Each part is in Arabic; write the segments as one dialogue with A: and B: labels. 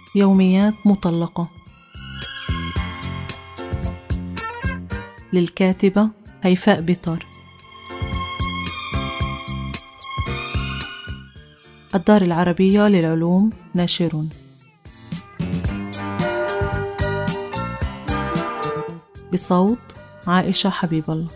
A: يوميات مطلقة للكاتبة هيفاء بيطر. الدار العربية للعلوم ناشرون. بصوت عائشة حبيب الله.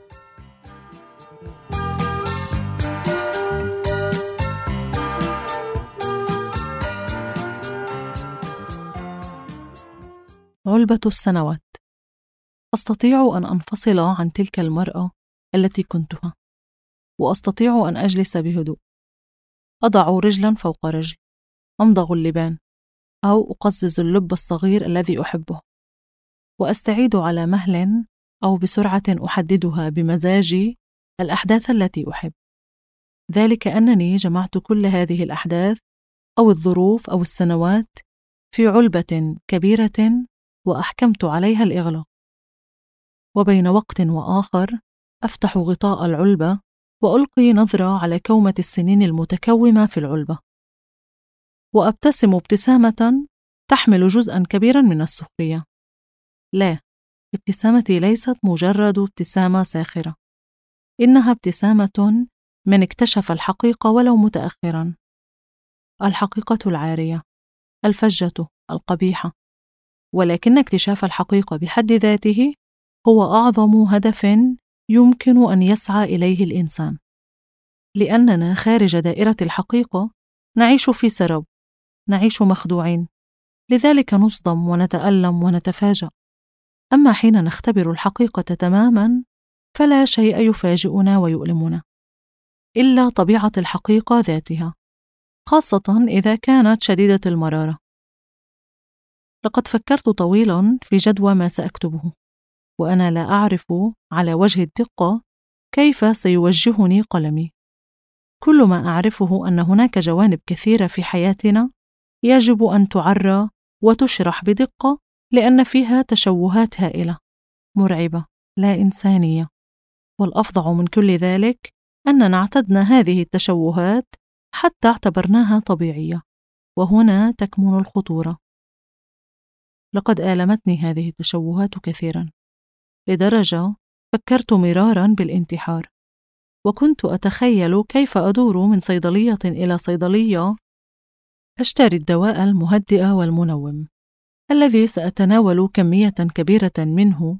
A: علبة السنوات. أستطيع أن أنفصل عن تلك المرأة التي كنتها، وأستطيع أن أجلس بهدوء، أضع رجلا فوق رجل، أمضغ اللبان، أو أقزز اللب الصغير الذي أحبه، وأستعيد على مهل أو بسرعة أحددها بمزاجي الأحداث التي أحب، ذلك أنني جمعت كل هذه الأحداث أو الظروف أو السنوات في علبة كبيرة وأحكمت عليها الإغلاق، وبين وقت وآخر أفتح غطاء العلبة وألقي نظرة على كومة السنين المتكومة في العلبة، وأبتسم ابتسامة تحمل جزءا كبيرا من السخرية. لا، ابتسامتي ليست مجرد ابتسامة ساخرة، إنها ابتسامة من اكتشف الحقيقة ولو متأخرا، الحقيقة العارية، الفجة، القبيحة. ولكن اكتشاف الحقيقة بحد ذاته هو أعظم هدف يمكن أن يسعى إليه الإنسان، لأننا خارج دائرة الحقيقة نعيش في سراب، نعيش مخدوعين، لذلك نصدم ونتألم ونتفاجأ. أما حين نختبر الحقيقة تماماً فلا شيء يفاجئنا ويؤلمنا إلا طبيعة الحقيقة ذاتها، خاصة إذا كانت شديدة المرارة. لقد فكرت طويلاً في جدوى ما سأكتبه، وأنا لا أعرف على وجه الدقة كيف سيوجهني قلمي. كل ما أعرفه أن هناك جوانب كثيرة في حياتنا يجب أن تعرى وتشرح بدقة، لأن فيها تشوهات هائلة مرعبة لا إنسانية، والأفظع من كل ذلك أننا اعتدنا هذه التشوهات حتى اعتبرناها طبيعية، وهنا تكمن الخطورة. لقد آلمتني هذه التشوهات كثيرا، لدرجة فكرت مرارا بالانتحار، وكنت أتخيل كيف أدور من صيدلية إلى صيدلية أشتري الدواء المهدئ والمنوم الذي سأتناول كمية كبيرة منه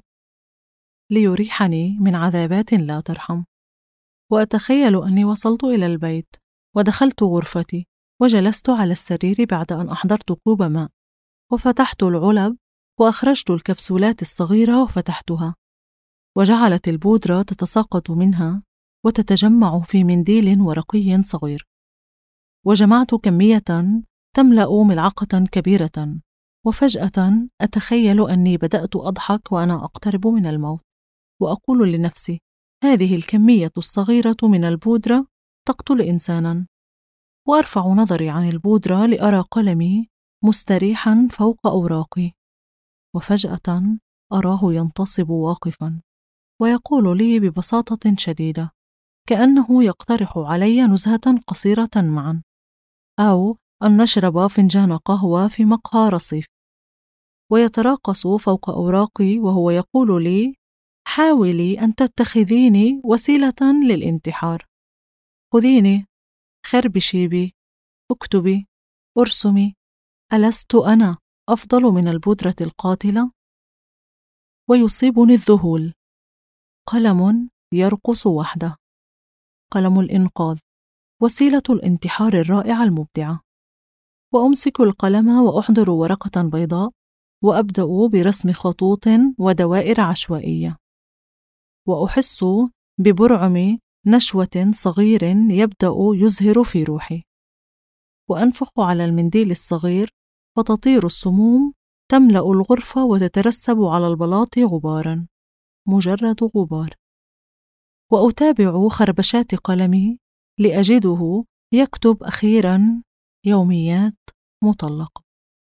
A: ليريحني من عذابات لا ترحم. وأتخيل أني وصلت إلى البيت ودخلت غرفتي وجلست على السرير بعد أن أحضرت كوب ماء، وفتحت العلب وأخرجت الكبسولات الصغيرة وفتحتها، وجعلت البودرة تتساقط منها وتتجمع في منديل ورقي صغير، وجمعت كمية تملأ ملعقة كبيرة، وفجأة أتخيل أني بدأت أضحك وأنا أقترب من الموت، وأقول لنفسي: هذه الكمية الصغيرة من البودرة تقتل إنسانا. وأرفع نظري عن البودرة لأرى قلمي مستريحا فوق أوراقي، وفجأة أراه ينتصب واقفا ويقول لي ببساطة شديدة، كأنه يقترح علي نزهة قصيرة معا، أو أن نشرب فنجان قهوة في مقهى رصيف، ويتراقص فوق أوراقي وهو يقول لي: حاولي أن تتخذيني وسيلة للانتحار، خذيني، خربشي بي، اكتبي، ارسمي، ألست أنا أفضل من البودرة القاتلة؟ ويصيبني الذهول. قلم يرقص وحده، قلم الإنقاذ، وسيلة الانتحار الرائعة المبدعة. وأمسك القلم وأحضر ورقة بيضاء وأبدأ برسم خطوط ودوائر عشوائية، وأحس ببرعم نشوة صغير يبدأ يزهر في روحي، وأنفخ على المنديل الصغير فتطير السموم تملأ الغرفة وتترسب على البلاط غبارا، مجرد غبار. وأتابع خربشات قلمي لأجده يكتب أخيرا: يوميات مطلقة.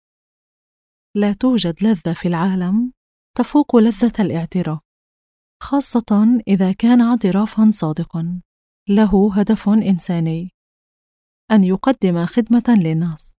A: لا توجد لذة في العالم تفوق لذة الاعتراف، خاصة إذا كان اعترافا صادقا له هدف إنساني، أن يقدم خدمة للناس.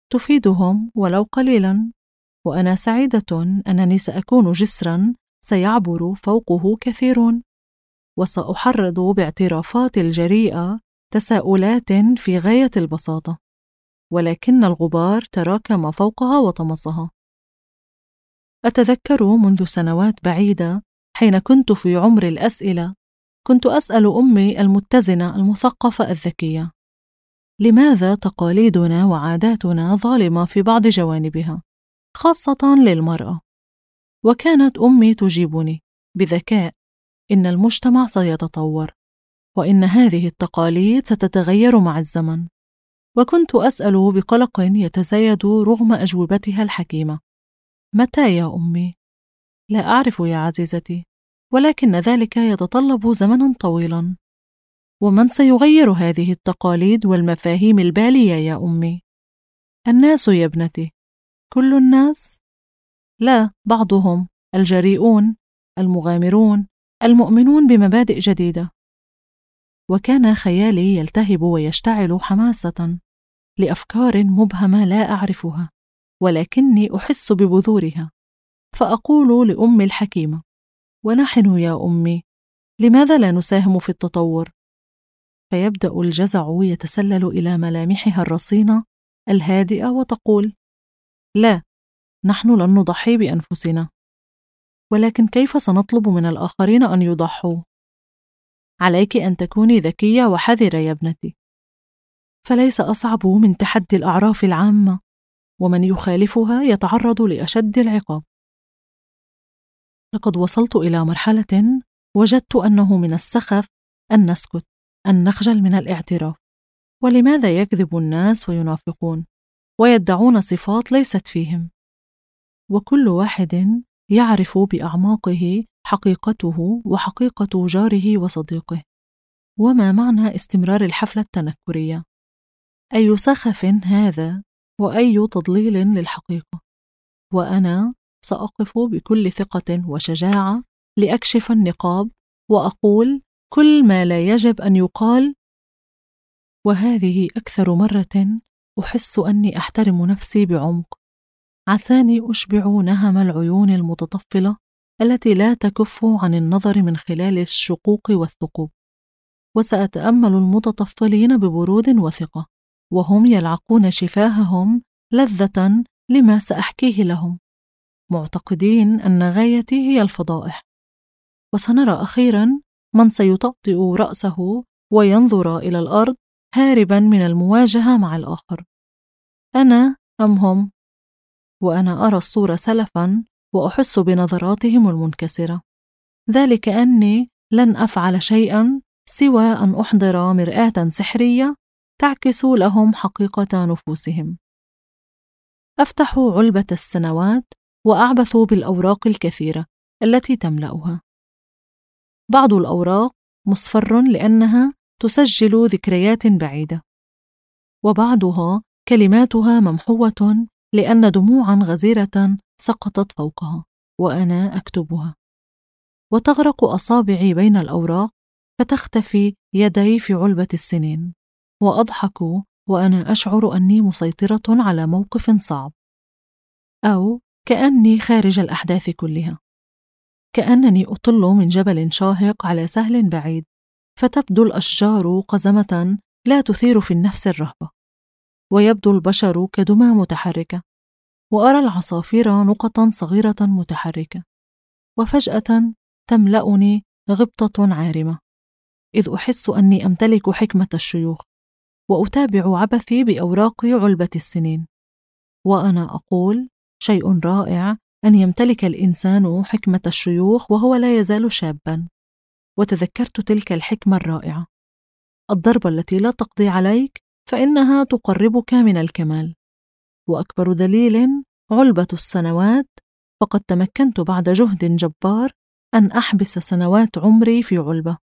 A: تفيدهم ولو قليلاً، وأنا سعيدة أنني سأكون جسراً سيعبر فوقه كثيرون، وسأحرض باعترافات الجريئة تساؤلات في غاية البساطة، ولكن الغبار تراكم فوقها وطمسها. أتذكر منذ سنوات بعيدة حين كنت في عمر الأسئلة، كنت أسأل أمي المتزنة المثقفة الذكية: لماذا تقاليدنا وعاداتنا ظالمة في بعض جوانبها، خاصة للمرأة؟ وكانت أمي تجيبني بذكاء: إن المجتمع سيتطور، وإن هذه التقاليد ستتغير مع الزمن. وكنت أسأل بقلق يتزايد رغم أجوبتها الحكيمة: متى يا أمي؟ لا أعرف يا عزيزتي، ولكن ذلك يتطلب زمنا طويلا. ومن سيغير هذه التقاليد والمفاهيم البالية يا أمي؟ الناس يا ابنتي. كل الناس؟ لا، بعضهم، الجريئون، المغامرون، المؤمنون بمبادئ جديدة. وكان خيالي يلتهب ويشتعل حماسة لأفكار مبهمة لا أعرفها، ولكني أحس ببذورها. فأقول لأمي الحكيمة: ونحن يا أمي، لماذا لا نساهم في التطور؟ فيبدأ الجزع يتسلل إلى ملامحها الرصينة الهادئة وتقول: لا، نحن لن نضحي بأنفسنا. ولكن كيف سنطلب من الآخرين أن يضحوا؟ عليك أن تكوني ذكية وحذرة يا ابنتي، فليس أصعب من تحدي الأعراف العامة، ومن يخالفها يتعرض لأشد العقاب. لقد وصلت إلى مرحلة وجدت أنه من السخف أن نسكت، أن نخجل من الاعتراف. ولماذا يكذب الناس وينافقون ويدعون صفات ليست فيهم؟ وكل واحد يعرف بأعماقه حقيقته وحقيقة جاره وصديقه. وما معنى استمرار الحفلة التنكرية؟ أي سخف هذا، وأي تضليل للحقيقة؟ وأنا سأقف بكل ثقة وشجاعة لأكشف النقاب وأقول كل ما لا يجب أن يقال. وهذه أكثر مرة أحس أني أحترم نفسي بعمق. عساني أشبع نهم العيون المتطفلة التي لا تكف عن النظر من خلال الشقوق والثقوب، وسأتأمل المتطفلين ببرود وثقة وهم يلعقون شفاههم لذة لما سأحكيه لهم، معتقدين أن غايتي هي الفضائح. وسنرى أخيرا من سيطأطئ رأسه وينظر إلى الأرض هاربا من المواجهة مع الآخر، أنا أم هم؟ وأنا أرى الصورة سلفا وأحس بنظراتهم المنكسرة، ذلك أني لن أفعل شيئا سوى أن أحضر مرآة سحرية تعكس لهم حقيقة نفوسهم. أفتح علبة السنوات وأعبث بالأوراق الكثيرة التي تملأها. بعض الأوراق مصفر لأنها تسجل ذكريات بعيدة، وبعضها كلماتها ممحوة لأن دموعا غزيرة سقطت فوقها وأنا أكتبها. وتغرق أصابعي بين الأوراق فتختفي يدي في علبة السنين، وأضحك وأنا أشعر أني مسيطرة على موقف صعب، أو كأني خارج الأحداث كلها، كأنني أطل من جبل شاهق على سهل بعيد، فتبدو الأشجار قزمة لا تثير في النفس الرهبة، ويبدو البشر كدمى متحركة، وأرى العصافير نقطا صغيرة متحركة، وفجأة تملأني غبطة عارمة، إذ أحس أني أمتلك حكمة الشيوخ، وأتابع عبثي بأوراق علبة السنين، وأنا أقول: شيء رائع أن يمتلك الإنسان حكمة الشيوخ وهو لا يزال شابا. وتذكرت تلك الحكمة الرائعة: الضربة التي لا تقضي عليك فإنها تقربك من الكمال. وأكبر دليل علبة السنوات، فقد تمكنت بعد جهد جبار أن أحبس سنوات عمري في علبة،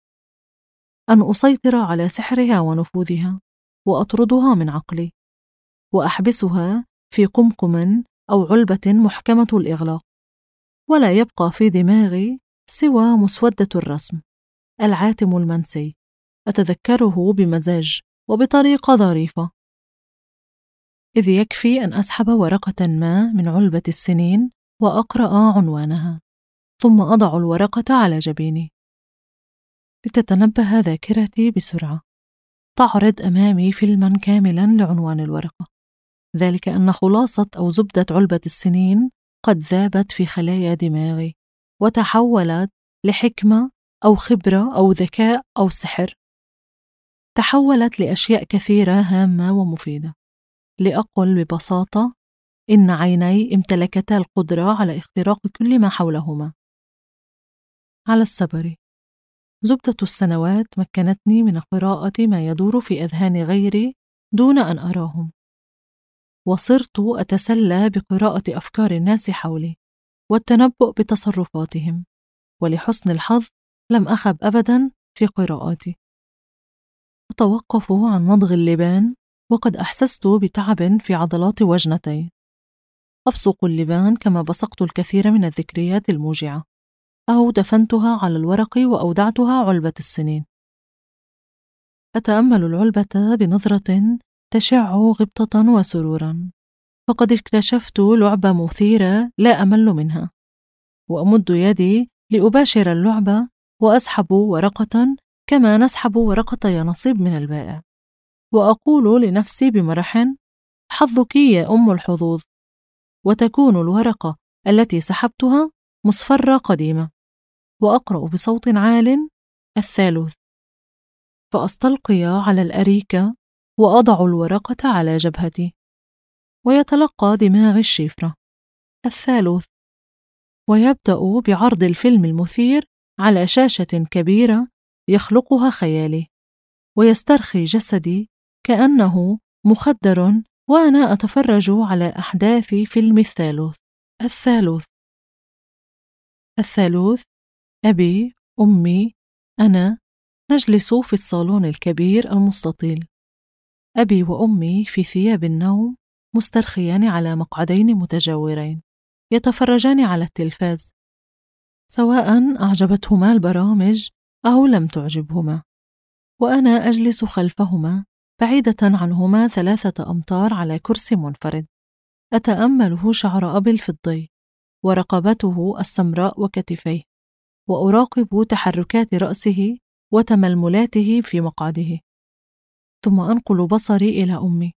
A: أن أسيطر على سحرها ونفوذها وأطردها من عقلي، وأحبسها في قمقم أو علبة محكمة الإغلاق، ولا يبقى في دماغي سوى مسودة الرسم، العاتم المنسي، أتذكره بمزاج وبطريقة ظريفة. إذ يكفي أن أسحب ورقة ما من علبة السنين وأقرأ عنوانها، ثم أضع الورقة على جبيني. لتتنبه ذاكرتي بسرعة، تعرض أمامي فيلما كاملا لعنوان الورقة، ذلك أن خلاصة أو زبدة علبة السنين قد ذابت في خلايا دماغي وتحولت لحكمة أو خبرة أو ذكاء أو سحر. تحولت لأشياء كثيرة هامة ومفيدة. لأقل ببساطة إن عيني امتلكتا القدرة على اختراق كل ما حولهما. على السبر، زبدة السنوات مكنتني من قراءة ما يدور في أذهان غيري دون أن أراهم، وصرت أتسلى بقراءة أفكار الناس حولي والتنبؤ بتصرفاتهم، ولحسن الحظ لم أخب أبدا في قراءاتي. أتوقف عن مضغ اللبان وقد أحسست بتعب في عضلات وجنتي. أبصق اللبان كما بصقت الكثير من الذكريات الموجعة، أو دفنتها على الورق وأودعتها علبة السنين. أتأمل العلبة بنظرة تشع غبطة وسرورا، فقد اكتشفت لعبة مثيرة لا أمل منها، وأمد يدي لأباشر اللعبة وأسحب ورقة كما نسحب ورقة ينصيب من البائع، وأقول لنفسي بمرح: حظك يا أم الحظوظ. وتكون الورقة التي سحبتها مصفرة قديمة، وأقرأ بصوت عال: الثالوث. فأستلقي على الأريكة وأضع الورقة على جبهتي، ويتلقى دماغي الشفرة: الثالوث. ويبدأ بعرض الفيلم المثير على شاشة كبيرة يخلقها خيالي، ويسترخي جسدي كأنه مخدر وأنا أتفرج على أحداث فيلم الثالوث. الثالوث. الثالوث. أبي، أمي، أنا نجلس في الصالون الكبير المستطيل. أبي وأمي في ثياب النوم مسترخيان على مقعدين متجاورين يتفرجان على التلفاز، سواء أعجبتهما البرامج أو لم تعجبهما، وأنا أجلس خلفهما بعيدة عنهما 3 أمتار على كرسي منفرد، أتأمله شعر أبي الفضي ورقبته السمراء وكتفيه، وأراقب تحركات رأسه وتململاته في مقعده. ثم أنقل بصري إلى أمي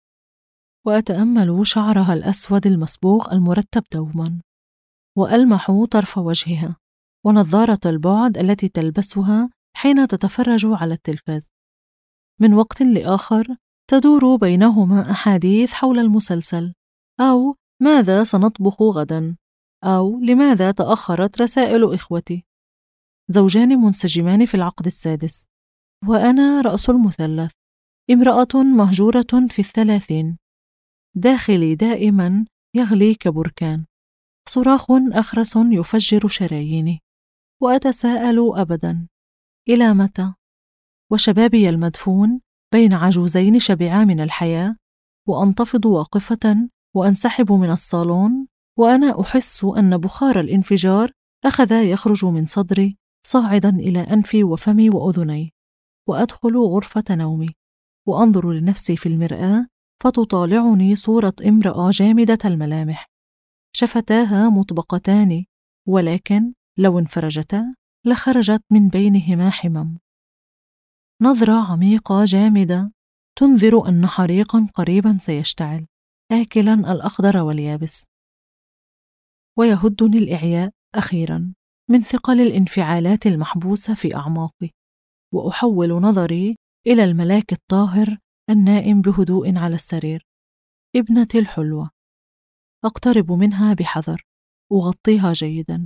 A: وأتأمل شعرها الأسود المصبوغ المرتب دوما، وألمح طرف وجهها ونظارة البعد التي تلبسها حين تتفرج على التلفاز. من وقت لآخر تدور بينهما أحاديث حول المسلسل، أو ماذا سنطبخ غدا، أو لماذا تأخرت رسائل إخوتي. زوجان منسجمان في العقد السادس، وأنا رأس المثلث، امرأة مهجورة في 30. داخلي دائما يغلي كبركان، صراخ أخرس يفجر شراييني، وأتساءل أبدا: إلى متى؟ وشبابي المدفون بين عجوزين شبعا من الحياة، وأنتفض واقفة وأنسحب من الصالون وأنا أحس أن بخار الانفجار أخذ يخرج من صدري صاعدا إلى أنفي وفمي وأذني، وأدخل غرفة نومي وأنظر لنفسي في المرآة فتطالعني صورة امرأة جامدة الملامح، شفتاها مطبقتان، ولكن لو انفرجتا لخرجت من بينهما حمم. نظرة عميقة جامدة تنذر أن حريقا قريبا سيشتعل، آكلا الأخضر واليابس. ويهدني الإعياء أخيرا من ثقل الانفعالات المحبوسة في أعماقي، وأحول نظري إلى الملاك الطاهر النائم بهدوء على السرير، ابنتي الحلوة. أقترب منها بحذر، أغطيها جيدا،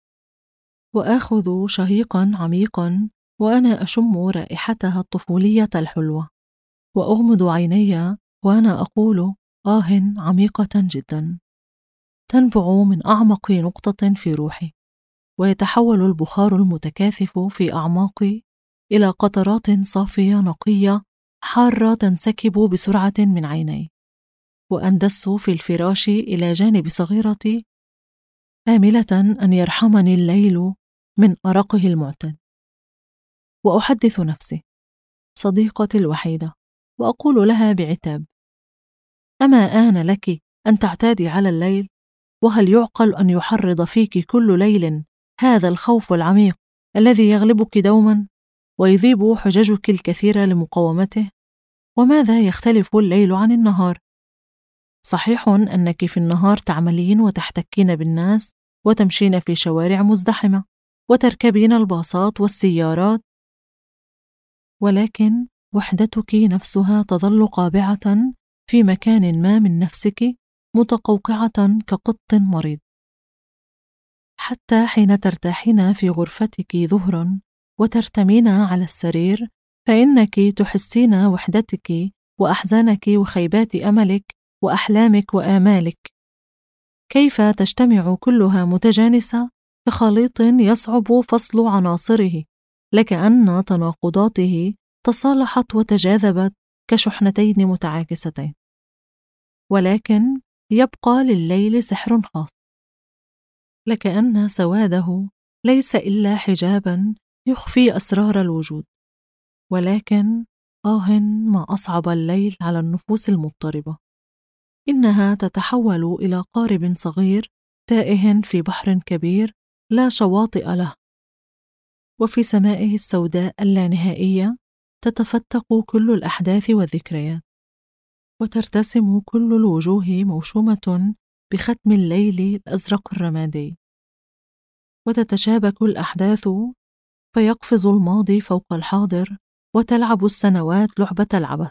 A: وآخذ شهيقا عميقا وأنا أشم رائحتها الطفولية الحلوة، وأغمض عيني وأنا أقول آه عميقة جدا تنبع من أعمق نقطة في روحي، ويتحول البخار المتكاثف في أعماقي إلى قطرات صافية نقية حارة تنسكب بسرعة من عيني، وأندس في الفراش إلى جانب صغيرتي آملة أن يرحمني الليل من أرقه المعتاد. وأحدث نفسي: صديقتي الوحيدة، وأقول لها بعتاب: أما آن لك أن تعتادي على الليل؟ وهل يعقل أن يحرض فيك كل ليل هذا الخوف العميق الذي يغلبك دوما ويذيب حججك الكثيرة لمقاومته؟ وماذا يختلف الليل عن النهار؟ صحيح أنك في النهار تعملين وتحتكين بالناس وتمشين في شوارع مزدحمة وتركبين الباصات والسيارات، ولكن وحدتك نفسها تظل قابعة في مكان ما من نفسك، متقوقعة كقط مريض، حتى حين ترتاحين في غرفتك ظهرا وترتمين على السرير فإنك تحسين وحدتك وأحزانك وخيبات أملك وأحلامك وآمالك، كيف تجتمع كلها متجانسة كخليط يصعب فصل عناصره، لكأن تناقضاته تصالحت وتجاذبت كشحنتين متعاكستين. ولكن يبقى لليل سحر خاص، لكأن سواده ليس إلا حجابا يخفي أسرار الوجود. ولكن ما أصعب الليل على النفوس المضطربة، إنها تتحول إلى قارب صغير تائه في بحر كبير لا شواطئ له، وفي سمائه السوداء اللانهائية تتفتق كل الأحداث والذكريات، وترتسم كل الوجوه موشومة بختم الليل الأزرق الرمادي، وتتشابك الأحداث فيقفز الماضي فوق الحاضر، وتلعب السنوات لعبة العبث،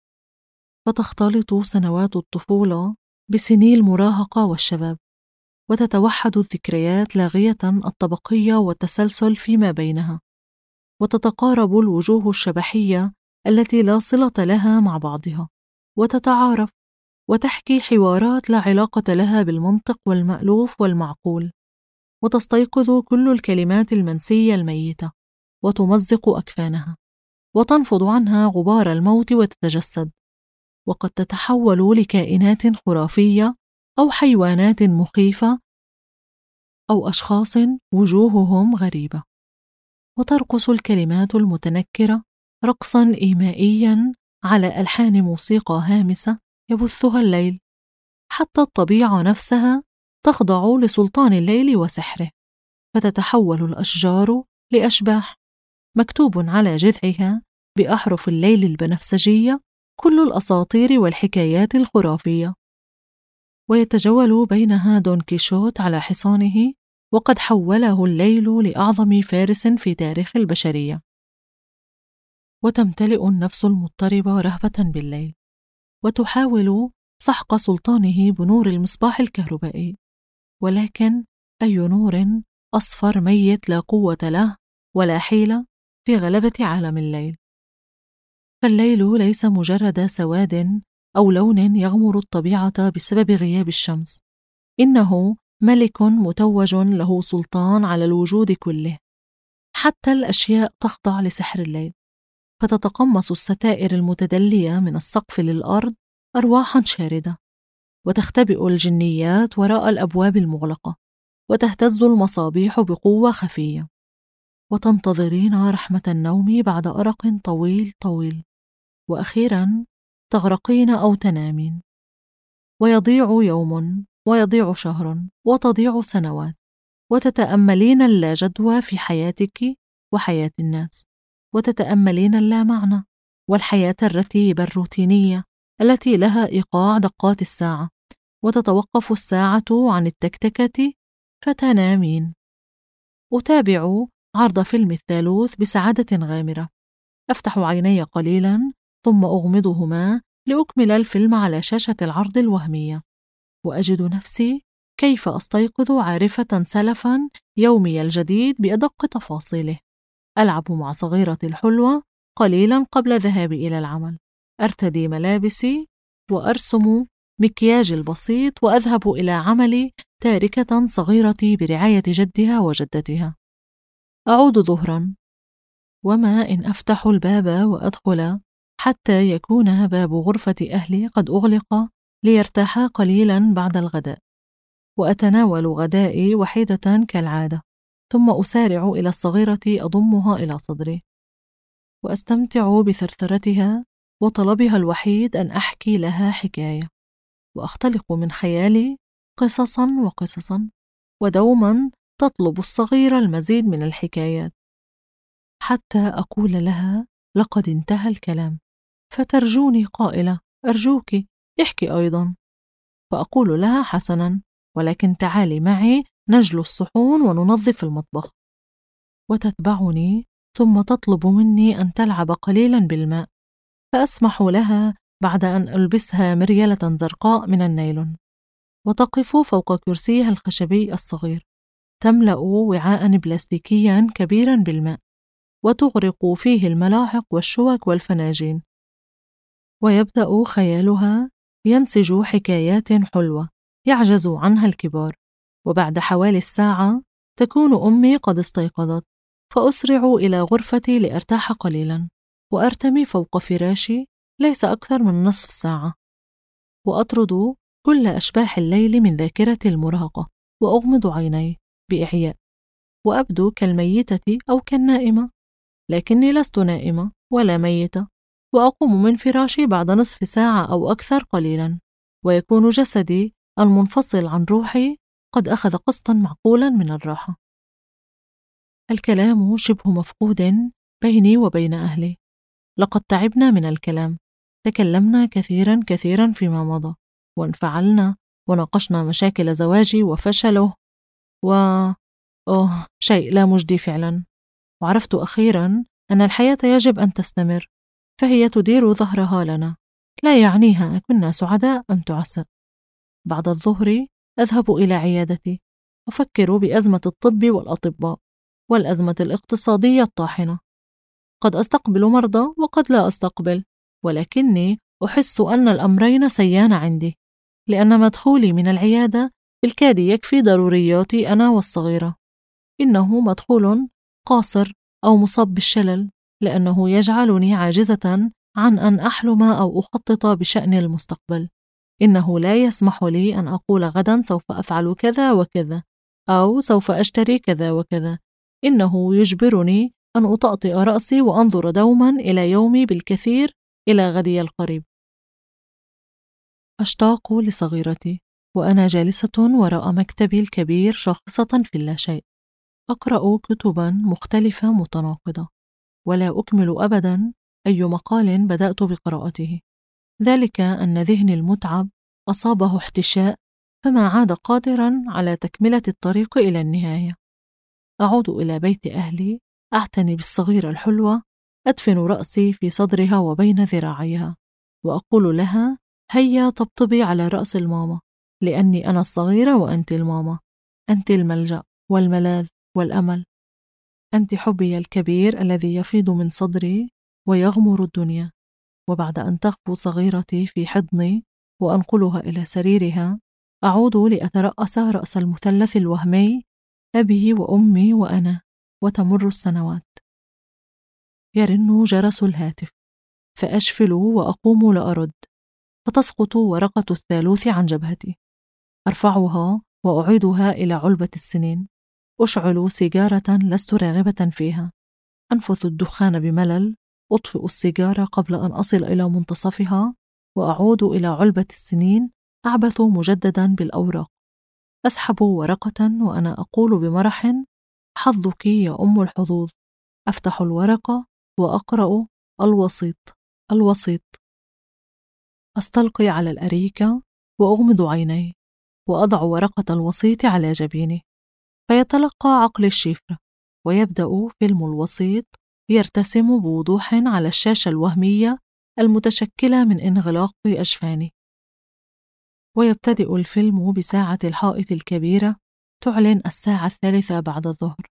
A: فتختلط سنوات الطفولة بسني المراهقة والشباب، وتتوحد الذكريات لاغية الطبقية والتسلسل فيما بينها، وتتقارب الوجوه الشبحية التي لا صلة لها مع بعضها، وتتعارف وتحكي حوارات لا علاقة لها بالمنطق والمألوف والمعقول، وتستيقظ كل الكلمات المنسية الميتة وتمزق أكفانها، وتنفض عنها غبار الموت وتتجسد، وقد تتحول لكائنات خرافية أو حيوانات مخيفة أو أشخاص وجوههم غريبة، وترقص الكلمات المتنكرة رقصا إيمائيا على ألحان موسيقى هامسة يبثها الليل، حتى الطبيعة نفسها تخضع لسلطان الليل وسحره، فتتحول الأشجار لأشباح مكتوب على جذعها بأحرف الليل البنفسجية كل الأساطير والحكايات الخرافية، ويتجول بينها دون كيشوت على حصانه، وقد حوله الليل لأعظم فارس في تاريخ البشرية. وتمتلئ النفس المضطربة رهبة بالليل، وتحاول سحق سلطانه بنور المصباح الكهربائي، ولكن أي نور أصفر ميت لا قوة له ولا حيلة في غلبة عالم الليل. فالليل ليس مجرد سواد أو لون يغمر الطبيعة بسبب غياب الشمس، إنه ملك متوج له سلطان على الوجود كله، حتى الأشياء تخضع لسحر الليل، فتتقمص الستائر المتدلية من السقف للأرض أرواحا شاردة، وتختبئ الجنيات وراء الأبواب المغلقة، وتهتز المصابيح بقوة خفية، وتنتظرين رحمة النوم بعد أرق طويل طويل، وأخيرا تغرقين أو تنامين، ويضيع يوم ويضيع شهر وتضيع سنوات، وتتأملين اللاجدوى في حياتك وحياة الناس، وتتأملين اللامعنى والحياة الرتيبة الروتينية التي لها إيقاع دقات الساعة، وتتوقف الساعة عن التكتكة فتنامين. أتابع عرض فيلم الثالوث بسعادة غامرة، أفتح عيني قليلا ثم أغمضهما لأكمل الفيلم على شاشة العرض الوهمية، وأجد نفسي كيف أستيقظ عارفة سلفا يومي الجديد بأدق تفاصيله، ألعب مع صغيرتي الحلوة قليلا قبل ذهابي إلى العمل، أرتدي ملابسي وأرسم مكياجي البسيط وأذهب إلى عملي تاركة صغيرتي برعاية جدها وجدتها. أعود ظهرا، وما إن أفتح الباب وأدخل حتى يكون باب غرفة أهلي قد أغلق ليرتاحا قليلا بعد الغداء، وأتناول غدائي وحيدة كالعادة، ثم أسارع إلى الصغيرة أضمها إلى صدري، وأستمتع بثرثرتها وطلبها الوحيد أن أحكي لها حكاية. وأختلق من خيالي قصصا وقصصا، ودوما تطلب الصغيرة المزيد من الحكايات، حتى أقول لها لقد انتهى الكلام، فترجوني قائلة أرجوك احكي أيضا، فأقول لها حسنا، ولكن تعالي معي نجلو الصحون وننظف المطبخ، وتتبعني ثم تطلب مني أن تلعب قليلا بالماء، فأسمح لها بعد أن ألبسها مريلة زرقاء من النايلون، وتقف فوق كرسيها الخشبي الصغير، تملأ وعاء بلاستيكيا كبيرا بالماء، وتغرق فيه الملاحق والشوك والفناجين، ويبدأ خيالها ينسج حكايات حلوة يعجز عنها الكبار. وبعد حوالي الساعة تكون أمي قد استيقظت، فأسرع إلى غرفتي لأرتاح قليلا، وأرتمي فوق فراشي ليس أكثر من نصف ساعة، وأطرد كل أشباح الليل من ذاكرتي المرهقة، وأغمض عيني بإعياء، وأبدو كالميتة أو كالنائمة، لكني لست نائمة ولا ميتة، وأقوم من فراشي بعد نصف ساعة أو أكثر قليلا، ويكون جسدي المنفصل عن روحي قد أخذ قسطا معقولا من الراحة. الكلام شبه مفقود بيني وبين أهلي، لقد تعبنا من الكلام، تكلمنا كثيرا كثيرا فيما مضى، وانفعلنا وناقشنا مشاكل زواجي وفشله شيء لا مجدي فعلا. وعرفت أخيرا أن الحياة يجب أن تستمر، فهي تدير ظهرها لنا، لا يعنيها كنا سعداء أم تعسى. بعد الظهر أذهب إلى عيادتي، أفكر بأزمة الطب والأطباء، والأزمة الاقتصادية الطاحنة. قد أستقبل مرضى وقد لا أستقبل، ولكني أحس أن الأمرين سيان عندي، لأن مدخولي من العيادة بالكاد يكفي ضرورياتي أنا والصغيرة. إنه مدخول قاصر أو مصاب بالشلل، لأنه يجعلني عاجزة عن أن أحلم أو أخطط بشأن المستقبل. إنه لا يسمح لي أن أقول غدا سوف أفعل كذا وكذا، أو سوف أشتري كذا وكذا. إنه يجبرني أن أطأطئ رأسي وأنظر دوما إلى يومي بالكثير، إلى غدي القريب. أشتاق لصغيرتي وأنا جالسة وراء مكتبي الكبير شاخصة في اللاشيء، أقرأ كتبا مختلفة متناقضة، ولا أكمل أبدا أي مقال بدأت بقراءته، ذلك أن ذهني المتعب أصابه احتشاء، فما عاد قادرا على تكملة الطريق إلى النهاية. أعود إلى بيت أهلي، أعتني بالصغيرة الحلوة، أدفن رأسي في صدرها وبين ذراعيها، وأقول لها هيا طبطبي على رأس الماما، لأني أنا الصغيرة وأنت الماما، أنت الملجأ والملاذ والأمل، أنت حبي الكبير الذي يفيض من صدري ويغمر الدنيا. وبعد أن تغفو صغيرتي في حضني وأنقلها إلى سريرها، أعود لأترأس رأس المثلث الوهمي أبي وأمي وأنا، وتمر السنوات. يرن جرس الهاتف، فأشفل وأقوم لأرد، فتسقط ورقة الثالوث عن جبهتي، أرفعها وأعيدها إلى علبة السنين، أشعل سيجارة لست راغبة فيها، أنفث الدخان بملل، أطفئ السيجارة قبل أن أصل إلى منتصفها، وأعود إلى علبة السنين أعبث مجددا بالأوراق، أسحب ورقة وأنا أقول بمرح حظك يا أم الحظوظ، أفتح الورقة وأقرأ الوسيط الوسيط، أستلقي على الأريكة وأغمض عيني، وأضع ورقة الوسيط على جبيني، فيتلقى عقلي الشفرة، ويبدأ فيلم الوسيط يرتسم بوضوح على الشاشة الوهمية المتشكلة من انغلاق أجفاني. ويبتدئ الفيلم بساعة الحائط الكبيرة تعلن الساعة 3 بعد الظهر.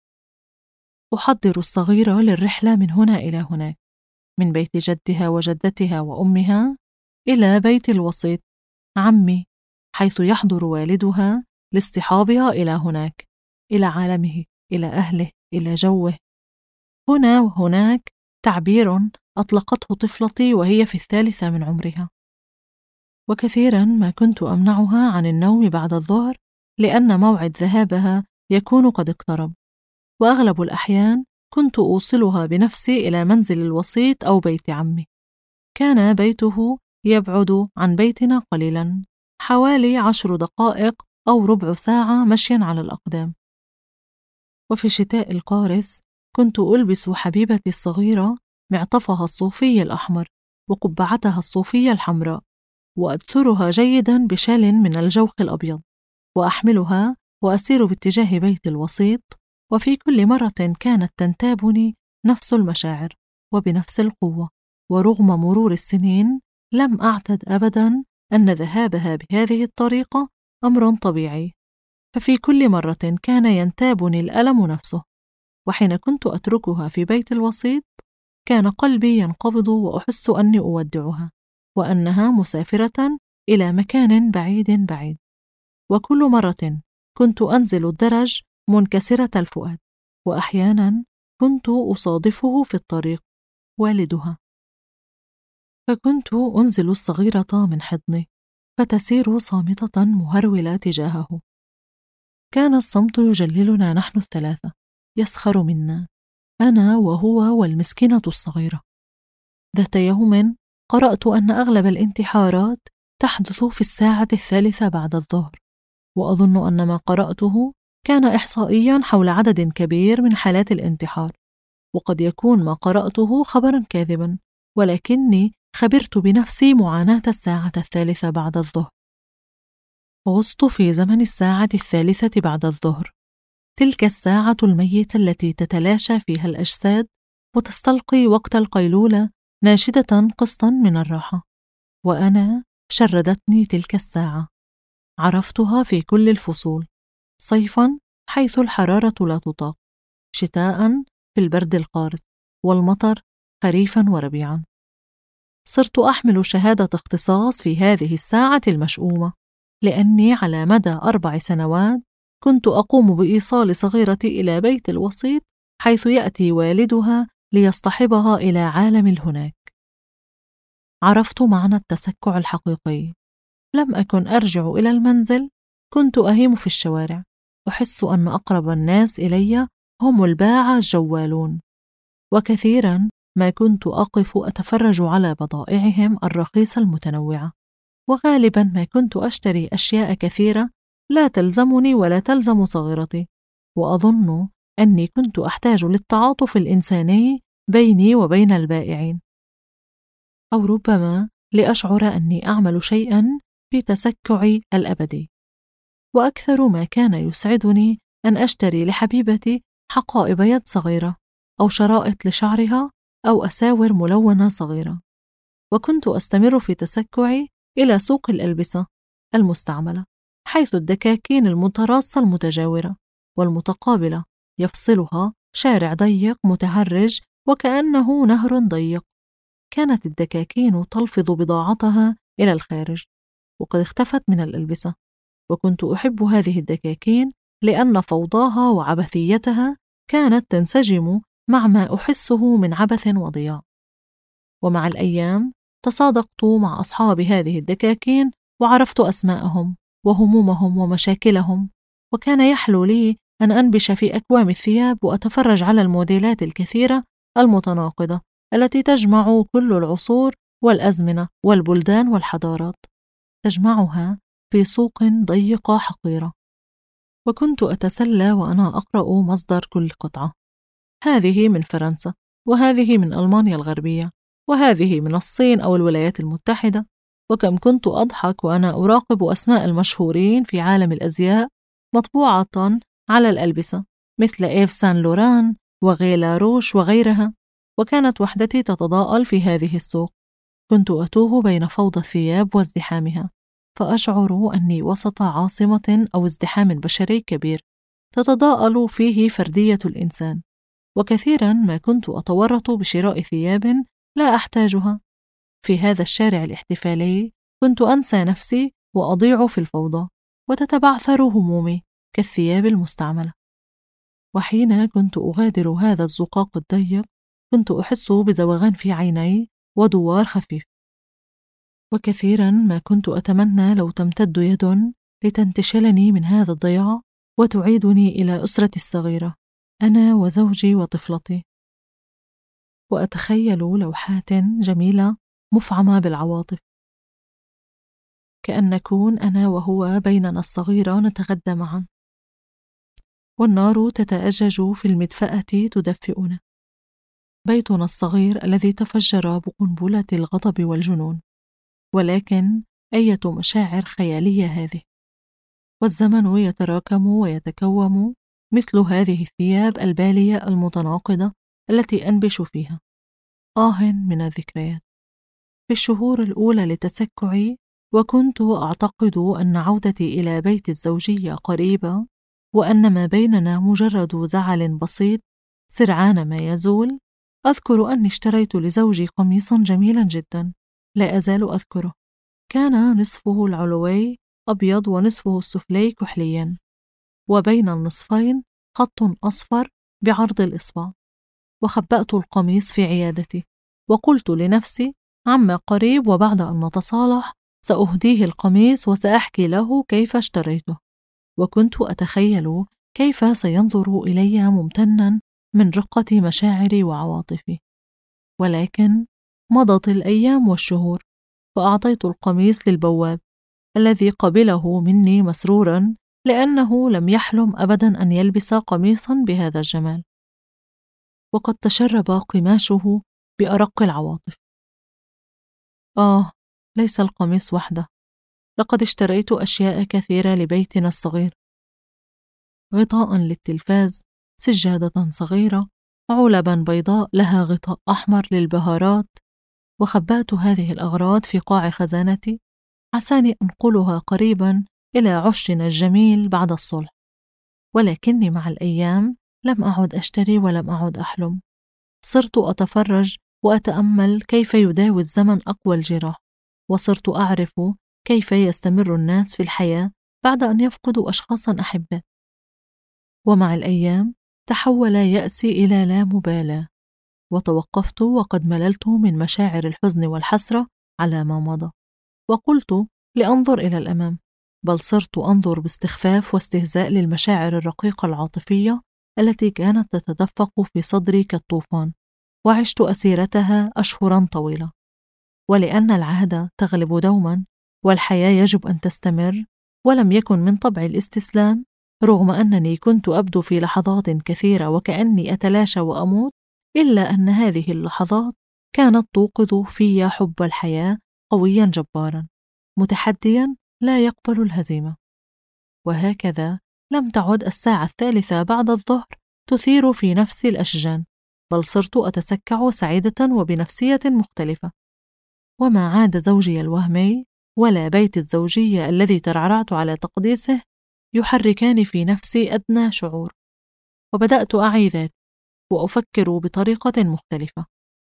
A: أحضر الصغيرة للرحلة من هنا إلى هناك، من بيت جدها وجدتها وأمها إلى بيت الوسيط عمي، حيث يحضر والدها لاصطحابها إلى هناك، إلى عالمه، إلى أهله، إلى جوه. هنا وهناك تعبير أطلقته طفلتي وهي في 3 من عمرها. وكثيرا ما كنت أمنعها عن النوم بعد الظهر، لأن موعد ذهابها يكون قد اقترب، وأغلب الأحيان كنت أوصلها بنفسي إلى منزل الوسيط أو بيت عمي. كان بيته يبعد عن بيتنا قليلا، حوالي 10 دقائق أو ربع ساعة مشياً على الأقدام. وفي الشتاء القارس كنت ألبس حبيبتي الصغيرة معطفها الصوفي الأحمر وقبعتها الصوفية الحمراء، وأدثرها جيداً بشال من الجوخ الأبيض، وأحملها وأسير باتجاه بيت الوسيط. وفي كل مرة كانت تنتابني نفس المشاعر وبنفس القوة، ورغم مرور السنين لم أعتد أبداً أن ذهابها بهذه الطريقة أمر طبيعي. ففي كل مرة كان ينتابني الألم نفسه، وحين كنت أتركها في بيت الوسيط كان قلبي ينقبض وأحس أني أودعها وأنها مسافرة إلى مكان بعيد بعيد. وكل مرة كنت أنزل الدرج منكسرة الفؤاد، وأحيانا كنت أصادفه في الطريق والدها، فكنت أنزل الصغيرة من حضني فتسير صامتة مهرولة تجاهه. كان الصمت يجللنا نحن الثلاثة، يسخر منا، أنا وهو والمسكينة الصغيرة. ذات يوم قرأت أن أغلب الانتحارات تحدث في الساعة 3 بعد الظهر، وأظن أن ما قرأته كان إحصائياً حول عدد كبير من حالات الانتحار، وقد يكون ما قرأته خبراً كاذباً، ولكني خبرت بنفسي معاناة الساعة 3 بعد الظهر. غصت في زمن الساعة 3 بعد الظهر، تلك الساعة الميتة التي تتلاشى فيها الأجساد وتستلقي وقت القيلولة ناشدة قسطاً من الراحة. وأنا شردتني تلك الساعة، عرفتها في كل الفصول: صيفاً حيث الحرارة لا تطاق، شتاءً في البرد القارس، والمطر خريفاً وربيعاً. صرت أحمل شهادة اختصاص في هذه الساعة المشؤومة، لأني على مدى 4 سنوات كنت أقوم بإيصال صغيرتي إلى بيت الوسيط حيث يأتي والدها ليصطحبها إلى عالم الهناك. عرفت معنى التسكع الحقيقي. لم أكن أرجع إلى المنزل، كنت أهيم في الشوارع، أحس أن أقرب الناس إلي هم الباعة الجوالون، وكثيراً ما كنت أقف أتفرج على بضائعهم الرخيصة المتنوعة، وغالباً ما كنت أشتري أشياء كثيرة لا تلزمني ولا تلزم صغيرتي، وأظن أني كنت أحتاج للتعاطف الإنساني بيني وبين البائعين، أو ربما لأشعر أني أعمل شيئاً في تسكعي الأبدي. وأكثر ما كان يسعدني أن أشتري لحبيبتي حقائب يد صغيرة، أو شرائط لشعرها، أو أساور ملونة صغيرة. وكنت أستمر في تسكعي إلى سوق الألبسة المستعملة، حيث الدكاكين المتراصة المتجاورة والمتقابلة يفصلها شارع ضيق متعرج وكأنه نهر ضيق. كانت الدكاكين تلفظ بضاعتها إلى الخارج، وقد اختفت من الألبسة، وكنت أحب هذه الدكاكين لأن فوضاها وعبثيتها كانت تنسجم مع ما أحسه من عبث وضياع. ومع الأيام تصادقت مع أصحاب هذه الدكاكين وعرفت أسماءهم وهمومهم ومشاكلهم، وكان يحلو لي أن أنبش في أكوام الثياب وأتفرج على الموديلات الكثيرة المتناقضة التي تجمع كل العصور والأزمنة والبلدان والحضارات، تجمعها في سوق ضيقة حقيرة. وكنت أتسلى وأنا أقرأ مصدر كل قطعة: هذه من فرنسا، وهذه من ألمانيا الغربية، وهذه من الصين أو الولايات المتحدة. وكم كنت أضحك وأنا أراقب أسماء المشهورين في عالم الأزياء مطبوعة على الألبسة، مثل إيف سان لوران وغيلا روش وغيرها. وكانت وحدتي تتضاءل في هذه السوق، كنت أتوه بين فوضى الثياب وازدحامها، فأشعر أني وسط عاصمة أو ازدحام بشري كبير تتضاءل فيه فردية الإنسان. وكثيراً ما كنت أتورط بشراء ثياب لا أحتاجها. في هذا الشارع الاحتفالي كنت أنسى نفسي وأضيع في الفوضى، وتتبعثر همومي كالثياب المستعملة. وحين كنت أغادر هذا الزقاق الضيق كنت أحس بزوغان في عيني ودوار خفيف. وكثيراً ما كنت أتمنى لو تمتد يد لتنتشلني من هذا الضياع وتعيدني إلى أسرتي الصغيرة، أنا وزوجي وطفلتي. وأتخيل لوحات جميلة مفعمة بالعواطف، كأن نكون أنا وهو بيننا الصغيرة نتغدى معا، والنار تتأجج في المدفأة تدفئنا. بيتنا الصغير الذي تفجر بقنبلة الغضب والجنون، ولكن أية مشاعر خيالية هذه! والزمن يتراكم ويتكوم مثل هذه الثياب البالية المتناقضة التي أنبش فيها. من الذكريات. في الشهور الأولى لتسكعي وكنت أعتقد أن عودتي إلى بيت الزوجية قريبة، وأن ما بيننا مجرد زعل بسيط سرعان ما يزول، أذكر أني اشتريت لزوجي قميصا جميلا جدا لا أزال أذكره. كان نصفه العلوي أبيض ونصفه السفلي كحليا، وبين النصفين خط أصفر بعرض الإصبع. وخبأت القميص في عيادتي، وقلت لنفسي عما قريب وبعد أن نتصالح سأهديه القميص وسأحكي له كيف اشتريته. وكنت أتخيل كيف سينظر إلي ممتنا من رقة مشاعري وعواطفي. ولكن مضت الأيام والشهور، فأعطيت القميص للبواب الذي قبله مني مسرورا، لأنه لم يحلم أبدا أن يلبس قميصا بهذا الجمال. وقد تشرب قماشه بأرق العواطف. ليس القميص وحده، لقد اشتريت أشياء كثيرة لبيتنا الصغير: غطاء للتلفاز، سجادة صغيرة، علبا بيضاء لها غطاء أحمر للبهارات. وخبأت هذه الأغراض في قاع خزانتي، عساني أنقلها قريبا إلى عشنا الجميل بعد الصلح. ولكني مع الأيام لم أعد أشتري ولم أعد أحلم. صرت أتفرج وأتأمل كيف يداوي الزمن أقوى الجراح، وصرت أعرف كيف يستمر الناس في الحياة بعد أن يفقدوا أشخاصا أحباء. ومع الأيام تحول يأسي إلى لا مبالاة، وتوقفت وقد مللت من مشاعر الحزن والحسرة على ما مضى، وقلت لأنظر إلى الأمام، بل صرت أنظر باستخفاف واستهزاء للمشاعر الرقيقة العاطفية التي كانت تتدفق في صدري كالطوفان، وعشت أسيرتها أشهرا طويلة. ولأن العهد تغلب دوما والحياة يجب أن تستمر، ولم يكن من طبع الاستسلام، رغم أنني كنت أبدو في لحظات كثيرة وكأني أتلاشى وأموت، إلا أن هذه اللحظات كانت توقظ في حب الحياة قويا جبارا متحديا لا يقبل الهزيمة. وهكذا لم تعد الساعة 3 بعد الظهر تثير في نفسي الأشجان، بل صرت أتسكع سعيدة وبنفسية مختلفة. وما عاد زوجي الوهمي ولا بيت الزوجية الذي ترعرعت على تقديسه يحركان في نفسي أدنى شعور. وبدأت أعي ذاتي وأفكر بطريقة مختلفة.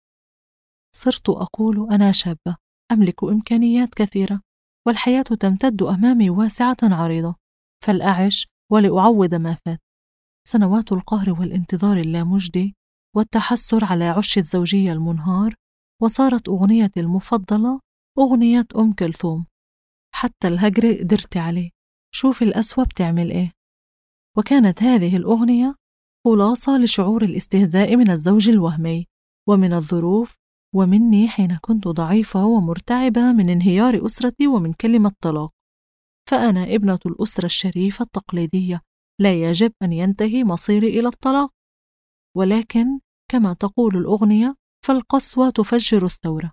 A: صرت أقول أنا شابة أملك إمكانيات كثيرة، والحياة تمتد أمامي واسعة عريضة، فلأعش ولأعوض ما فات. سنوات القهر والانتظار اللامجدي والتحسر على عش الزوجية المنهار، وصارت أغنيتي المفضلة أغنية أم كلثوم. حتى الهجر قدرت عليه، شوف الأسوأ بتعمل إيه. وكانت هذه الأغنية خلاصة لشعور الاستهزاء من الزوج الوهمي ومن الظروف ومني حين كنت ضعيفة ومرتعبة من انهيار أسرتي ومن كلمة طلاق. فأنا ابنة الأسرة الشريفة التقليدية، لا يجب أن ينتهي مصيري إلى الطلاق. ولكن كما تقول الأغنية، فالقسوة تفجر الثورة.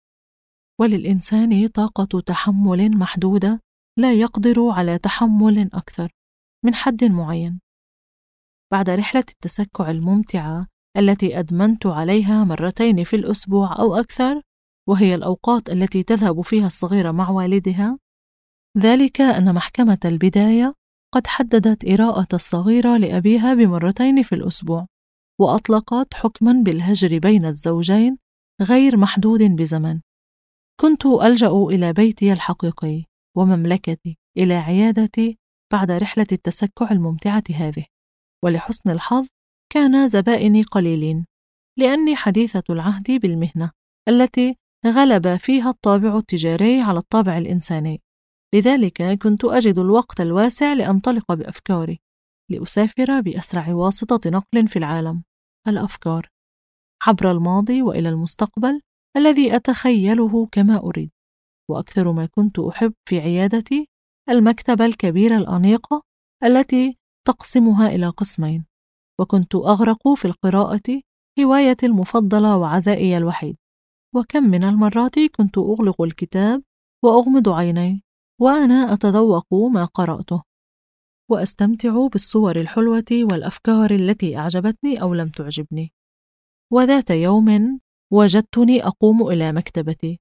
A: وللإنسان طاقة تحمل محدودة، لا يقدر على تحمل أكثر من حد معين. بعد رحلة التسكع الممتعة التي أدمنت عليها 2 مرات في الأسبوع أو أكثر، وهي الأوقات التي تذهب فيها الصغيرة مع والدها، ذلك أن محكمة البداية قد حددت إراءة الصغيرة لأبيها ب2 مرات في الأسبوع، وأطلقت حكما بالهجر بين الزوجين غير محدود بزمن. كنت ألجأ إلى بيتي الحقيقي ومملكتي، إلى عيادتي بعد رحلة التسكع الممتعة هذه. ولحسن الحظ كان زبائني قليلين، لأني حديثة العهد بالمهنة التي غلب فيها الطابع التجاري على الطابع الإنساني. لذلك كنت أجد الوقت الواسع لأنطلق بأفكاري، لأسافر بأسرع واسطة نقل في العالم، الأفكار، عبر الماضي وإلى المستقبل الذي أتخيله كما أريد. وأكثر ما كنت أحب في عيادتي المكتبة الكبيرة الأنيقة التي تقسمها إلى قسمين، وكنت أغرق في القراءة، هوايتي المفضلة وعزائي الوحيد. وكم من المرات كنت أغلق الكتاب وأغمض عيني وأنا أتذوق ما قرأته، وأستمتع بالصور الحلوة والأفكار التي أعجبتني أو لم تعجبني. وذات يوم وجدتني أقوم إلى مكتبتي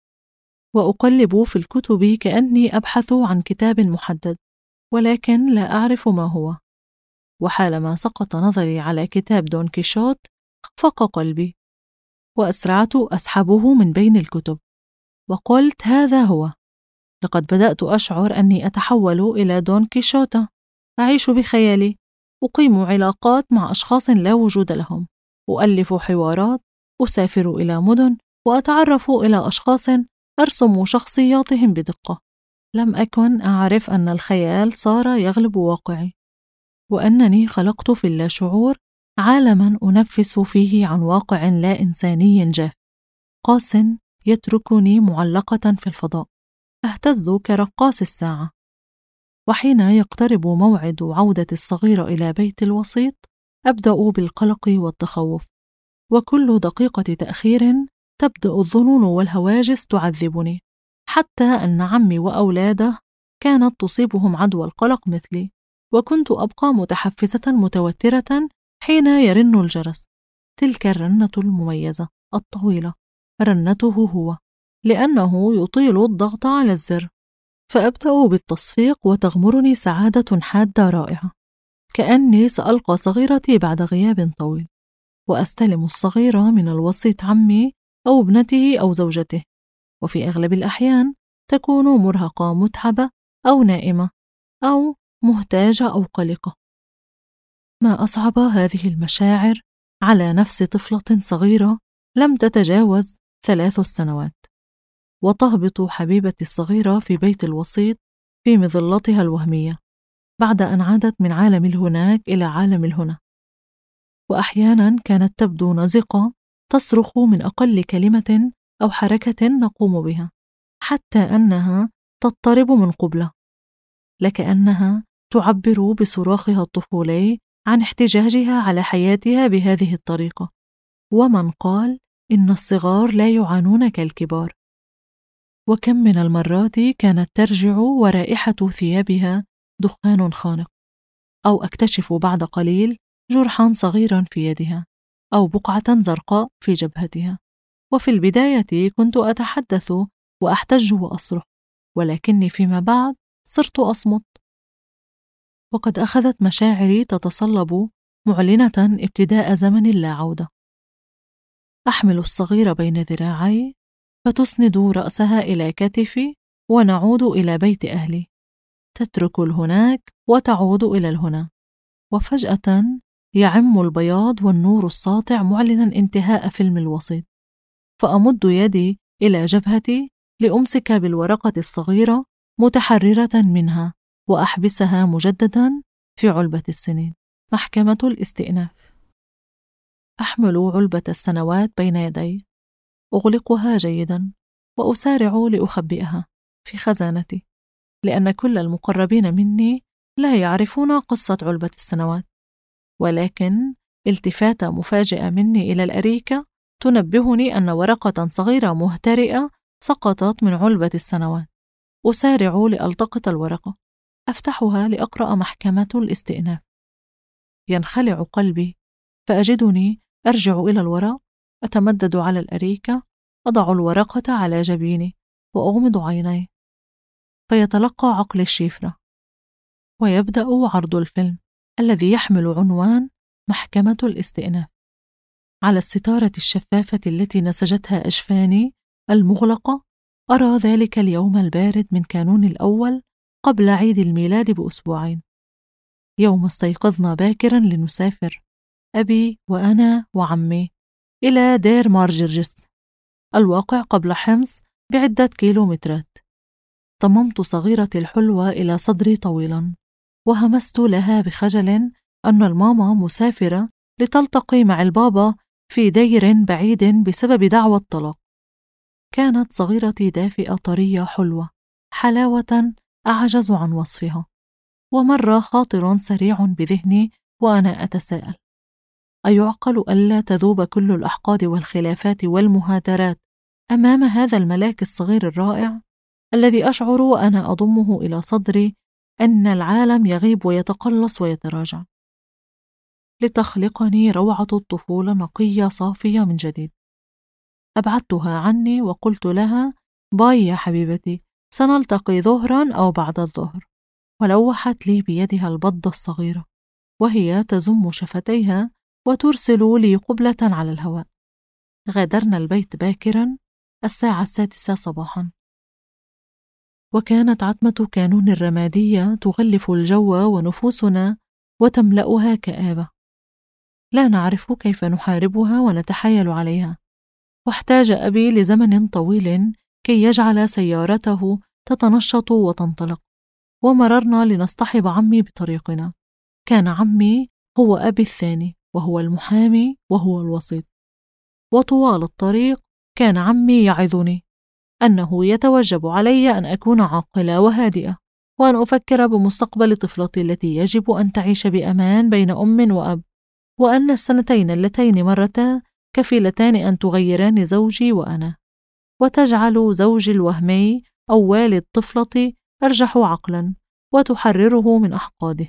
A: وأقلب في الكتب كأني أبحث عن كتاب محدد، ولكن لا أعرف ما هو. وحالما سقط نظري على كتاب دون كيشوت خفق قلبي، وأسرعت أسحبه من بين الكتب، وقلت هذا هو. لقد بدأت أشعر أني أتحول إلى دون كيشوتا، أعيش بخيالي، أقيم علاقات مع أشخاص لا وجود لهم، أؤلف حوارات، أسافر إلى مدن، وأتعرف إلى أشخاص أرسم شخصياتهم بدقة. لم أكن أعرف أن الخيال صار يغلب واقعي، وأنني خلقت في اللاشعور عالماً أنفس فيه عن واقع لا إنساني جاف، قاس يتركني معلقة في الفضاء، أهتز كرقاص الساعة. وحين يقترب موعد عودة الصغيرة إلى بيت الوسيط أبدأ بالقلق والتخوف، وكل دقيقة تأخير تبدأ الظنون والهواجس تعذبني، حتى أن عمي وأولاده كانت تصيبهم عدوى القلق مثلي، وكنت أبقى متحفزة متوترة حين يرن الجرس. تلك الرنة المميزة الطويلة رنته هو، لأنه يطيل الضغط على الزر، فأبدأ بالتصفيق وتغمرني سعادة حادة رائعة، كأني سألقى صغيرتي بعد غياب طويل، وأستلم الصغيرة من الوسيط عمي أو ابنته أو زوجته، وفي أغلب الأحيان تكون مرهقة متعبة أو نائمة أو مهتاجة أو قلقة. ما أصعب هذه المشاعر على نفس طفلة صغيرة لم تتجاوز 3 سنوات، وتهبط حبيبتي الصغيرة في بيت الوسيط في مظلتها الوهمية بعد أن عادت من عالم الهناك إلى عالم الهنا. وأحيانا كانت تبدو نزقة تصرخ من أقل كلمة أو حركة نقوم بها، حتى أنها تضطرب من قبلة، لكأنها تعبر بصراخها الطفولي عن احتجاجها على حياتها بهذه الطريقة. ومن قال إن الصغار لا يعانون كالكبار؟ وكم من المرات كانت ترجع ورائحة ثيابها دخان خانق، أو أكتشف بعد قليل جرحا صغيرا في يدها أو بقعة زرقاء في جبهتها. وفي البداية كنت أتحدث وأحتج وأصرخ، ولكني فيما بعد صرت أصمت. وقد أخذت مشاعري تتصلب معلنة ابتداء زمن لا عودة. أحمل الصغير بين ذراعي فتسند رأسها إلى كتفي، ونعود إلى بيت أهلي، تترك الهناك وتعود إلى الهنا، وفجأة يعم البياض والنور الساطع معلنا انتهاء فيلم الوسيط، فأمد يدي إلى جبهتي لأمسك بالورقة الصغيرة متحررة منها وأحبسها مجددا في علبة السنين. محكمة الاستئناف. أحمل علبة السنوات بين يدي، أغلقها جيدا وأسارع لأخبئها في خزانتي، لأن كل المقربين مني لا يعرفون قصة علبة السنوات، ولكن التفاتة مفاجئة مني إلى الأريكة تنبهني أن ورقة صغيرة مهترئة سقطت من علبة السنوات. أسارع لألتقط الورقة، أفتحها لأقرأ محكمة الاستئناف. ينخلع قلبي فأجدني أرجع إلى الوراء، أتمدد على الأريكة، أضع الورقة على جبيني وأغمض عيني، فيتلقى عقلي الشفرة ويبدأ عرض الفيلم الذي يحمل عنوان محكمة الاستئناف. على الستارة الشفافة التي نسجتها أجفاني المغلقة أرى ذلك اليوم البارد من كانون الأول قبل عيد الميلاد بأسبوعين، يوم استيقظنا باكرا لنسافر أبي وأنا وعمي إلى دير مارجرجس الواقع قبل حمص بعدة كيلومترات. ضممت صغيرتي الحلوة إلى صدري طويلا، وهمست لها بخجل أن الماما مسافرة لتلتقي مع البابا في دير بعيد بسبب دعوى الطلاق. كانت صغيرتي دافئة طرية حلوة، حلاوة أعجز عن وصفها. ومر خاطر سريع بذهني وأنا أتساءل: أيعقل ألا تذوب كل الأحقاد والخلافات والمهاترات أمام هذا الملاك الصغير الرائع، الذي أشعر وأنا أضمه إلى صدري أن العالم يغيب ويتقلص ويتراجع، لتخلقني روعة الطفولة نقية صافية من جديد. أبعدتها عني وقلت لها: باي يا حبيبتي، سنلتقي ظهرا أو بعد الظهر. ولوحت لي بيدها البضة الصغيرة وهي تزم شفتيها وترسل لي قبلة على الهواء. غادرنا البيت باكرا، الساعة 6 صباحا، وكانت عتمة كانون الرمادية تغلف الجو ونفوسنا وتملأها كآبة. لا نعرف كيف نحاربها ونتحايل عليها، واحتاج أبي لزمن طويل كي يجعل سيارته تتنشط وتنطلق. ومررنا لنصطحب عمي بطريقنا. كان عمي هو أبي الثاني، وهو المحامي، وهو الوسيط. وطوال الطريق كان عمي يعظني أنه يتوجب علي أن أكون عاقلة وهادئة، وأن أفكر بمستقبل طفلتي التي يجب أن تعيش بأمان بين أم وأب، وأن السنتين اللتين مرتا كفيلتان أن تغيران زوجي وأنا، وتجعل زوجي الوهمي أو والد طفلتي أرجح عقلا، وتحرره من أحقاده.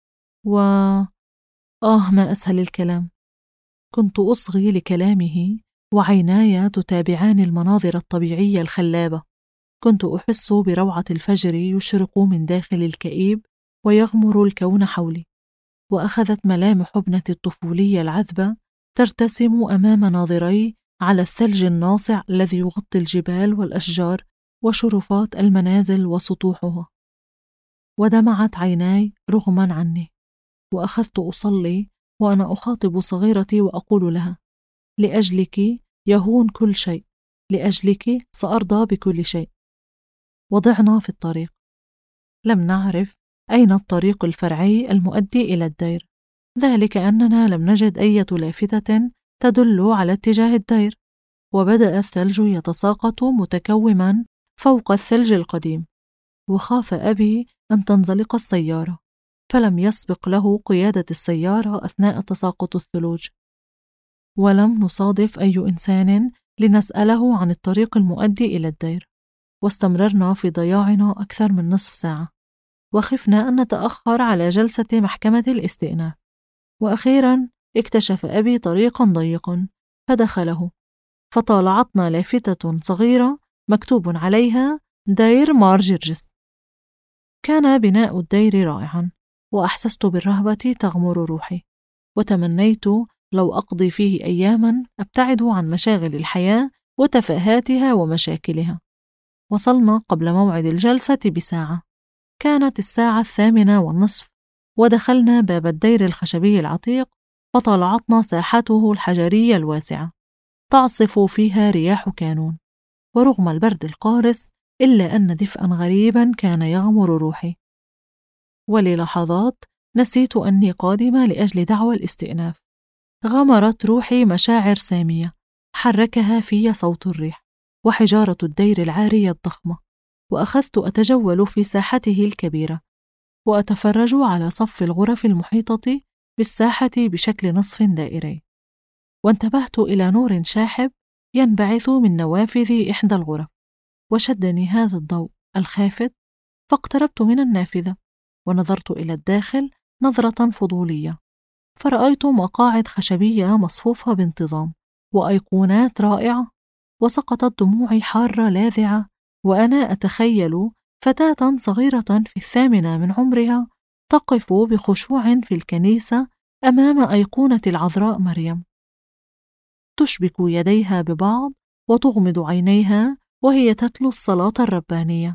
A: ما أسهل الكلام. كنت أصغي لكلامه وعيناي تتابعان المناظر الطبيعية الخلابة. كنت أحس بروعة الفجر يشرق من داخل الكئيب ويغمر الكون حولي، وأخذت ملامح ابنتي الطفولية العذبة ترتسم أمام ناظري على الثلج الناصع الذي يغطي الجبال والأشجار وشرفات المنازل وسطوحها. ودمعت عيناي رغما عني، وأخذت أصلي وأنا أخاطب صغيرتي وأقول لها: لأجلك يهون كل شيء، لأجلك سأرضى بكل شيء. وضعنا في الطريق. لم نعرف أين الطريق الفرعي المؤدي إلى الدير، ذلك أننا لم نجد أي لافتة تدل على اتجاه الدير، وبدأ الثلج يتساقط متكوما فوق الثلج القديم. وخاف أبي أن تنزلق السيارة، فلم يسبق له قيادة السيارة أثناء تساقط الثلوج. ولم نصادف أي إنسان لنسأله عن الطريق المؤدي إلى الدير، واستمررنا في ضياعنا أكثر من نصف ساعة، وخفنا أن نتأخر على جلسة محكمة الاستئناف. وأخيرا اكتشف أبي طريقا ضيقا فدخله، فطالعتنا لافتة صغيرة مكتوب عليها دير مار جرجس. كان بناء الدير رائعا، وأحسست بالرهبة تغمر روحي، وتمنيت لو أقضي فيه أياما أبتعد عن مشاغل الحياة وتفاهاتها ومشاكلها. وصلنا قبل موعد الجلسة بساعة، كانت الساعة 8:30، ودخلنا باب الدير الخشبي العتيق، فطالعتنا ساحته الحجرية الواسعة تعصف فيها رياح كانون. ورغم البرد القارس إلا أن دفئا غريبا كان يغمر روحي، وللحظات نسيت أني قادمة لأجل دعوى الاستئناف. غمرت روحي مشاعر سامية حركها في صوت الريح وحجارة الدير العارية الضخمة، وأخذت أتجول في ساحته الكبيرة وأتفرج على صف الغرف المحيطة بالساحة بشكل نصف دائري. وانتبهت إلى نور شاحب ينبعث من نوافذ إحدى الغرف، وشدني هذا الضوء الخافت، فاقتربت من النافذة ونظرت إلى الداخل نظرة فضولية، فرأيت مقاعد خشبية مصفوفة بانتظام وأيقونات رائعة، وسقطت دموعي حارة لاذعة وأنا أتخيل فتاة صغيرة في 8 من عمرها تقف بخشوع في الكنيسة أمام أيقونة العذراء مريم، تشبك يديها ببعض وتغمض عينيها وهي تتلو الصلاة الربانية.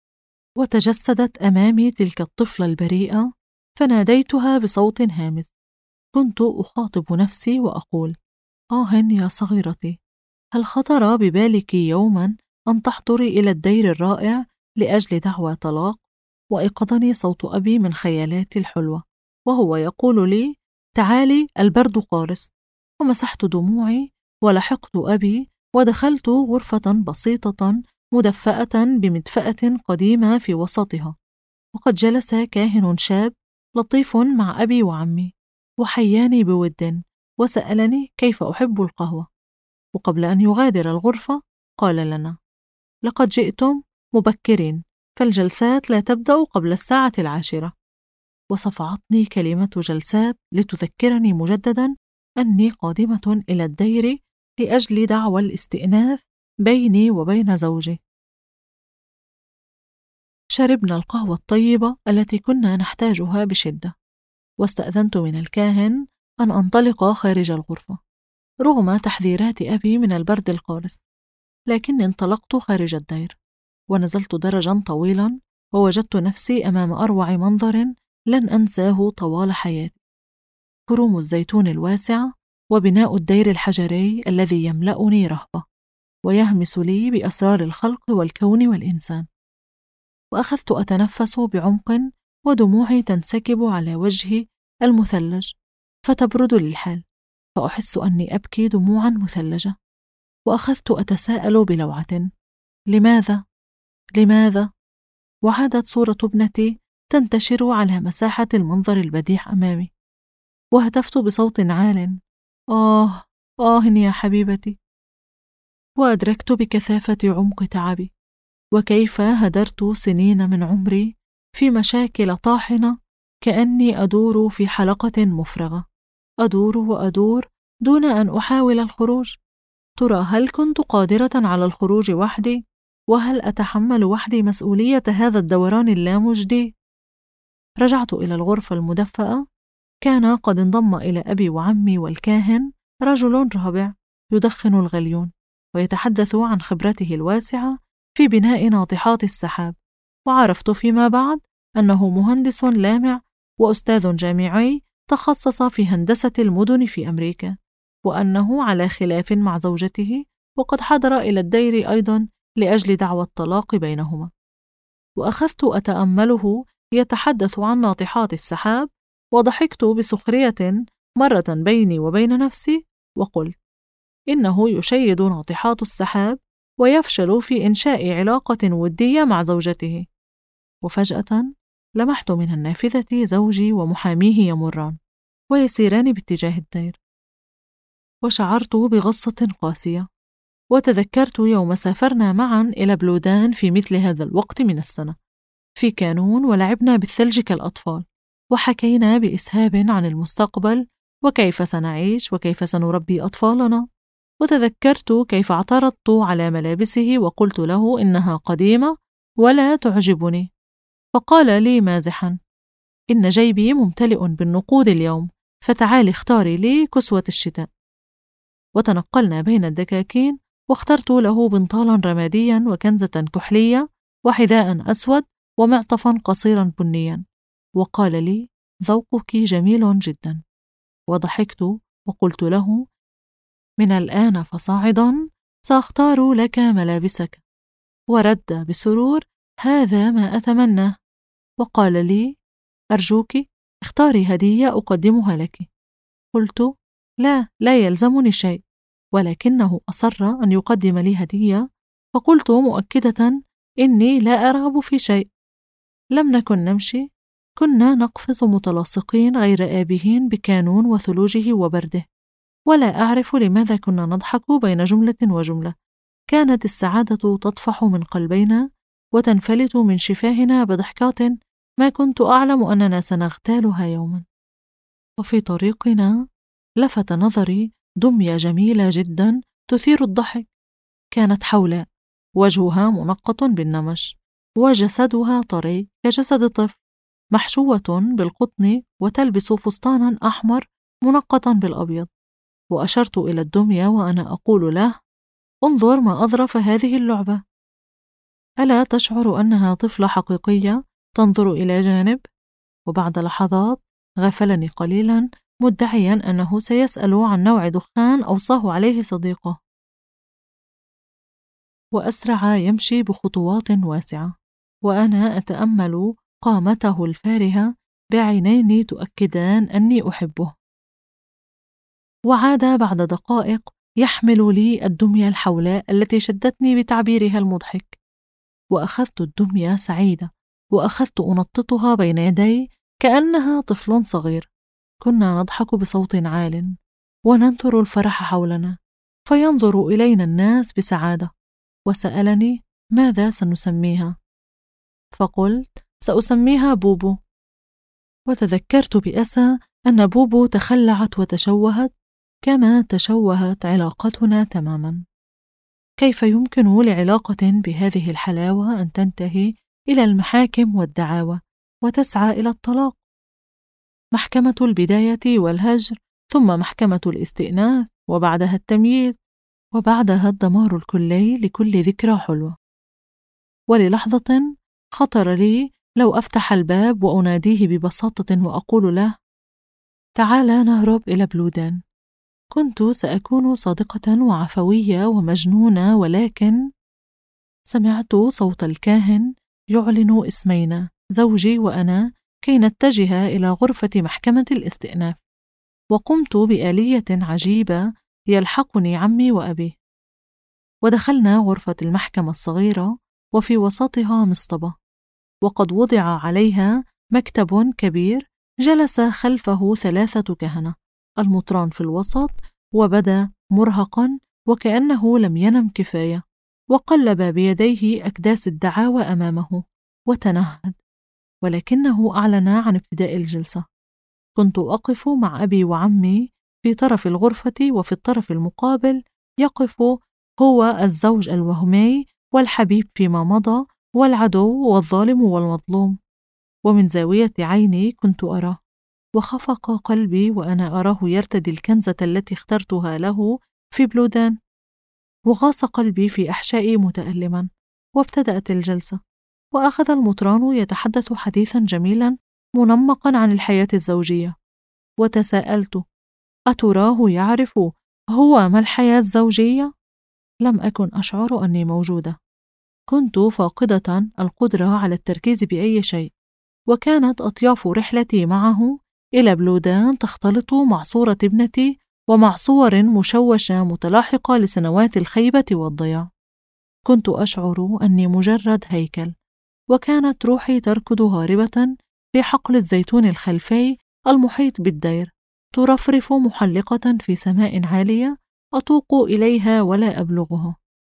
A: وتجسدت أمامي تلك الطفلة البريئة، فناديتها بصوت هامس. كنت أخاطب نفسي وأقول: يا صغيرتي، هل خطر ببالك يوما أن تحضري إلى الدير الرائع لأجل دعوى طلاق؟ وأيقظني صوت أبي من خيالاتي الحلوة وهو يقول لي: تعالي البرد قارس. ومسحت دموعي ولحقت أبي ودخلت غرفة بسيطة مدفأة بمدفأة قديمة في وسطها، وقد جلس كاهن شاب لطيف مع أبي وعمي، وحياني بود، وسألني كيف أحب القهوة. وقبل أن يغادر الغرفة قال لنا: لقد جئتم مبكرين، فالجلسات لا تبدأ قبل 10:10. وصفعتني كلمة جلسات لتذكرني مجددا أني قادمة إلى الدير لأجل دعوى الاستئناف بيني وبين زوجي. شربنا القهوة الطيبة التي كنا نحتاجها بشدة، واستأذنت من الكاهن أن أنطلق خارج الغرفة رغم تحذيرات أبي من البرد القارس، لكني انطلقت خارج الدير ونزلت درجا طويلا، ووجدت نفسي أمام أروع منظر لن أنساه طوال حياتي: كروم الزيتون الواسعة، وبناء الدير الحجري الذي يملأني رهبة ويهمس لي بأسرار الخلق والكون والإنسان. وأخذت أتنفس بعمق، ودموعي تنسكب على وجهي المثلج فتبرد للحال، فأحس أني أبكي دموعا مثلجة. وأخذت أتساءل بلوعة: لماذا؟ لماذا؟ وعادت صورة ابنتي تنتشر على مساحة المنظر البديع أمامي، وهتفت بصوت عال: آه، آه يا حبيبتي. وأدركت بكثافة عمق تعبي، وكيف هدرت سنين من عمري في مشاكل طاحنة، كأني أدور في حلقة مفرغة، أدور وأدور دون أن أحاول الخروج. ترى هل كنت قادرة على الخروج وحدي؟ وهل أتحمل وحدي مسؤولية هذا الدوران اللامجدي؟ رجعت إلى الغرفة المدفأة. كان قد انضم إلى أبي وعمي والكاهن رجل رابع يدخن الغليون ويتحدث عن خبرته الواسعة في بناء ناطحات السحاب، وعرفت فيما بعد أنه مهندس لامع وأستاذ جامعي تخصص في هندسة المدن في أمريكا، وأنه على خلاف مع زوجته، وقد حضر إلى الدير أيضا لأجل دعوى الطلاق بينهما. وأخذت أتأمله يتحدث عن ناطحات السحاب، وضحكت بسخرية مرة بيني وبين نفسي، وقلت: إنه يشيد ناطحات السحاب ويفشل في إنشاء علاقة ودية مع زوجته. وفجأة لمحت من النافذة زوجي ومحاميه يمران ويسيران باتجاه الدير، وشعرت بغصة قاسية، وتذكرت يوم سافرنا معا إلى بلودان في مثل هذا الوقت من السنة في كانون، ولعبنا بالثلج كالأطفال، وحكينا بإسهاب عن المستقبل وكيف سنعيش وكيف سنربي أطفالنا. وتذكرت كيف اعترضت على ملابسه وقلت له إنها قديمة ولا تعجبني، فقال لي مازحا: إن جيبي ممتلئ بالنقود اليوم، فتعالي اختاري لي كسوة الشتاء. وتنقلنا بين الدكاكين، واخترت له بنطالا رماديا وكنزة كحلية وحذاء أسود ومعطفا قصيرا بنيا، وقال لي: ذوقك جميل جدا. وضحكت وقلت له: من الآن فصاعدا سأختار لك ملابسك. ورد بسرور: هذا ما أتمناه. وقال لي: أرجوك اختاري هدية أقدمها لك. قلت: لا يلزمني شيء. ولكنه أصر أن يقدم لي هدية، فقلت مؤكدة إني لا أرغب في شيء. لم نكن نمشي، كنا نقفز متلاصقين غير آبهين بكانون وثلوجه وبرده، ولا أعرف لماذا كنا نضحك بين جملة وجملة. كانت السعادة تطفح من قلبينا وتنفلت من شفاهنا بضحكات ما كنت أعلم أننا سنغتالها يوما. وفي طريقنا لفت نظري دمية جميلة جدا تثير الضحك. كانت حولاء، وجهها منقط بالنمش، وجسدها طري كجسد طفل، محشوة بالقطن، وتلبس فستانا أحمر منقطا بالأبيض. وأشرت إلى الدمية وأنا أقول له: انظر ما أظرف هذه اللعبة. ألا تشعر أنها طفلة حقيقية تنظر إلى جانب؟ وبعد لحظات غفلني قليلا، مدعيا أنه سيسأل عن نوع دخان أوصاه عليه صديقه. وأسرع يمشي بخطوات واسعة، وأنا أتأمل قامته الفارهة بعينين تؤكدان أني أحبه. وعاد بعد دقائق يحمل لي الدمية الحولاء التي شدتني بتعبيرها المضحك، وأخذت الدمية سعيدة، وأخذت أنططها بين يدي كأنها طفل صغير. كنا نضحك بصوت عال وننثر الفرح حولنا، فينظر إلينا الناس بسعادة. وسألني ماذا سنسميها، فقلت سأسميها بوبو. وتذكرت بأسى أن بوبو تخلعت وتشوهت كما تشوهت علاقتنا تماما. كيف يمكن لعلاقة بهذه الحلاوة أن تنتهي إلى المحاكم والدعاوى وتسعى إلى الطلاق؟ محكمة البداية والهجر، ثم محكمة الاستئناف، وبعدها التمييز، وبعدها الدمار الكلي لكل ذكرى حلوة. وللحظة خطر لي لو أفتح الباب وأناديه ببساطة وأقول له تعال نهرب إلى بلودان. كنت سأكون صادقة وعفوية ومجنونة، ولكن سمعت صوت الكاهن يعلن اسمينا، زوجي وأنا، كي نتجه إلى غرفة محكمة الاستئناف. وقمت بآلية عجيبة يلحقني عمي وأبي، ودخلنا غرفة المحكمة الصغيرة، وفي وسطها مصطبة، وقد وضع عليها مكتب كبير جلس خلفه 3 كهنة، المطران في الوسط، وبدا مرهقا وكأنه لم ينم كفاية، وقلب بيديه أكداس الدعاوى أمامه وتنهد، ولكنه أعلن عن ابتداء الجلسة. كنت أقف مع أبي وعمي في طرف الغرفة، وفي الطرف المقابل يقف هو الزوج الوهمي والحبيب فيما مضى، والعدو والظالم والمظلوم. ومن زاوية عيني كنت أراه، وخفق قلبي وأنا أراه يرتدي الكنزة التي اخترتها له في بلودان. وغاص قلبي في أحشائي متألما، وابتدأت الجلسة، وأخذ المطران يتحدث حديثا جميلا منمقا عن الحياة الزوجية. وتساءلت أتراه يعرف هو ما الحياة الزوجية؟ لم أكن أشعر أني موجودة. كنت فاقدة القدرة على التركيز بأي شيء، وكانت أطياف رحلتي معه إلى بلودان تختلط مع صورة ابنتي ومع صور مشوشة متلاحقة لسنوات الخيبة والضياع. كنت أشعر أني مجرد هيكل، وكانت روحي تركض هاربة في حقل الزيتون الخلفي المحيط بالدير، ترفرف محلقة في سماء عالية أطوق إليها ولا أبلغها.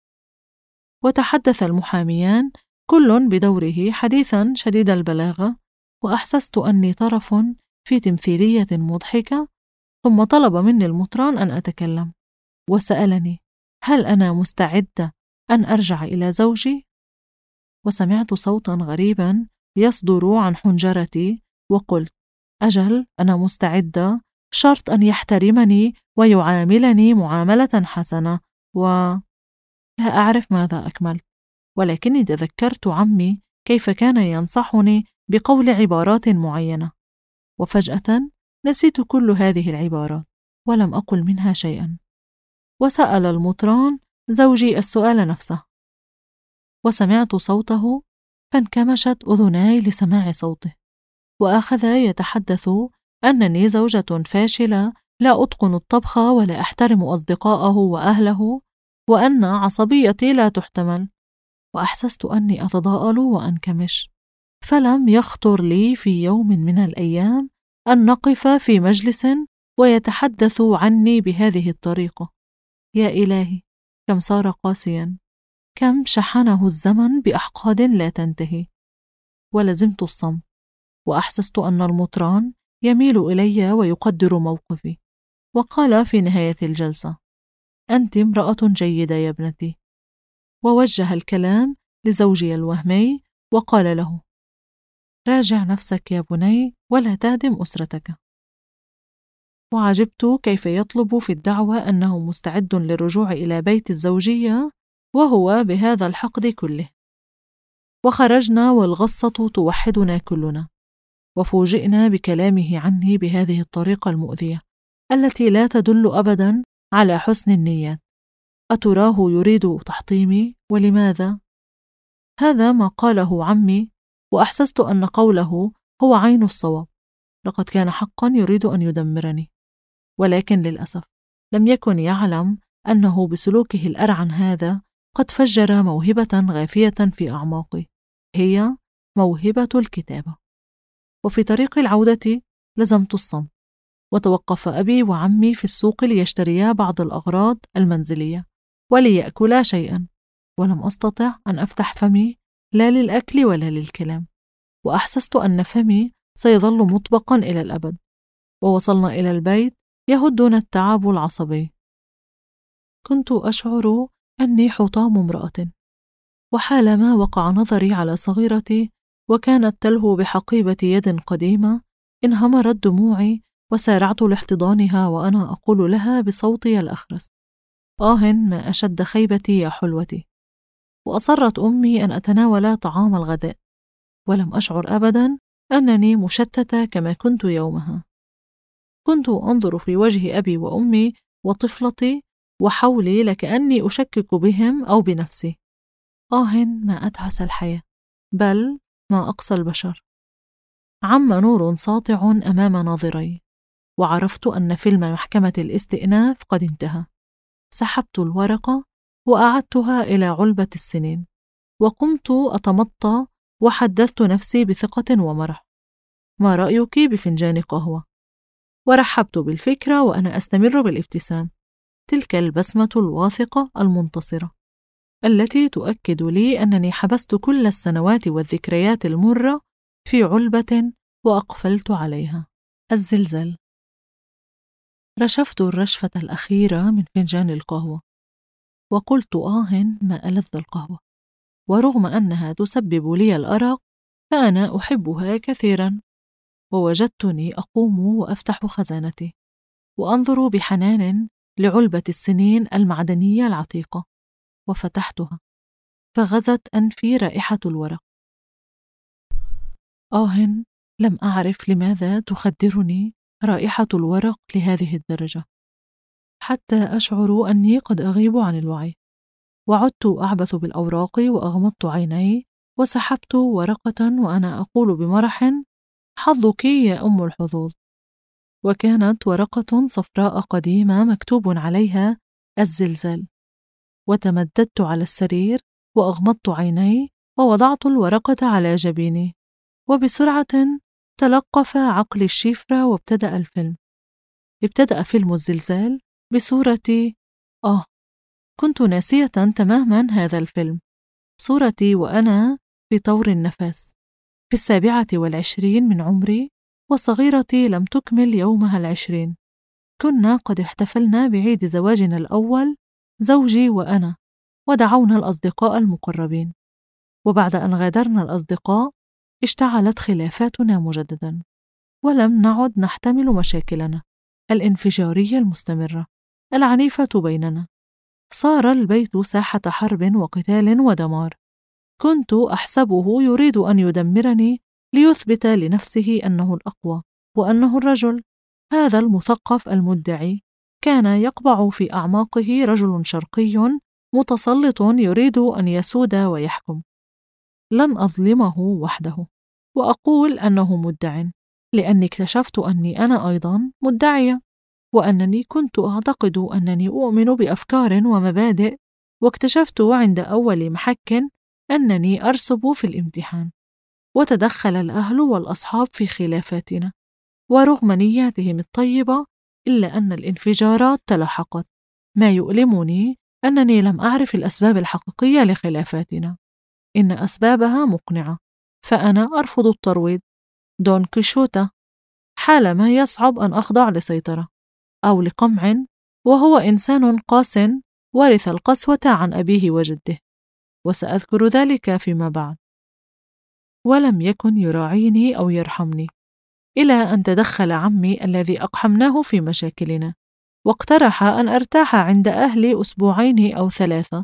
A: وتحدث المحاميان كل بدوره حديثا شديد البلاغة، وأحسست أني طرف في تمثيلية مضحكة. ثم طلب مني المطران أن أتكلم، وسألني هل أنا مستعدة أن أرجع إلى زوجي؟ وسمعت صوتا غريبا يصدر عن حنجرتي، وقلت أجل أنا مستعدة، شرط أن يحترمني ويعاملني معاملة حسنة. لا أعرف ماذا أكملت، ولكني تذكرت عمي كيف كان ينصحني بقول عبارات معينة، وفجأة نسيت كل هذه العبارات ولم أقل منها شيئا. وسأل المطران زوجي السؤال نفسه، وسمعت صوته فانكمشت أذناي لسماع صوته، وأخذ يتحدث أنني زوجة فاشلة لا أتقن الطبخ ولا أحترم أصدقاءه وأهله، وأن عصبيتي لا تحتمل. وأحسست أني أتضاءل وأنكمش، فلم يخطر لي في يوم من الأيام أن نقف في مجلس ويتحدث عني بهذه الطريقة. يا إلهي، كم صار قاسيا، كم شحنه الزمن بأحقاد لا تنتهي. ولزمت الصمت، وأحسست أن المطران يميل إلي ويقدر موقفي، وقال في نهاية الجلسة أنت امرأة جيدة يا ابنتي. ووجه الكلام لزوجي الوهمي وقال له راجع نفسك يا بني ولا تهدم أسرتك. وعجبت كيف يطلب في الدعوة أنه مستعد للرجوع إلى بيت الزوجية وهو بهذا الحقد كله. وخرجنا والغصة توحدنا كلنا، وفوجئنا بكلامه عني بهذه الطريقة المؤذية التي لا تدل أبدا على حسن النيات. أتراه يريد تحطيمي؟ ولماذا؟ هذا ما قاله عمي، وأحسست أن قوله هو عين الصواب. لقد كان حقا يريد أن يدمرني، ولكن للأسف لم يكن يعلم أنه بسلوكه الأرعن هذا قد فجر موهبة غافية في أعماقي، هي موهبة الكتابة. وفي طريق العودة لزمت الصمت، وتوقف أبي وعمي في السوق ليشتريا بعض الأغراض المنزلية وليأكلا شيئا، ولم أستطع أن أفتح فمي لا للأكل ولا للكلام، وأحسست أن فمي سيظل مطبقا إلى الأبد. ووصلنا إلى البيت يهدنا التعب العصبي. كنت أشعر أني حطام امرأة، وحالما وقع نظري على صغيرتي وكانت تلهو بحقيبة يد قديمة انهمرت دموعي، وسارعت لاحتضانها وأنا أقول لها بصوتي الأخرس: ما أشد خيبتي يا حلوتي. وأصرت أمي أن أتناول طعام الغداء، ولم أشعر أبدا أنني مشتتة كما كنت يومها. كنت أنظر في وجه أبي وأمي وطفلتي وحولي لكأني أشكك بهم أو بنفسي. ما أتعس الحياة، بل ما أقسى البشر. عم نور ساطع أمام ناظري، وعرفت أن فيلم محكمة الاستئناف قد انتهى. سحبت الورقة وأعدتها إلى علبة السنين، وقمت أتمطى وحدثت نفسي بثقة ومرح: ما رأيك بفنجان قهوة؟ ورحبت بالفكرة وأنا أستمر بالابتسام، تلك البسمة الواثقة المنتصرة التي تؤكد لي أنني حبست كل السنوات والذكريات المرة في علبة وأقفلت عليها. الزلزال. رشفت الرشفة الأخيرة من فنجان القهوة، وقلت: ما ألذ القهوة، ورغم أنها تسبب لي الأرق فأنا أحبها كثيرا. ووجدتني أقوم وأفتح خزانتي وأنظر بحنان لعلبة السنين المعدنية العتيقة، وفتحتها فغزت أنفي رائحة الورق. لم أعرف لماذا تخدرني رائحة الورق لهذه الدرجة، حتى أشعر أني قد أغيب عن الوعي. وعدت أعبث بالأوراق وأغمضت عيني وسحبت ورقة وأنا أقول بمرح: حظك يا أم الحظوظ. وكانت ورقة صفراء قديمة مكتوب عليها الزلزال. وتمددت على السرير وأغمضت عيني ووضعت الورقة على جبيني، وبسرعة تلقف عقلي الشفرة وابتدأ الفيلم. ابتدأ فيلم الزلزال بصورتي. كنت ناسية تماما هذا الفيلم. صورتي وأنا في طور النفس في 27 من عمري، وصغيرتي لم تكمل يومها 20. كنا قد احتفلنا بعيد زواجنا الأول زوجي وأنا، ودعونا الأصدقاء المقربين. وبعد أن غادرنا الأصدقاء اشتعلت خلافاتنا مجددا، ولم نعد نحتمل مشاكلنا الانفجارية المستمرة العنيفة بيننا. صار البيت ساحة حرب وقتال ودمار. كنت أحسبه يريد أن يدمرني ليثبت لنفسه أنه الأقوى وأنه الرجل. هذا المثقف المدعي كان يقبع في أعماقه رجل شرقي متسلط يريد أن يسود ويحكم. لن أظلمه وحده وأقول أنه مدع، لأني اكتشفت أني أنا أيضا مدعية، وأنني كنت أعتقد أنني أؤمن بأفكار ومبادئ، واكتشفت عند أول محك أنني أرسب في الامتحان. وتدخل الأهل والأصحاب في خلافاتنا، ورغم نياتهم الطيبة إلا أن الانفجارات تلاحقت. ما يؤلمني أنني لم أعرف الأسباب الحقيقية لخلافاتنا. إن أسبابها مقنعة، فأنا أرفض الترويض. دون كيشوتا حالما يصعب أن أخضع لسيطرة أو لقمع، وهو إنسان قاس ورث القسوة عن أبيه وجده، وسأذكر ذلك فيما بعد. ولم يكن يراعيني أو يرحمني، إلى أن تدخل عمي الذي أقحمناه في مشاكلنا، واقترح أن أرتاح عند أهلي 2 أو 3،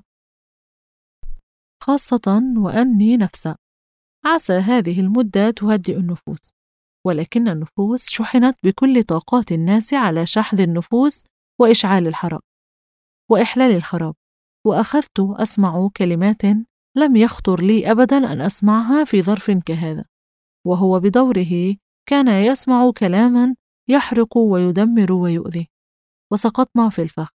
A: خاصة وأني نفسا. عسى هذه المدة تهدئ النفوس، ولكن النفوس شحنت بكل طاقات الناس على شحذ النفوس وإشعال الحرائق وإحلال الخراب. وأخذت أسمع كلمات لم يخطر لي أبدا أن أسمعها في ظرف كهذا، وهو بدوره كان يسمع كلاما يحرق ويدمر ويؤذي. وسقطنا في الفخ،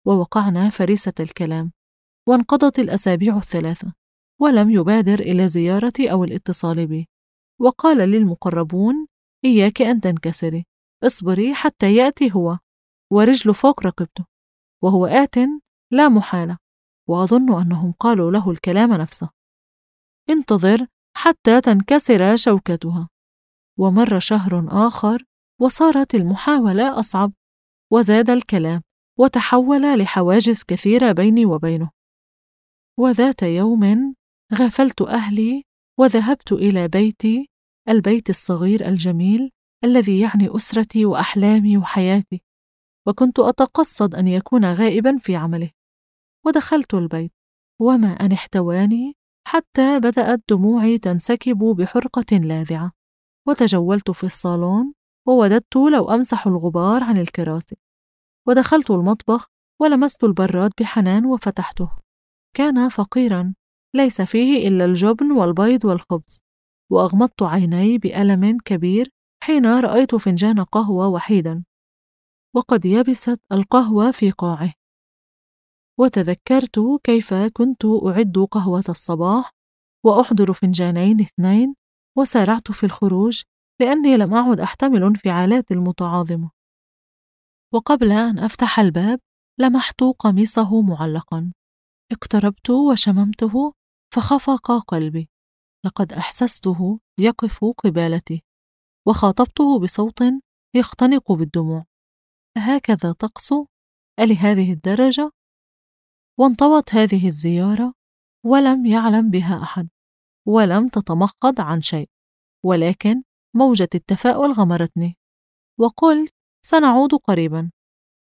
A: ووقعنا فريسة الكلام، وانقضت الأسابيع الثلاثة ولم يبادر إلى زيارتي أو الاتصال بي. وقال لي المقربون: إياك أن تنكسري، اصبري حتى يأتي هو، ورجل فوق رقبته، وهو آت لا محالة. وأظن أنهم قالوا له الكلام نفسه: انتظر حتى تنكسر شوكتها. ومر شهر آخر وصارت المحاولة أصعب، وزاد الكلام وتحول لحواجز كثيرة بيني وبينه. وذات يوم غفلت أهلي وذهبت إلى بيتي، البيت الصغير الجميل الذي يعني أسرتي وأحلامي وحياتي، وكنت أتقصد أن يكون غائبا في عمله. ودخلت البيت وما أن احتواني حتى بدأت دموعي تنسكب بحرقة لاذعة. وتجولت في الصالون ووددت لو أمسح الغبار عن الكراسي. ودخلت المطبخ ولمست البراد بحنان وفتحته. كان فقيرا، ليس فيه إلا الجبن والبيض والخبز. وأغمضت عيني بألم كبير حين رأيت فنجان قهوة وحيدا، وقد يبست القهوة في قاعه. وتذكرت كيف كنت أعد قهوة الصباح وأحضر فنجانين 2، وسارعت في الخروج لأني لم أعد أحتمل انفعالاتي المتعاظمة. وقبل أن أفتح الباب لمحت قميصه معلقا. اقتربت وشممته فخفق قلبي. لقد أحسسته يقف قبالتي، وخاطبته بصوت يختنق بالدموع: هكذا تقسو؟ ألهذه الدرجة؟ وانطوت هذه الزيارة ولم يعلم بها أحد، ولم تتمخض عن شيء، ولكن موجة التفاؤل غمرتني، وقلت: سنعود قريبا،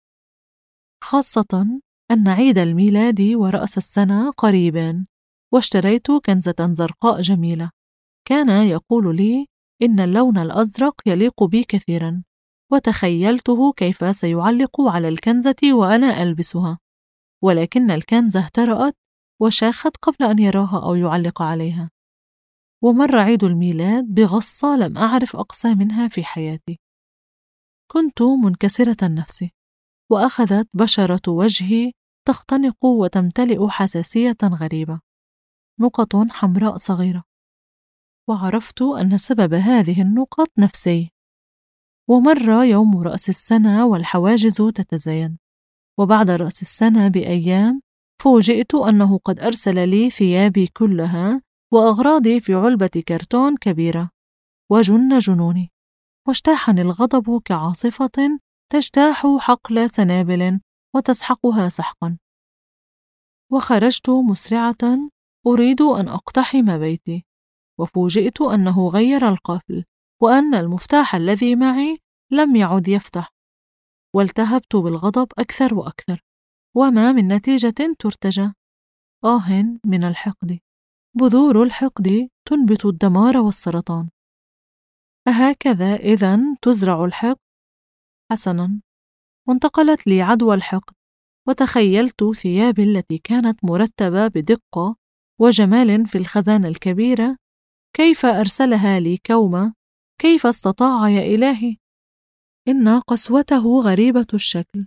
A: خاصة أن عيد الميلاد ورأس السنة قريبان. واشتريت كنزة زرقاء جميلة. كان يقول لي إن اللون الأزرق يليق بي كثيرا، وتخيلته كيف سيعلق على الكنزة وأنا ألبسها، ولكن الكنزة اهترأت وشاخت قبل أن يراها أو يعلق عليها. ومر عيد الميلاد بغصة لم أعرف أقسى منها في حياتي. كنت منكسرة النفس، وأخذت بشرة وجهي تختنق وتمتلئ حساسية غريبة، نقط حمراء صغيرة، وعرفت أن سبب هذه النقط نفسي. ومر يوم رأس السنة والحواجز تتزايد، وبعد رأس السنة بأيام فوجئت أنه قد أرسل لي ثيابي كلها وأغراضي في علبة كرتون كبيرة. وجن جنوني، واجتاحني الغضب كعاصفة تجتاح حقل سنابل وتسحقها سحقا. وخرجت مسرعة أريد أن أقتحم بيتي، وفوجئت أنه غير القفل، وأن المفتاح الذي معي لم يعد يفتح. والتهبت بالغضب أكثر وأكثر، وما من نتيجة ترتجى. من الحقد، بذور الحقد تنبت الدمار والسرطان. أهكذا إذن تزرع الحقد؟ حسنا. وانتقلت لي عدوى الحقد، وتخيلت ثيابي التي كانت مرتبة بدقة وجمال في الخزانة الكبيرة، كيف أرسلها لي كومة، كيف استطاع يا إلهي؟ إن قسوته غريبة الشكل.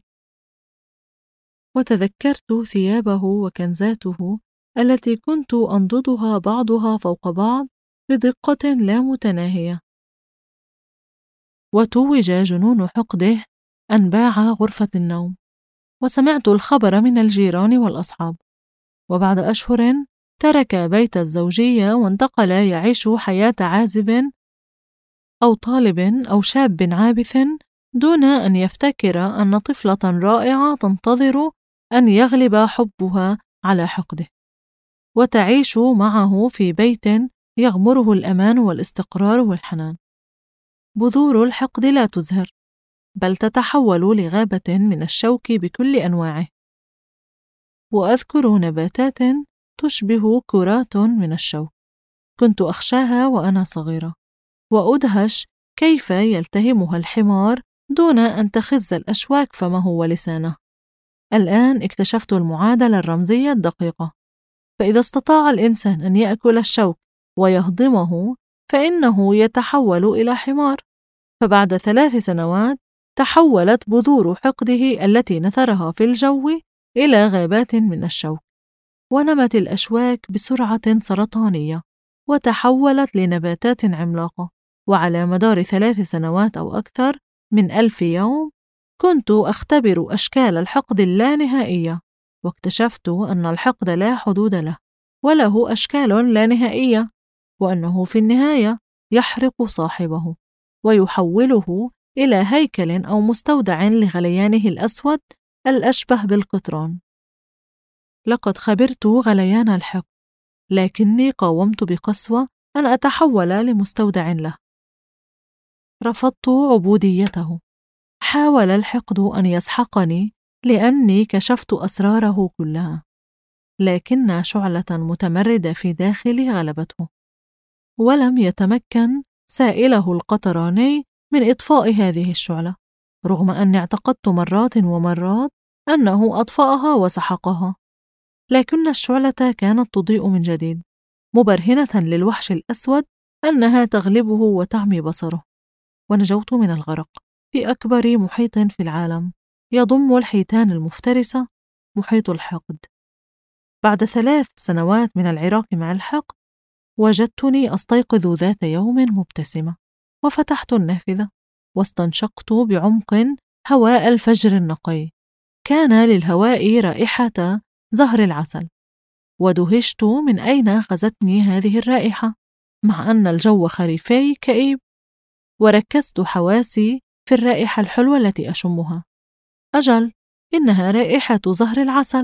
A: وتذكرت ثيابه وكنزاته التي كنت أنضدها بعضها فوق بعض بدقة لا متناهية. وتوج جنون حقده أن باع غرفة النوم، وسمعت الخبر من الجيران والأصحاب. وبعد أشهر ترك بيت الزوجية وانتقل يعيش حياة عازب أو طالب أو شاب عابث، دون أن يفتكر أن طفلة رائعة تنتظر أن يغلب حبها على حقده، وتعيش معه في بيت يغمره الأمان والاستقرار والحنان. بذور الحقد لا تزهر، بل تتحول لغابة من الشوك بكل أنواعه. وأذكر نباتات تشبه كرات من الشوك كنت أخشاها وأنا صغيرة، وأدهش كيف يلتهمها الحمار دون أن تخز الأشواك فمه ولسانه. الآن اكتشفت المعادلة الرمزية الدقيقة، فإذا استطاع الإنسان أن يأكل الشوك ويهضمه فإنه يتحول إلى حمار. فبعد 3 سنوات تحولت بذور حقده التي نثرها في الجو إلى غابات من الشوك، ونمت الأشواك بسرعة سرطانية وتحولت لنباتات عملاقة. وعلى مدار 3 سنوات أو أكثر من 1000 يوم كنت أختبر أشكال الحقد اللانهائية، واكتشفت أن الحقد لا حدود له وله أشكال لا نهائية، وأنه في النهاية يحرق صاحبه ويحوله إلى هيكل أو مستودع لغليانه الأسود الأشبه بالقطران. لقد خبرت غليان الحقد، لكني قاومت بقسوة أن أتحول لمستودع له. رفضت عبوديته. حاول الحقد أن يسحقني لأني كشفت أسراره كلها، لكن شعلة متمردة في داخلي غلبته، ولم يتمكن سائله القطراني من إطفاء هذه الشعلة، رغم أني اعتقدت مرات ومرات أنه أطفأها وسحقها. لكن الشعلة كانت تضيء من جديد، مبرهنة للوحش الأسود أنها تغلبه وتعمي بصره. ونجوت من الغرق في أكبر محيط في العالم يضم الحيتان المفترسة، محيط الحقد. بعد 3 سنوات من العراق مع الحقد، وجدتني أستيقظ ذات يوم مبتسمة، وفتحت النافذة واستنشقت بعمق هواء الفجر النقي. كان للهواء رائحة زهر العسل، ودهشت من أين غزتني هذه الرائحة، مع أن الجو خريفي كئيب. وركزت حواسي في الرائحة الحلوة التي أشمها. أجل، إنها رائحة زهر العسل.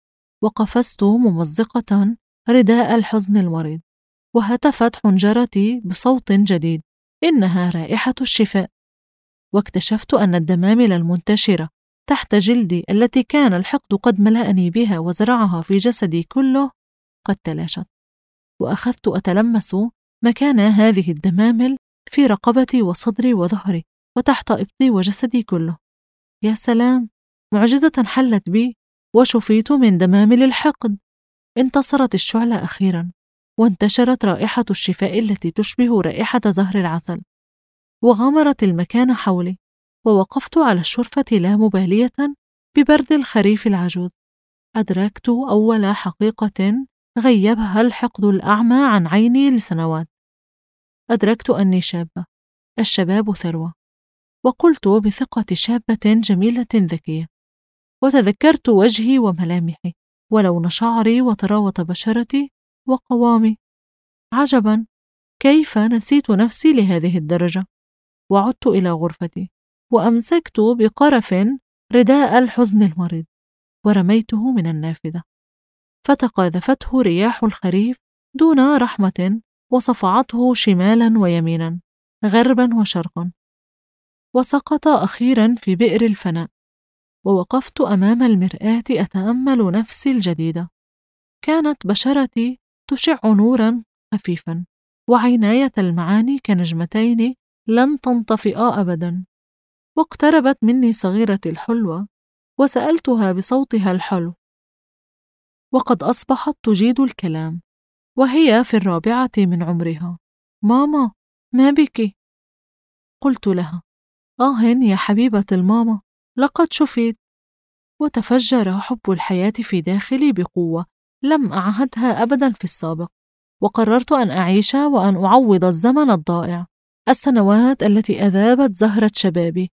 A: وقفزت ممزقة رداء الحزن المريض، وهتفت حنجرتي بصوت جديد: إنها رائحة الشفاء. واكتشفت أن الدمامل المنتشرة تحت جلدي التي كان الحقد قد ملأني بها وزرعها في جسدي كله قد تلاشت. وأخذت أتلمس مكان هذه الدمامل في رقبتي وصدري وظهري وتحت إبطي وجسدي كله. يا سلام، معجزة حلت بي، وشفيت من دمامل الحقد. انتصرت الشعلة أخيرا، وانتشرت رائحة الشفاء التي تشبه رائحة زهر العسل، وغمرت المكان حولي. ووقفت على الشرفة لا مبالية ببرد الخريف العجوز. أدركت أول حقيقة غيبها الحقد الأعمى عن عيني لسنوات. أدركت أني شابة، الشباب ثروة. وقلت بثقة شابة جميلة ذكية. وتذكرت وجهي وملامحي ولون شعري وطراوة بشرتي وقوامي. عجبا، كيف نسيت نفسي لهذه الدرجة؟ وعدت إلى غرفتي، وأمسكت بقرف رداء الحزن المريض، ورميته من النافذة، فتقاذفته رياح الخريف دون رحمة، وصفعته شمالا ويمينا، غربا وشرقا، وسقط أخيرا في بئر الفناء. ووقفت أمام المرآة أتأمل نفسي الجديدة. كانت بشرتي تشع نورا خفيفا، وعيناي تلمعان كنجمتين لن تنطفئا أبدا. واقتربت مني صغيرتي الحلوة، وسألتها بصوتها الحلو، وقد أصبحت تجيد الكلام وهي في 4 من عمرها: ماما، ما بك؟ قلت لها: يا حبيبة الماما، لقد شفيت. وتفجر حب الحياة في داخلي بقوة لم أعهدها أبدا في السابق. وقررت أن أعيش وأن أعوض الزمن الضائع، السنوات التي أذابت زهرة شبابي.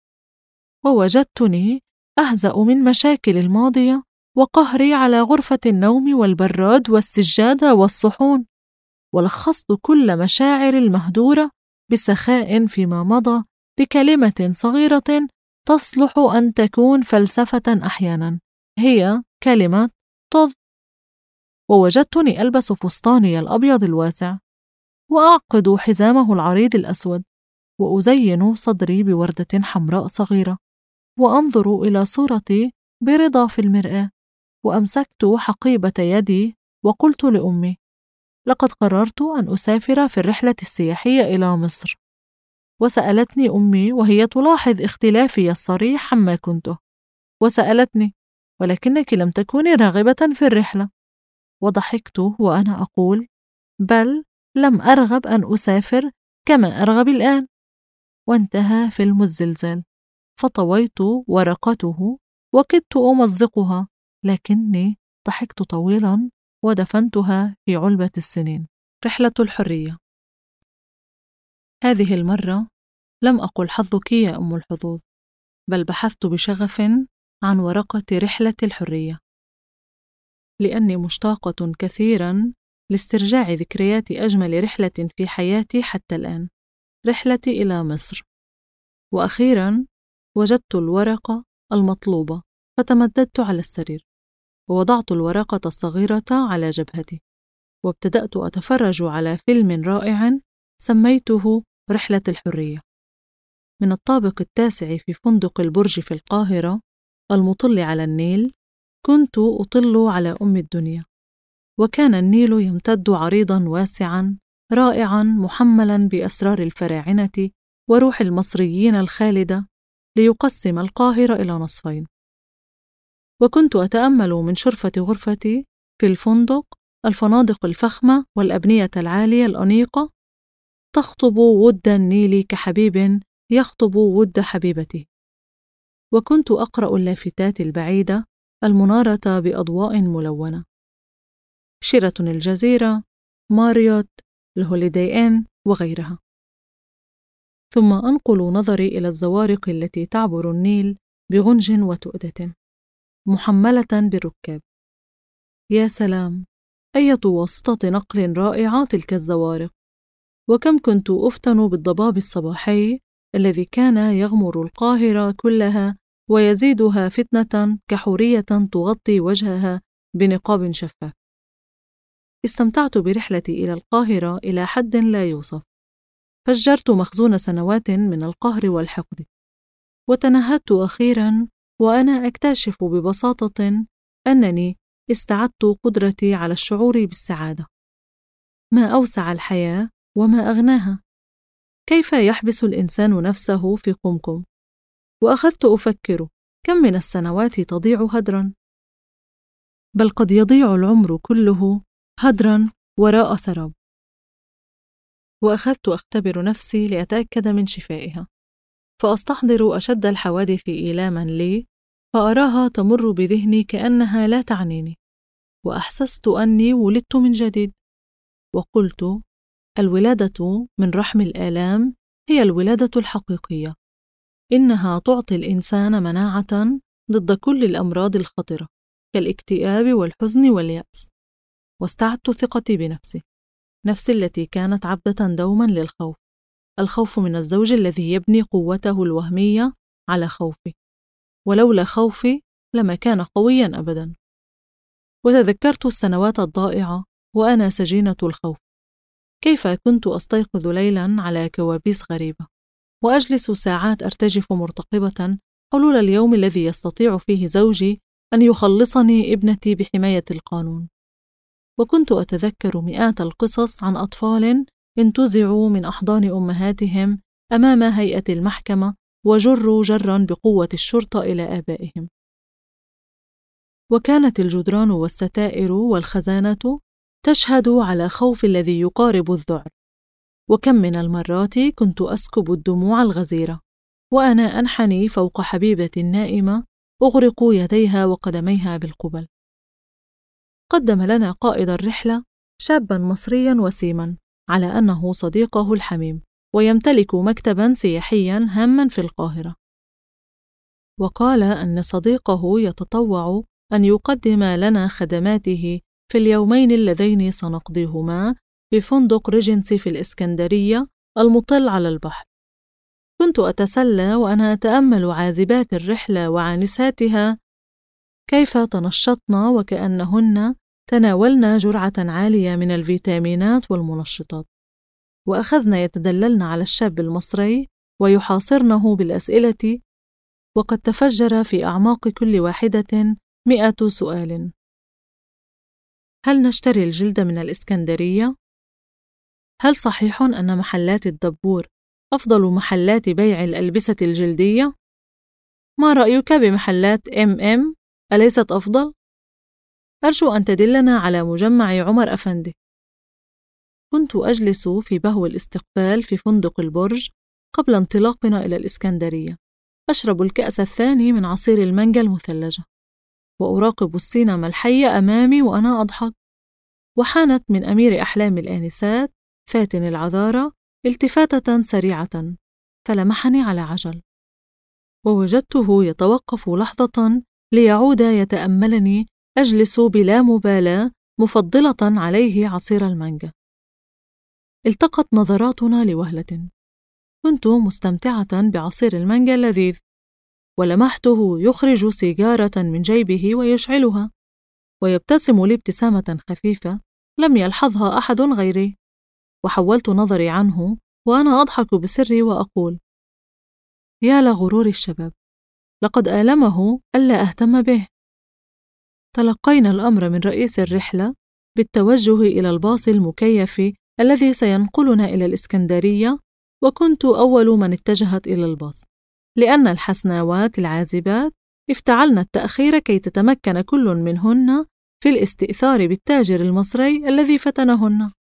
A: ووجدتني أهزأ من مشاكل الماضية وقهري على غرفة النوم والبراد والسجادة والصحون. ولخصت كل مشاعر المهدورة بسخاء فيما مضى بكلمة صغيرة تصلح أن تكون فلسفة أحيانا، هي كلمة طز. ووجدتني ألبس فستاني الأبيض الواسع، وأعقد حزامه العريض الأسود، وأزين صدري بوردة حمراء صغيرة، وأنظر إلى صورتي برضا في المرآة. وأمسكت حقيبة يدي وقلت لأمي: لقد قررت أن أسافر في الرحلة السياحية إلى مصر. وسألتني أمي وهي تلاحظ اختلافي الصريح عما كنته، وسألتني: ولكنك لم تكوني راغبة في الرحلة؟ وضحكت وأنا أقول: بل لم أرغب أن أسافر كما أرغب الآن. وانتهى فيلم الزلزال، فطويت ورقته وكدت أمزقها لكني ضحكت طويلا ودفنتها في علبة السنين. رحلة الحرية. هذه المرة لم أقل حظك يا أم الحظوظ، بل بحثت بشغف عن ورقة رحلة الحرية، لأني مشتاقة كثيرا لاسترجاع ذكريات أجمل رحلة في حياتي حتى الآن، رحلتي إلى مصر. وأخيرا وجدت الورقة المطلوبة، فتمددت على السرير ووضعت الورقة الصغيرة على جبهتي، وابتدأت أتفرج على فيلم رائع سميته رحلة الحرية. من الطابق التاسع في فندق البرج في القاهرة المطل على النيل، كنت أطل على أم الدنيا، وكان النيل يمتد عريضا واسعا رائعا محملا بأسرار الفراعنة وروح المصريين الخالدة ليقسم القاهرة إلى نصفين. وكنت أتأمل من شرفة غرفتي في الفندق الفنادق الفخمة والأبنية العالية الأنيقة تخطب ود النيل كحبيب يخطب ود حبيبته. وكنت أقرأ اللافتات البعيدة المنارة بأضواء ملونة: شيراتون الجزيرة، ماريوت، الهوليداي إن وغيرها. ثم أنقل نظري إلى الزوارق التي تعبر النيل بغنج وتؤدة محملة بالركاب. يا سلام، أية واسطة نقل رائعة تلك الزوارق! وكم كنت أفتن بالضباب الصباحي الذي كان يغمر القاهرة كلها ويزيدها فتنة كحورية تغطي وجهها بنقاب شفاف. استمتعت برحلتي إلى القاهرة إلى حد لا يوصف. فجرت مخزون سنوات من القهر والحقد، وتنهدت أخيراً وأنا أكتشف ببساطة أنني استعدت قدرتي على الشعور بالسعادة. ما أوسع الحياة وما أغناها! كيف يحبس الإنسان نفسه في قمقم؟ وأخذت أفكر كم من السنوات تضيع هدراً، بل قد يضيع العمر كله هدراً وراء سراب. وأخذت أختبر نفسي لأتأكد من شفائها، فأستحضر أشد الحوادث إيلاما لي، فأراها تمر بذهني كأنها لا تعنيني، وأحسست أني ولدت من جديد. وقلت: الولادة من رحم الآلام هي الولادة الحقيقية، إنها تعطي الإنسان مناعة ضد كل الأمراض الخطرة كالاكتئاب والحزن واليأس. واستعدت ثقتي بنفسي، نفسي التي كانت عبدة دوما للخوف، الخوف من الزوج الذي يبني قوته الوهمية على خوفي، ولولا خوفي لما كان قويا أبدا. وتذكرت السنوات الضائعة وأنا سجينة الخوف، كيف كنت أستيقظ ليلا على كوابيس غريبة، وأجلس ساعات أرتجف مرتقبة حلول اليوم الذي يستطيع فيه زوجي أن يخلصني ابنتي بحماية القانون. وكنت أتذكر مئات القصص عن أطفال انتزعوا من أحضان أمهاتهم أمام هيئة المحكمة وجروا جرا بقوة الشرطة إلى آبائهم. وكانت الجدران والستائر والخزانة تشهد على خوف الذي يقارب الذعر. وكم من المرات كنت أسكب الدموع الغزيرة وأنا أنحني فوق حبيبتي النائمة أغرق يديها وقدميها بالقبل. قدم لنا قائد الرحلة شابا مصريا وسيما على أنه صديقه الحميم ويمتلك مكتبا سياحيا هاما في القاهرة، وقال أن صديقه يتطوع أن يقدم لنا خدماته في اليومين اللذين سنقضيهما في فندق ريجنسي في الإسكندرية المطل على البحر. كنت أتسلى وأنا أتأمل عازبات الرحلة وعانساتها كيف تنشطن وكأنهن تناولن جرعة عالية من الفيتامينات والمنشطات، وأخذن يتدللن على الشاب المصري ويحاصرنه بالأسئلة، وقد تفجر في أعماق كل واحدة 100 سؤال. هل نشتري الجلد من الإسكندرية؟ هل صحيح أن محلات الدبور أفضل محلات بيع الألبسة الجلدية؟ ما رأيك بمحلات MM؟ أليست أفضل؟ أرجو أن تدلنا على مجمع عمر أفندي. كنت أجلس في بهو الاستقبال في فندق البرج قبل انطلاقنا إلى الإسكندرية، أشرب الكأس الثاني من عصير المانجا المثلجة، وأراقب السينما الحية أمامي وأنا أضحك. وحانت من أمير أحلام الآنسات فاتن العذارى التفاتة سريعة، فلمحني على عجل، ووجدته يتوقف لحظة ليعود يتأملني أجلس بلا مبالاة مفضلة عليه عصير المانجا. التقت نظراتنا لوهلة. كنت مستمتعة بعصير المانجا اللذيذ، ولمحته يخرج سيجارة من جيبه ويشعلها، ويبتسم لي ابتسامة خفيفة لم يلحظها أحد غيري. وحولت نظري عنه وأنا أضحك بسري وأقول: يا لغرور الشباب، لقد آلمه ألا أهتم به. تلقينا الأمر من رئيس الرحلة بالتوجه إلى الباص المكيف الذي سينقلنا إلى الإسكندرية، وكنت أول من اتجهت إلى الباص، لأن الحسناوات العازبات افتعلن التأخير كي تتمكن كل منهن في الاستئثار بالتاجر المصري الذي فتنهن.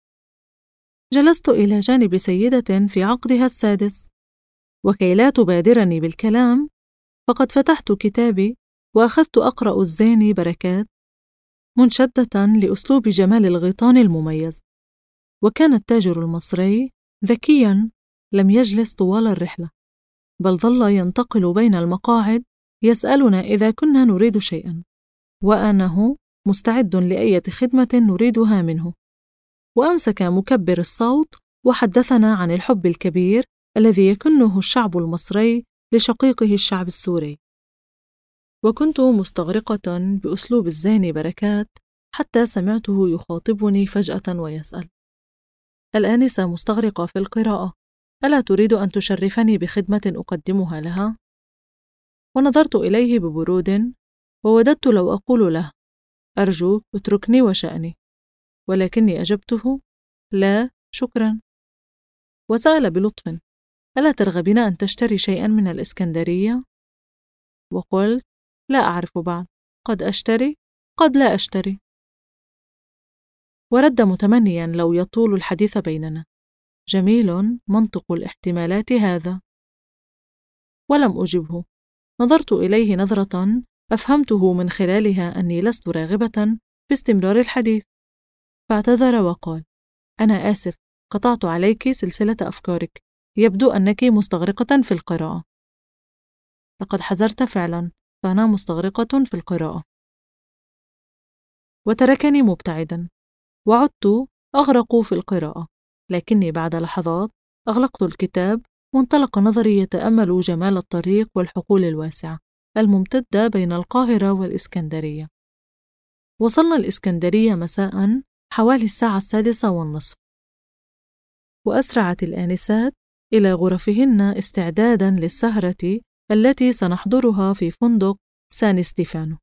A: جلست إلى جانب سيدة في عقدها السادس، وكي لا تبادرني بالكلام فقد فتحت كتابي وأخذت أقرأ الزاني بركات، منشدة لأسلوب جمال الغيطان المميز. وكان التاجر المصري ذكياً، لم يجلس طوال الرحلة، بل ظل ينتقل بين المقاعد يسألنا إذا كنا نريد شيئاً، وأنه مستعد لأية خدمة نريدها منه. وأمسك مكبر الصوت وحدثنا عن الحب الكبير الذي يكنه الشعب المصري لشقيقه الشعب السوري. وكنت مستغرقة بأسلوب الزاني بركات حتى سمعته يخاطبني فجأة ويسأل: الآنسة مستغرقة في القراءة، ألا تريد أن تشرفني بخدمة أقدمها لها؟ ونظرت إليه ببرود، ووددت لو أقول له: أرجوك اتركني وشأني، ولكني أجبته: لا شكرا. وسأل بلطف: ألا ترغبين أن تشتري شيئا من الإسكندرية؟ وقلت: لا أعرف بعد، قد أشتري قد لا أشتري. ورد متمنيا لو يطول الحديث بيننا: جميل منطق الاحتمالات هذا. ولم أجبه. نظرت إليه نظرة أفهمته من خلالها أني لست راغبة في استمرار الحديث، فاعتذر وقال: أنا آسف، قطعت عليك سلسلة أفكارك، يبدو أنك مستغرقة في القراءة. لقد حذرت فعلا، فأنا مستغرقة في القراءة. وتركني مبتعدا، وعدت أغرق في القراءة، لكني بعد لحظات أغلقت الكتاب وانطلق نظري يتأمل جمال الطريق والحقول الواسعة الممتدة بين القاهرة والإسكندرية. وصلنا الإسكندرية مساء حوالي الساعة 6:30، وأسرعت الآنسات إلى غرفهن استعدادا للسهرة التي سنحضرها في فندق سان ستيفانو.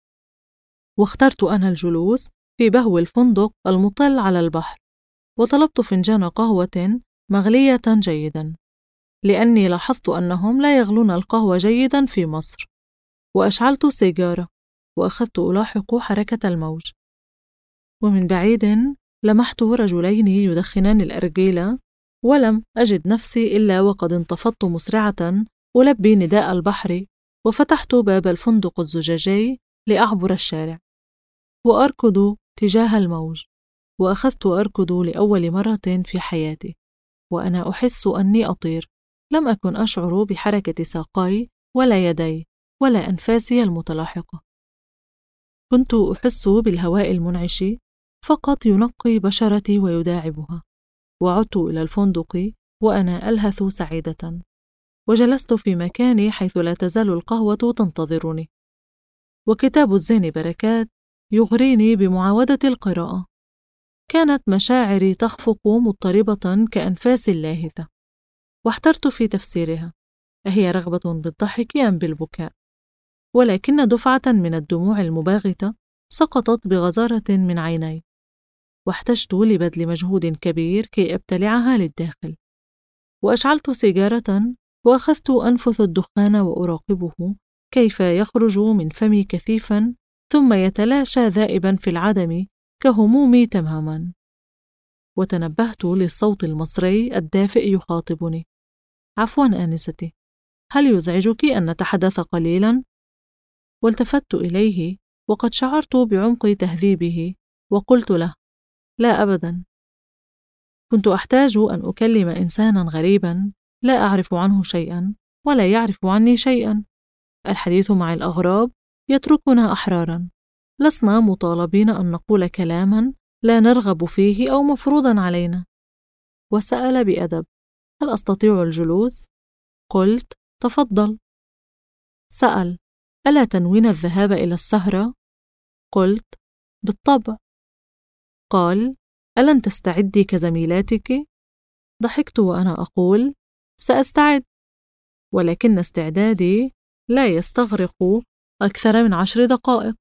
A: واخترت أنا الجلوس في بهو الفندق المطل على البحر، وطلبت فنجان قهوة مغلية جيدا، لأني لاحظت أنهم لا يغلون القهوة جيدا في مصر. وأشعلت سيجارة، وأخذت ألاحق حركة الموج. ومن بعيد لمحت رجلين يدخنان الأرجيلة، ولم أجد نفسي إلا وقد انتفضت مسرعة ألبي نداء البحر، وفتحت باب الفندق الزجاجي لأعبر الشارع وأركض تجاه الموج. وأخذت أركض لأول مرة في حياتي وأنا أحس أني أطير. لم أكن أشعر بحركة ساقاي ولا يدي ولا أنفاسي المتلاحقة. كنت أحس بالهواء المنعش فقط ينقي بشرتي ويداعبها. وعدت إلى الفندق وأنا ألهث سعيدة، وجلست في مكاني حيث لا تزال القهوة تنتظرني، وكتاب الزاني بركات يغريني بمعاودة القراءة. كانت مشاعري تخفق مضطربة كأنفاس اللاهثة، واحترت في تفسيرها: أهي رغبة بالضحك أم بالبكاء؟ ولكن دفعة من الدموع المباغتة سقطت بغزارة من عيني، واحتجت لبذل مجهود كبير كي أبتلعها للداخل. وأشعلت سيجارة وأخذت أنفث الدخان وأراقبه كيف يخرج من فمي كثيفا ثم يتلاشى ذائبا في العدم كهمومي تماما. وتنبهت للصوت المصري الدافئ يخاطبني: عفوا آنستي، هل يزعجك أن نتحدث قليلا؟ والتفت إليه وقد شعرت بعمق تهذيبه، وقلت له: لا أبدا، كنت أحتاج أن أكلم إنسانا غريبا لا أعرف عنه شيئا ولا يعرف عني شيئا. الحديث مع الأغراب يتركنا أحرارا، لسنا مطالبين أن نقول كلاما لا نرغب فيه أو مفروضا علينا. وسأل بأدب: هل أستطيع الجلوس؟ قلت: تفضل. سأل: ألا تنوين الذهاب إلى السهرة؟ قلت: بالطبع. قال: ألن تستعدي كزميلاتك؟ ضحكت وأنا أقول: سأستعد، ولكن استعدادي لا يستغرق أكثر من 10 دقائق.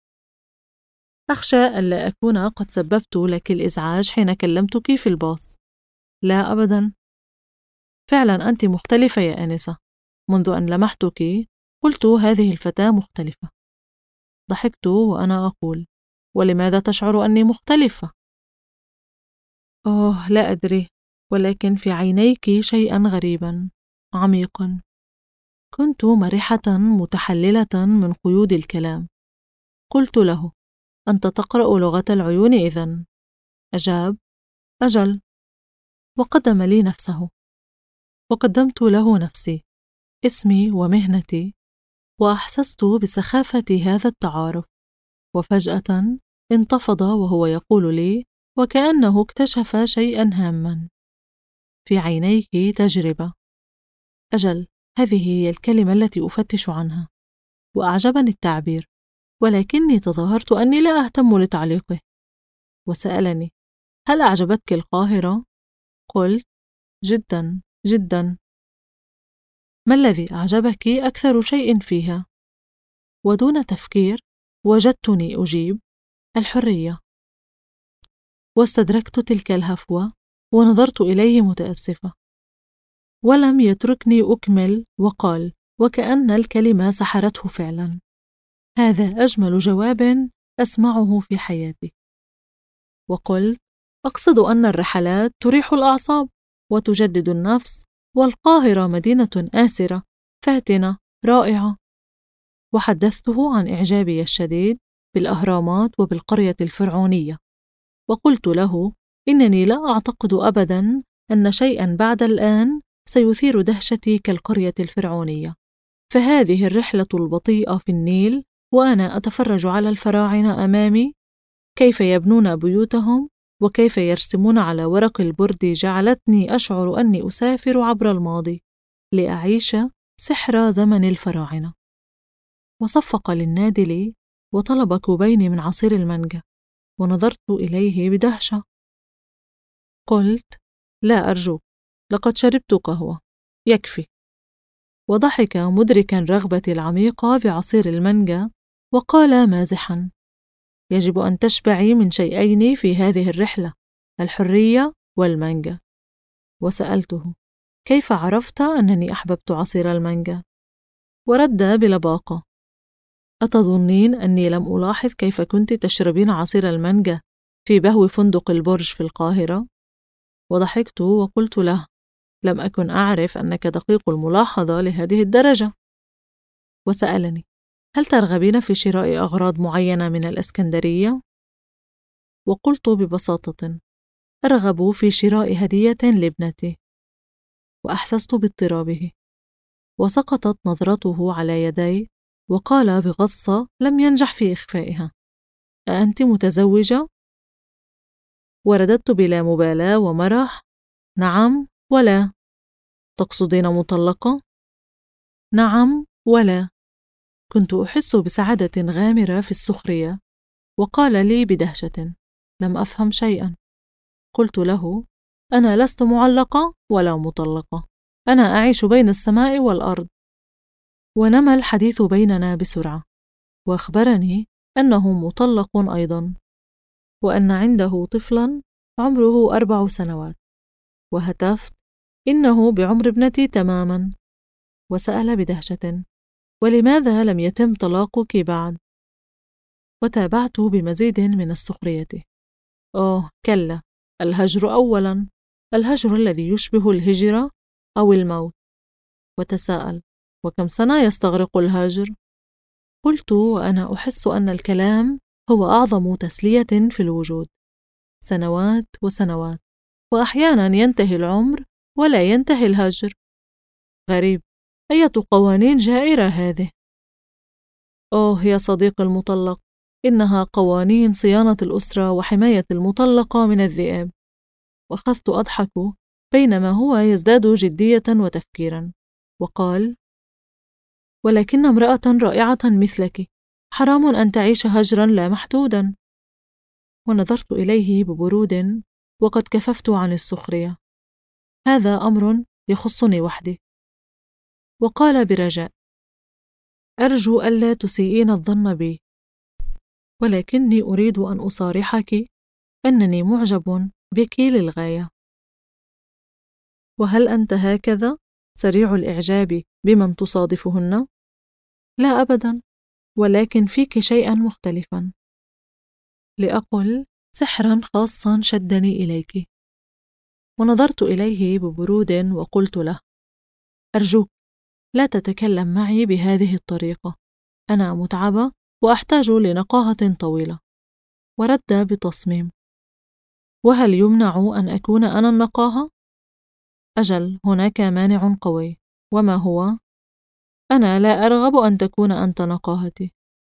A: أخشى ألا أكون قد سببت لك الإزعاج حين كلمتك في الباص. لا أبدا، فعلا أنت مختلفة يا آنسة، منذ أن لمحتك قلت هذه الفتاة مختلفة. ضحكت وأنا أقول: ولماذا تشعر أني مختلفة؟ لا أدري، ولكن في عينيك شيئا غريبا عميقا. كنت مرحة متحللة من قيود الكلام. قلت له: أنت تقرأ لغة العيون إذن؟ أجاب: أجل. وقدم لي نفسه، وقدمت له نفسي، اسمي ومهنتي، وأحسست بسخافة هذا التعارف. وفجأة انتفض وهو يقول لي وكأنه اكتشف شيئا هاما: في عينيك تجربة. أجل، هذه هي الكلمة التي أفتش عنها، وأعجبني التعبير، ولكني تظاهرت أني لا أهتم لتعليقه. وسألني: هل أعجبتك القاهرة؟ قلت: جدا جدا. ما الذي أعجبك أكثر شيء فيها؟ ودون تفكير وجدتني أجيب: الحرية. واستدركت تلك الهفوة ونظرت إليه متأسفة، ولم يتركني أكمل وقال وكأن الكلمة سحرته فعلا: هذا أجمل جواب أسمعه في حياتي. وقلت: أقصد أن الرحلات تريح الأعصاب وتجدد النفس، والقاهرة مدينة آسرة فاتنة رائعة. وحدثته عن إعجابي الشديد بالأهرامات وبالقرية الفرعونية، وقلت له إنني لا أعتقد أبدا أن شيئا بعد الآن سيثير دهشتي كالقرية الفرعونية. فهذه الرحلة البطيئة في النيل وأنا أتفرج على الفراعنة أمامي كيف يبنون بيوتهم وكيف يرسمون على ورق البرد جعلتني أشعر أني أسافر عبر الماضي لأعيش سحر زمن الفراعنة. وصفق للنادل وطلب كوبين من عصير المانجا، ونظرت إليه بدهشة. قلت: لا أرجوك، لقد شربت قهوة، يكفي. وضحك مدركا رغبتي العميقة بعصير المانجا، وقال مازحا: يجب أن تشبعي من شيئين في هذه الرحلة، الحرية والمانجا. وسألته: كيف عرفت أنني أحببت عصير المانجا؟ ورد بلباقة: أتظنين أني لم ألاحظ كيف كنت تشربين عصير المانجا في بهو فندق البرج في القاهرة؟ وضحكت وقلت له: لم أكن أعرف أنك دقيق الملاحظة لهذه الدرجة. وسألني: هل ترغبين في شراء أغراض معينة من الإسكندرية؟ وقلت ببساطة: أرغب في شراء هدية لابنتي. وأحسست باضطرابه، وسقطت نظرته على يدي، وقال بغصة لم ينجح في إخفائها: أأنت متزوجة؟ ورددت بلا مبالاة ومرح: نعم ولا. تقصدين مطلقة؟ نعم ولا. كنت أحس بسعادة غامرة في السخرية. وقال لي بدهشة: لم أفهم شيئا. قلت له: أنا لست معلقة ولا مطلقة، أنا أعيش بين السماء والأرض. ونمى الحديث بيننا بسرعة، وأخبرني أنه مطلق أيضا، وأن عنده طفلا عمره 4 سنوات. وهتفت: إنه بعمر ابنتي تماما. وسأل بدهشة: ولماذا لم يتم طلاقك بعد؟ وتابعت بمزيد من السخرية: كلا، الهجر أولا، الهجر الذي يشبه الهجرة أو الموت. وتساءل: وكم سنة يستغرق الهجر؟ قلت وأنا أحس أن الكلام هو أعظم تسلية في الوجود. سنوات وسنوات، وأحيانا ينتهي العمر ولا ينتهي الهجر. غريب، أية قوانين جائرة هذه؟ أوه يا صديقي المطلق، إنها قوانين صيانة الأسرة وحماية المطلقة من الذئاب. وأخذت أضحك بينما هو يزداد جدية وتفكيرا، وقال: ولكن امرأة رائعة مثلك حرام أن تعيش هجرا لا محدودا. ونظرت إليه ببرود وقد كففت عن السخرية. هذا أمر يخصني وحدي. وقال برجاء: أرجو ألا تسيئين الظن بي، ولكني أريد أن أصارحك أنني معجب بك للغاية. وهل أنت هكذا سريع الإعجاب بمن تصادفهن؟ لا أبدا، ولكن فيك شيئا مختلفا. لأقل سحرا خاصا شدني إليك. ونظرت إليه ببرود وقلت له: أرجوك لا تتكلم معي بهذه الطريقة، أنا متعبة وأحتاج لنقاهة طويلة. ورد بتصميم: وهل يمنع أن أكون أنا النقاهة؟ أجل، هناك مانع قوي، وما هو؟ أنا لا أرغب أن تكون أنت نقاهتي.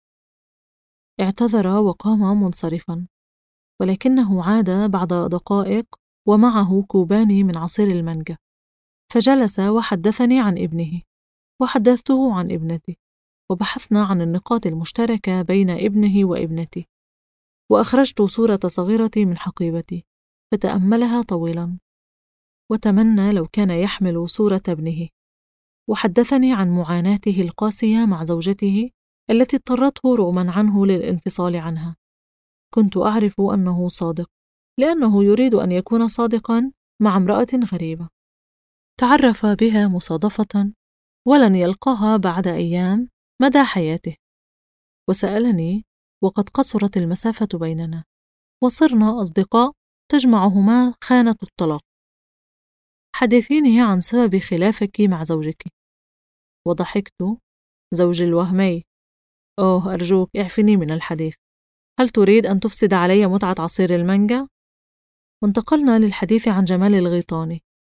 A: اعتذر وقام منصرفا، ولكنه عاد بعد دقائق ومعه كوبان من عصير المانجا، فجلس وحدثني عن ابنه، وحدثته عن ابنتي، وبحثنا عن النقاط المشتركة بين ابنه وابنتي. وأخرجت صورة صغيرتي من حقيبتي فتأملها طويلا، وتمنى لو كان يحمل صورة ابنه. وحدثني عن معاناته القاسية مع زوجته التي اضطرته رغما عنه للانفصال عنها. كنت أعرف أنه صادق، لأنه يريد أن يكون صادقا مع امرأة غريبة تعرف بها مصادفة ولن يلقاها بعد أيام مدى حياته. وسألني وقد قصرت المسافة بيننا، وصرنا أصدقاء تجمعهما خانة الطلاق: حدثيني عن سبب خلافك مع زوجك. وضحكت: زوجي الوهمي. أوه أرجوك اعفني من الحديث، هل تريد أن تفسد علي متعة عصير المانجا؟ وانتقلنا للحديث عن جمال الغيطاني،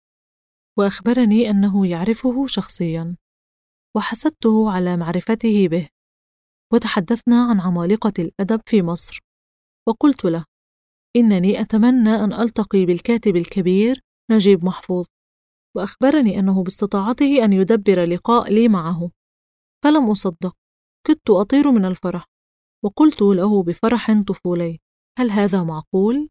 A: وأخبرني أنه يعرفه شخصيا، وحسدته على معرفته به. وتحدثنا عن عمالقة الأدب في مصر، وقلت له إنني أتمنى أن ألتقي بالكاتب الكبير نجيب محفوظ، وأخبرني أنه باستطاعته أن يدبر لقاء لي معه. فلم أصدق، كدت أطير من الفرح، وقلت له بفرح طفولي: هل هذا معقول؟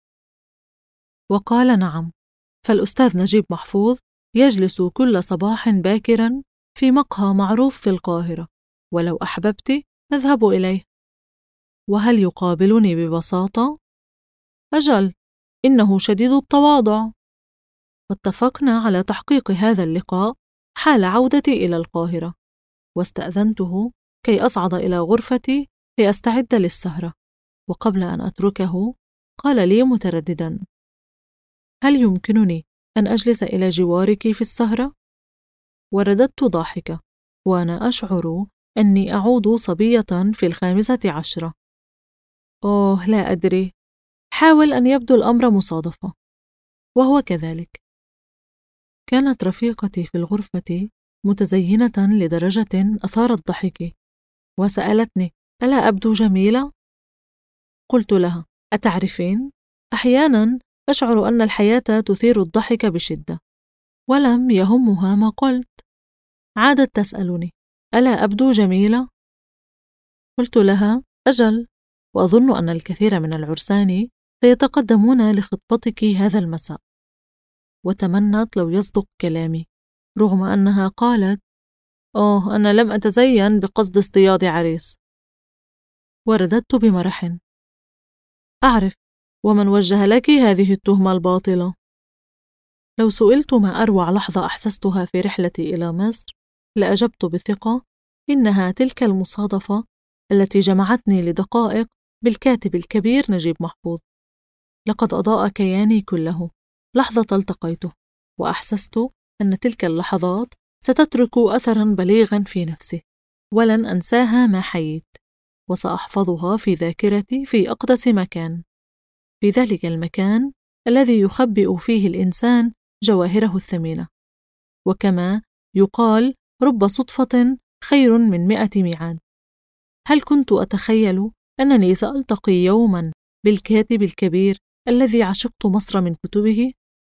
A: وقال: نعم، فالأستاذ نجيب محفوظ يجلس كل صباح باكرا في مقهى معروف في القاهرة، ولو أحببت أذهب إليه. وهل يقابلني ببساطة؟ أجل، إنه شديد التواضع. واتفقنا على تحقيق هذا اللقاء حال عودتي إلى القاهرة، واستأذنته كي أصعد إلى غرفتي لأستعد للسهرة. وقبل أن أتركه قال لي مترددا: هل يمكنني أن أجلس إلى جوارك في السهرة؟ ورددت ضاحكة وأنا أشعر أني أعود صبية في 15. أوه لا أدري، حاول أن يبدو الأمر مصادفة، وهو كذلك. كانت رفيقتي في الغرفة متزينة لدرجة أثارت ضحكي، وسألتني: ألا أبدو جميلة؟ قلت لها: أتعرفين، أحيانا أشعر أن الحياة تثير الضحك بشدة. ولم يهمها ما قلت. عادت تسألني: ألا أبدو جميلة؟ قلت لها: أجل، وأظن أن الكثير من العرسان سيتقدمون لخطبتك هذا المساء. وتمنت لو يصدق كلامي، رغم أنها قالت: أوه أنا لم أتزين بقصد اصطياد عريس. ورددت بمرح: أعرف، ومن وجه لك هذه التهمة الباطلة؟ لو سئلت ما أروع لحظة أحسستها في رحلتي إلى مصر، لأجبت بثقة إنها تلك المصادفة التي جمعتني لدقائق بالكاتب الكبير نجيب محفوظ. لقد أضاء كياني كله لحظة التقيته، وأحسست أن تلك اللحظات ستترك أثرا بليغا في نفسي. ولن أنساها ما حييت، وسأحفظها في ذاكرتي في أقدس مكان، في ذلك المكان الذي يخبئ فيه الإنسان جواهره الثمينة. وكما يقال: رب صدفة خير من 100 ميعاد. هل كنت أتخيل أنني سألتقي يوما بالكاتب الكبير الذي عشقت مصر من كتبه؟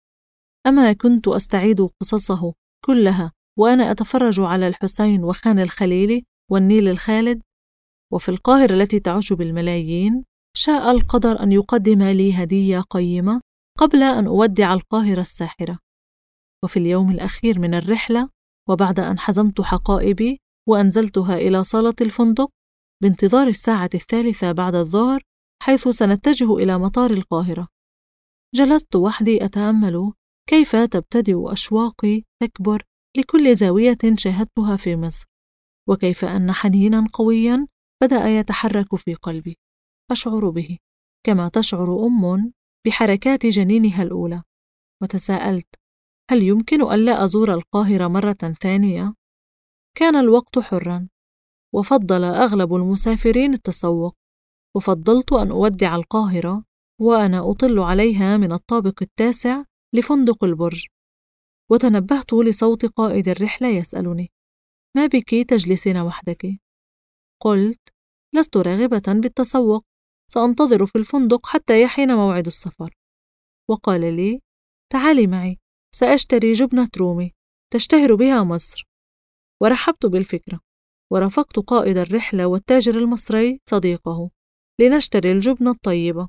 A: أما كنت أستعيد قصصه كلها وأنا أتفرج على الحسين وخان الخليلي والنيل الخالد؟ وفي القاهرة التي تعج بالملايين، شاء القدر أن يقدم لي هدية قيمة قبل أن أودع القاهرة الساحرة. وفي اليوم الأخير من الرحلة، وبعد أن حزمت حقائبي وأنزلتها إلى صالة الفندق بانتظار الساعة 3 بعد الظهر، حيث سنتجه إلى مطار القاهرة، جلست وحدي أتأمل كيف تبتدئ أشواقي تكبر لكل زاوية شاهدتها في مصر، وكيف أن حنينا قويا بدأ يتحرك في قلبي، أشعر به كما تشعر أم بحركات جنينها الأولى. وتساءلت: هل يمكن ألا أزور القاهرة مرة ثانية؟ كان الوقت حرا، وفضل أغلب المسافرين التسوق، وفضلت أن أودع القاهرة وأنا أطل عليها من الطابق 9 لفندق البرج. وتنبهت لصوت قائد الرحلة يسألني: ما بك تجلسين وحدك؟ قلت: لست راغبة بالتسوق، سأنتظر في الفندق حتى يحين موعد السفر. وقال لي: تعالي معي، سأشتري جبنة رومي تشتهر بها مصر. ورحبت بالفكرة، ورافقت قائد الرحلة والتاجر المصري صديقه لنشتري الجبنة الطيبة.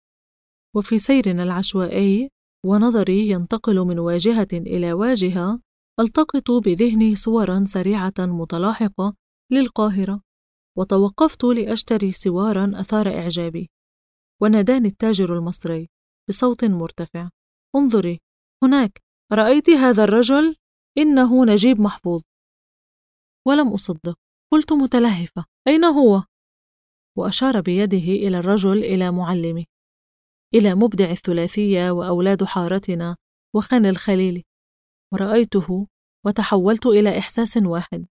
A: وفي سيرنا العشوائي ونظري ينتقل من واجهة إلى واجهة، التقط بذهني صورا سريعة متلاحقة للقاهرة، وتوقفت لأشتري سوارا أثار إعجابي. وناداني التاجر المصري بصوت مرتفع: انظري هناك، رأيت هذا الرجل؟ إنه نجيب محفوظ. ولم أصدق، قلت متلهفة: أين هو؟ وأشار بيده إلى الرجل، إلى معلمي، إلى مبدع الثلاثية وأولاد حارتنا وخان الخليل. ورأيته وتحولت إلى إحساس واحد.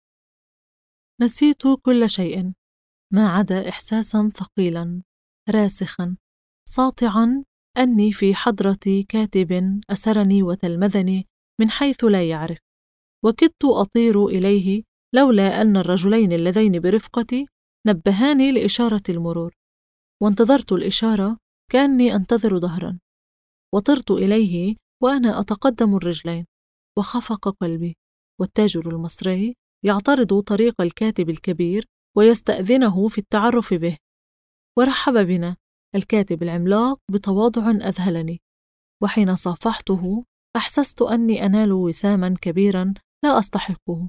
A: نسيت كل شيء ما عدا إحساسا ثقيلا راسخا ساطعا أني في حضرة كاتب أسرني وتلمذني من حيث لا يعرف، وكدت أطير إليه لولا أن الرجلين اللذين برفقتي نبهاني لإشارة المرور. وانتظرت الإشارة كأني أنتظر ظهرا، وطرت إليه وأنا أتقدم الرجلين، وخفق قلبي، والتاجر المصري يعترض طريق الكاتب الكبير ويستأذنه في التعرف به. ورحب بنا الكاتب العملاق بتواضع أذهلني، وحين صافحته أحسست أني أنال وساما كبيرا لا أستحقه،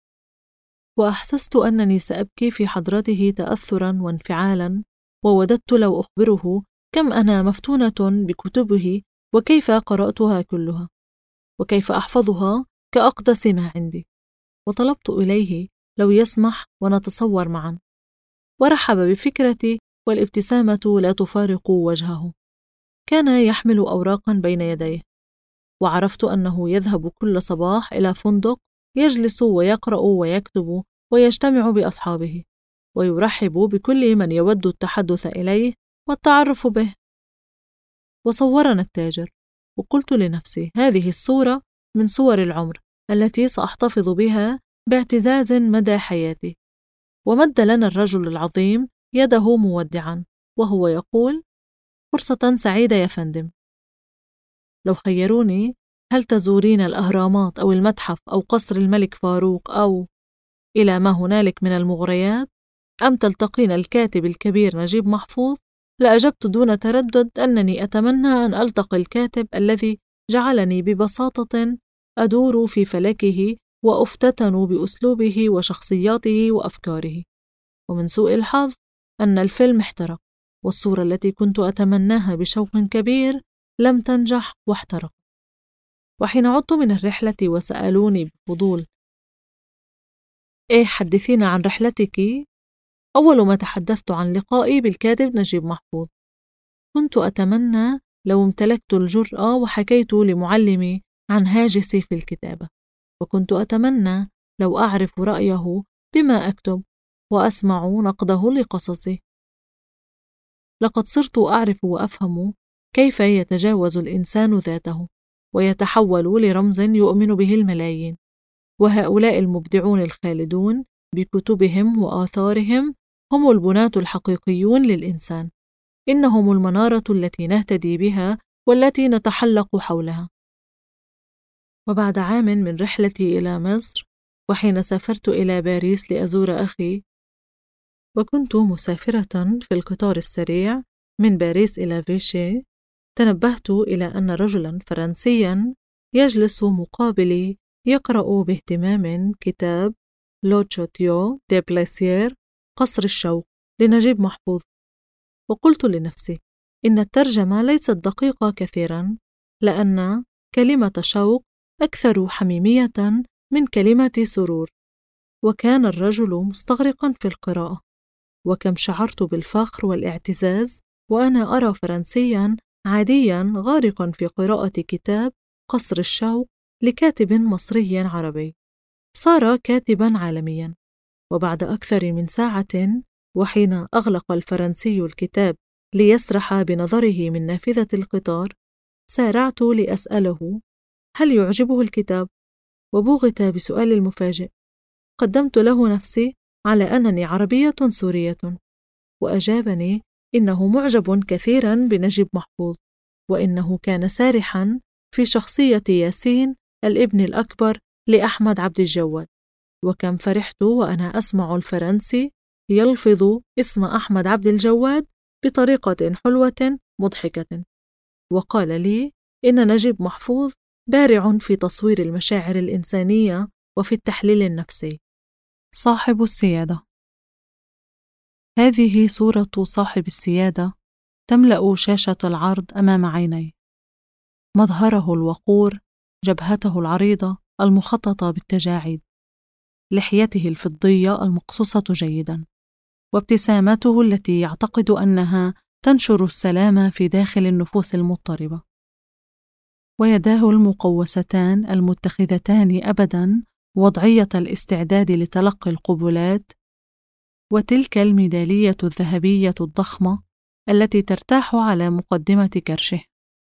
A: وأحسست أنني سأبكي في حضرته تأثرا وانفعالا. ووددت لو أخبره كم أنا مفتونة بكتبه، وكيف قرأتها كلها، وكيف أحفظها كأقدس ما عندي. وطلبت إليه لو يسمح ونتصور معا، ورحب بفكرتي، والابتسامة لا تفارق وجهه. كان يحمل أوراقا بين يديه، وعرفت أنه يذهب كل صباح إلى فندق، يجلس ويقرأ ويكتب ويجتمع بأصحابه، ويرحب بكل من يود التحدث إليه والتعرف به. وصورنا التاجر، وقلت لنفسي: هذه الصورة من صور العمر التي سأحتفظ بها باعتزاز مدى حياتي. ومد لنا الرجل العظيم يده مودعا وهو يقول: فرصة سعيدة يا فندم. لو خيروني، هل تزورين الأهرامات أو المتحف أو قصر الملك فاروق أو إلى ما هنالك من المغريات، أم تلتقين الكاتب الكبير نجيب محفوظ، لأجبت دون تردد أنني أتمنى أن ألتقي الكاتب الذي جعلني ببساطة أدور في فلكه وأفتتن بأسلوبه وشخصياته وأفكاره. ومن سوء الحظ أن الفيلم احترق، والصورة التي كنت أتمناها بشوق كبير لم تنجح واحترق. وحين عدت من الرحلة وسألوني بفضول: حدثينا عن رحلتك، أول ما تحدثت عن لقائي بالكاتب نجيب محفوظ. كنت أتمنى لو امتلكت الجرأة وحكيت لمعلمي عن هاجسي في الكتابة، وكنت أتمنى لو أعرف رأيه بما أكتب وأسمع نقده لقصصي. لقد صرت أعرف وأفهم كيف يتجاوز الإنسان ذاته ويتحول لرمز يؤمن به الملايين، وهؤلاء المبدعون الخالدون بكتبهم وآثارهم هم البناة الحقيقيون للإنسان. إنهم المنارة التي نهتدي بها والتي نتحلق حولها. وبعد عام من رحلتي إلى مصر، وحين سافرت إلى باريس لأزور أخي، وكنت مسافرة في القطار السريع من باريس إلى فيشي، تنبهت إلى أن رجلاً فرنسياً يجلس مقابلي يقرأ باهتمام كتاب لو تشاتيو دي بليسير، قصر الشوق، لنجيب محفوظ. وقلت لنفسي إن الترجمة ليست دقيقة كثيراً، لأن كلمة شوق أكثر حميمية من كلمة سرور. وكان الرجل مستغرقاً في القراءة، وكم شعرت بالفخر والاعتزاز وأنا أرى فرنسياً عادياً غارقاً في قراءة كتاب قصر الشوق لكاتب مصري عربي صار كاتباً عالمياً. وبعد أكثر من ساعة، وحين أغلق الفرنسي الكتاب ليسرح بنظره من نافذة القطار، سارعت لأسأله هل يعجبه الكتاب، وبوغت بسؤال المفاجئ. قدمت له نفسي على أنني عربية سورية، وأجابني إنه معجب كثيراً بنجيب محفوظ، وإنه كان سارحاً في شخصية ياسين الابن الأكبر لأحمد عبد الجواد. وكم فرحت وأنا أسمع الفرنسي يلفظ اسم أحمد عبد الجواد بطريقة حلوة مضحكة. وقال لي إن نجيب محفوظ بارع في تصوير المشاعر الإنسانية وفي التحليل النفسي. صاحب السيادة. هذه صورة صاحب السيادة تملأ شاشة العرض أمام عيني. مظهره الوقور، جبهته العريضة المخططة بالتجاعيد، لحيته الفضية المقصوصة جيداً، وابتسامته التي يعتقد أنها تنشر السلام في داخل النفوس المضطربة، ويداه المقوستان المتخذتان أبداً وضعية الاستعداد لتلقي القبلات، وتلك الميدالية الذهبية الضخمة التي ترتاح على مقدمة كرشه.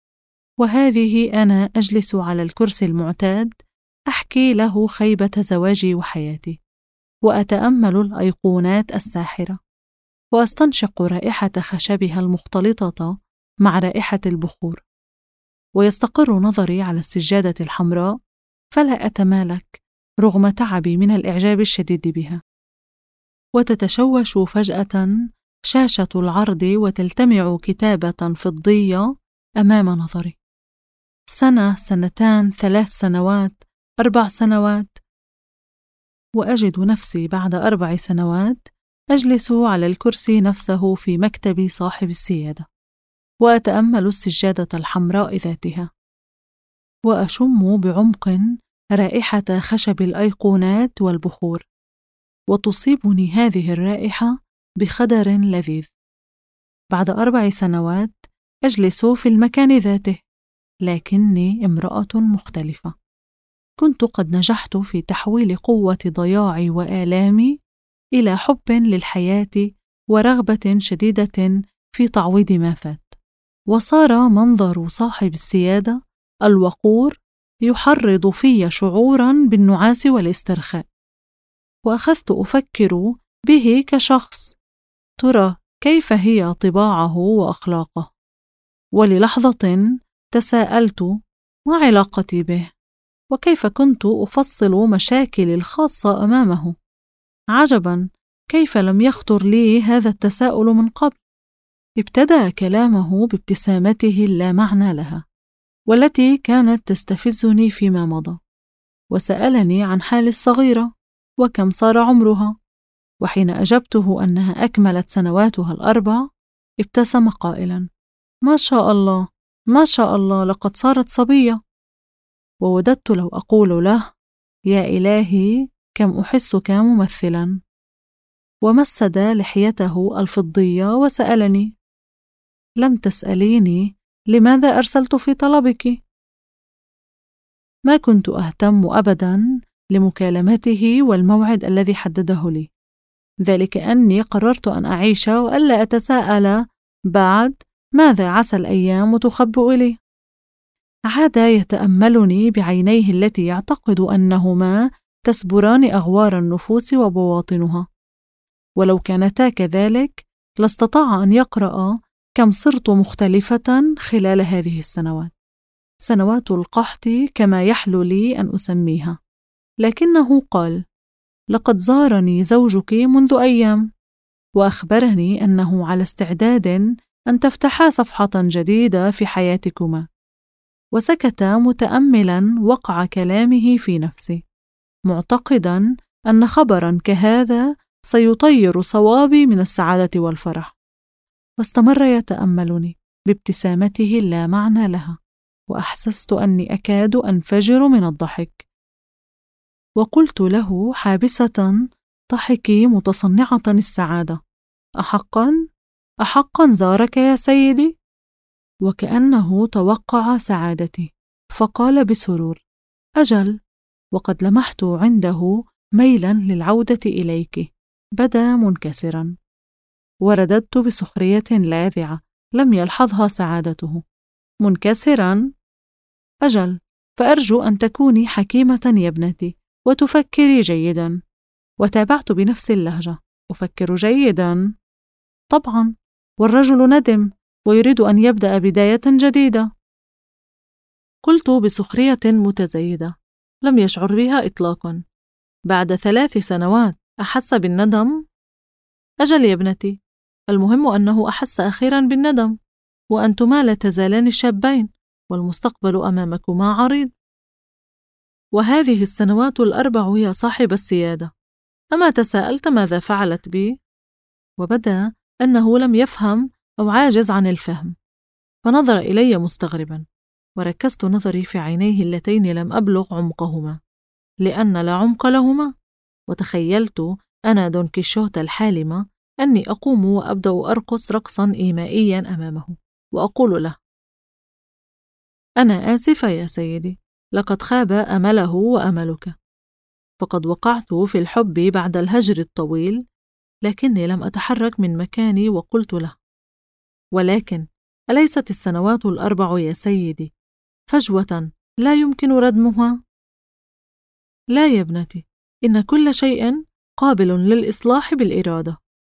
A: وهذه أنا أجلس على الكرسي المعتاد أحكي له خيبة زواجي وحياتي، وأتأمل الأيقونات الساحرة، وأستنشق رائحة خشبها المختلطة مع رائحة البخور، ويستقر نظري على السجادة الحمراء، فلا أتمالك رغم تعبي من الإعجاب الشديد بها. وتتشوش فجأة شاشة العرض وتلتمع كتابة فضية أمام نظري. سنة، سنتان، 3 سنوات، 4 سنوات، وأجد نفسي بعد 4 سنوات أجلس على الكرسي نفسه في مكتب صاحب السيادة، وأتأمل السجادة الحمراء ذاتها، وأشم بعمق رائحة خشب الأيقونات والبخور، وتصيبني هذه الرائحة بخدر لذيذ. بعد 4 سنوات أجلس في المكان ذاته، لكني امرأة مختلفة. كنت قد نجحت في تحويل قوة ضياعي وآلامي إلى حب للحياة ورغبة شديدة في تعويض ما فات، وصار منظر صاحب السيادة الوقور يحرض في شعوراً بالنعاس والاسترخاء. وأخذت أفكر به كشخص، ترى كيف هي طباعه وأخلاقه؟ وللحظة تساءلت ما علاقتي به، وكيف كنت أفصل مشاكلي الخاصة أمامه. عجباً كيف لم يخطر لي هذا التساؤل من قبل. ابتدأ كلامه بابتسامته اللا معنى لها، والتي كانت تستفزني فيما مضى، وسألني عن حال الصغيرة وكم صار عمرها. وحين أجبته أنها أكملت سنواتها 4، ابتسم قائلاً: ما شاء الله، ما شاء الله، لقد صارت صبية. ووددت لو أقول له: يا إلهي كم أحسك ممثلاً. ومسد لحيته الفضية وسألني: لم تسأليني لماذا أرسلت في طلبك؟ ما كنت أهتم أبداً لمكالمته والموعد الذي حدده لي، ذلك أني قررت أن أعيش وألا أتساءل بعد ماذا عسى الأيام تخبئ لي. عاد يتأملني بعينيه التي يعتقد أنهما تسبران أغوار النفوس وبواطنها، ولو كانتا كذلك لاستطاع أن يقرأ كم صرت مختلفة خلال هذه السنوات، سنوات القحط كما يحلو لي أن أسميها. لكنه قال: لقد زارني زوجك منذ أيام وأخبرني أنه على استعداد أن تفتحا صفحة جديدة في حياتكما. وسكت متأملا وقع كلامه في نفسه، معتقدا أن خبرا كهذا سيطير صوابي من السعادة والفرح. واستمر يتأملني بابتسامته اللا معنى لها، وأحسست أني أكاد أنفجر من الضحك. وقلت له حابسة ضحكي متصنعة السعادة: أحقا زارك يا سيدي؟ وكأنه توقع سعادتي، فقال بسرور: أجل. وقد لمحت عنده ميلا للعودة إليك، بدا منكسرا. ورددت بسخرية لاذعة لم يلحظها سعادته: منكسرا؟ أجل، فأرجو أن تكوني حكيمة يا ابنتي وتفكري جيدا. وتابعت بنفس اللهجة: أفكر جيدا؟ طبعا، والرجل ندم ويريد أن يبدأ بداية جديدة. قلت بسخرية متزايدة لم يشعر بها إطلاقا. بعد 3 سنوات أحس بالندم؟ أجل يا ابنتي، المهم أنه أحس أخيرا بالندم، وأنتما لا تزالان شابين، والمستقبل أمامكما عريض. وهذه السنوات ال4 يا صاحب السيادة، أما تساءلت ماذا فعلت بي؟ وبدا أنه لم يفهم أو عاجز عن الفهم، فنظر إلي مستغربا، وركزت نظري في عينيه اللتين لم أبلغ عمقهما، لأن لا عمق لهما. وتخيلت أنا دون كيشوت الحالمة أني أقوم وأبدأ أرقص رقصا إيمائيا أمامه، وأقول له: أنا آسفة يا سيدي، لقد خاب أمله وأملك، فقد وقعت في الحب بعد الهجر الطويل. لكني لم أتحرك من مكاني، وقلت له: ولكن أليست السنوات ال4 يا سيدي فجوة لا يمكن ردمها؟ لا يا ابنتي، إن كل شيء قابل للإصلاح بالإرادة.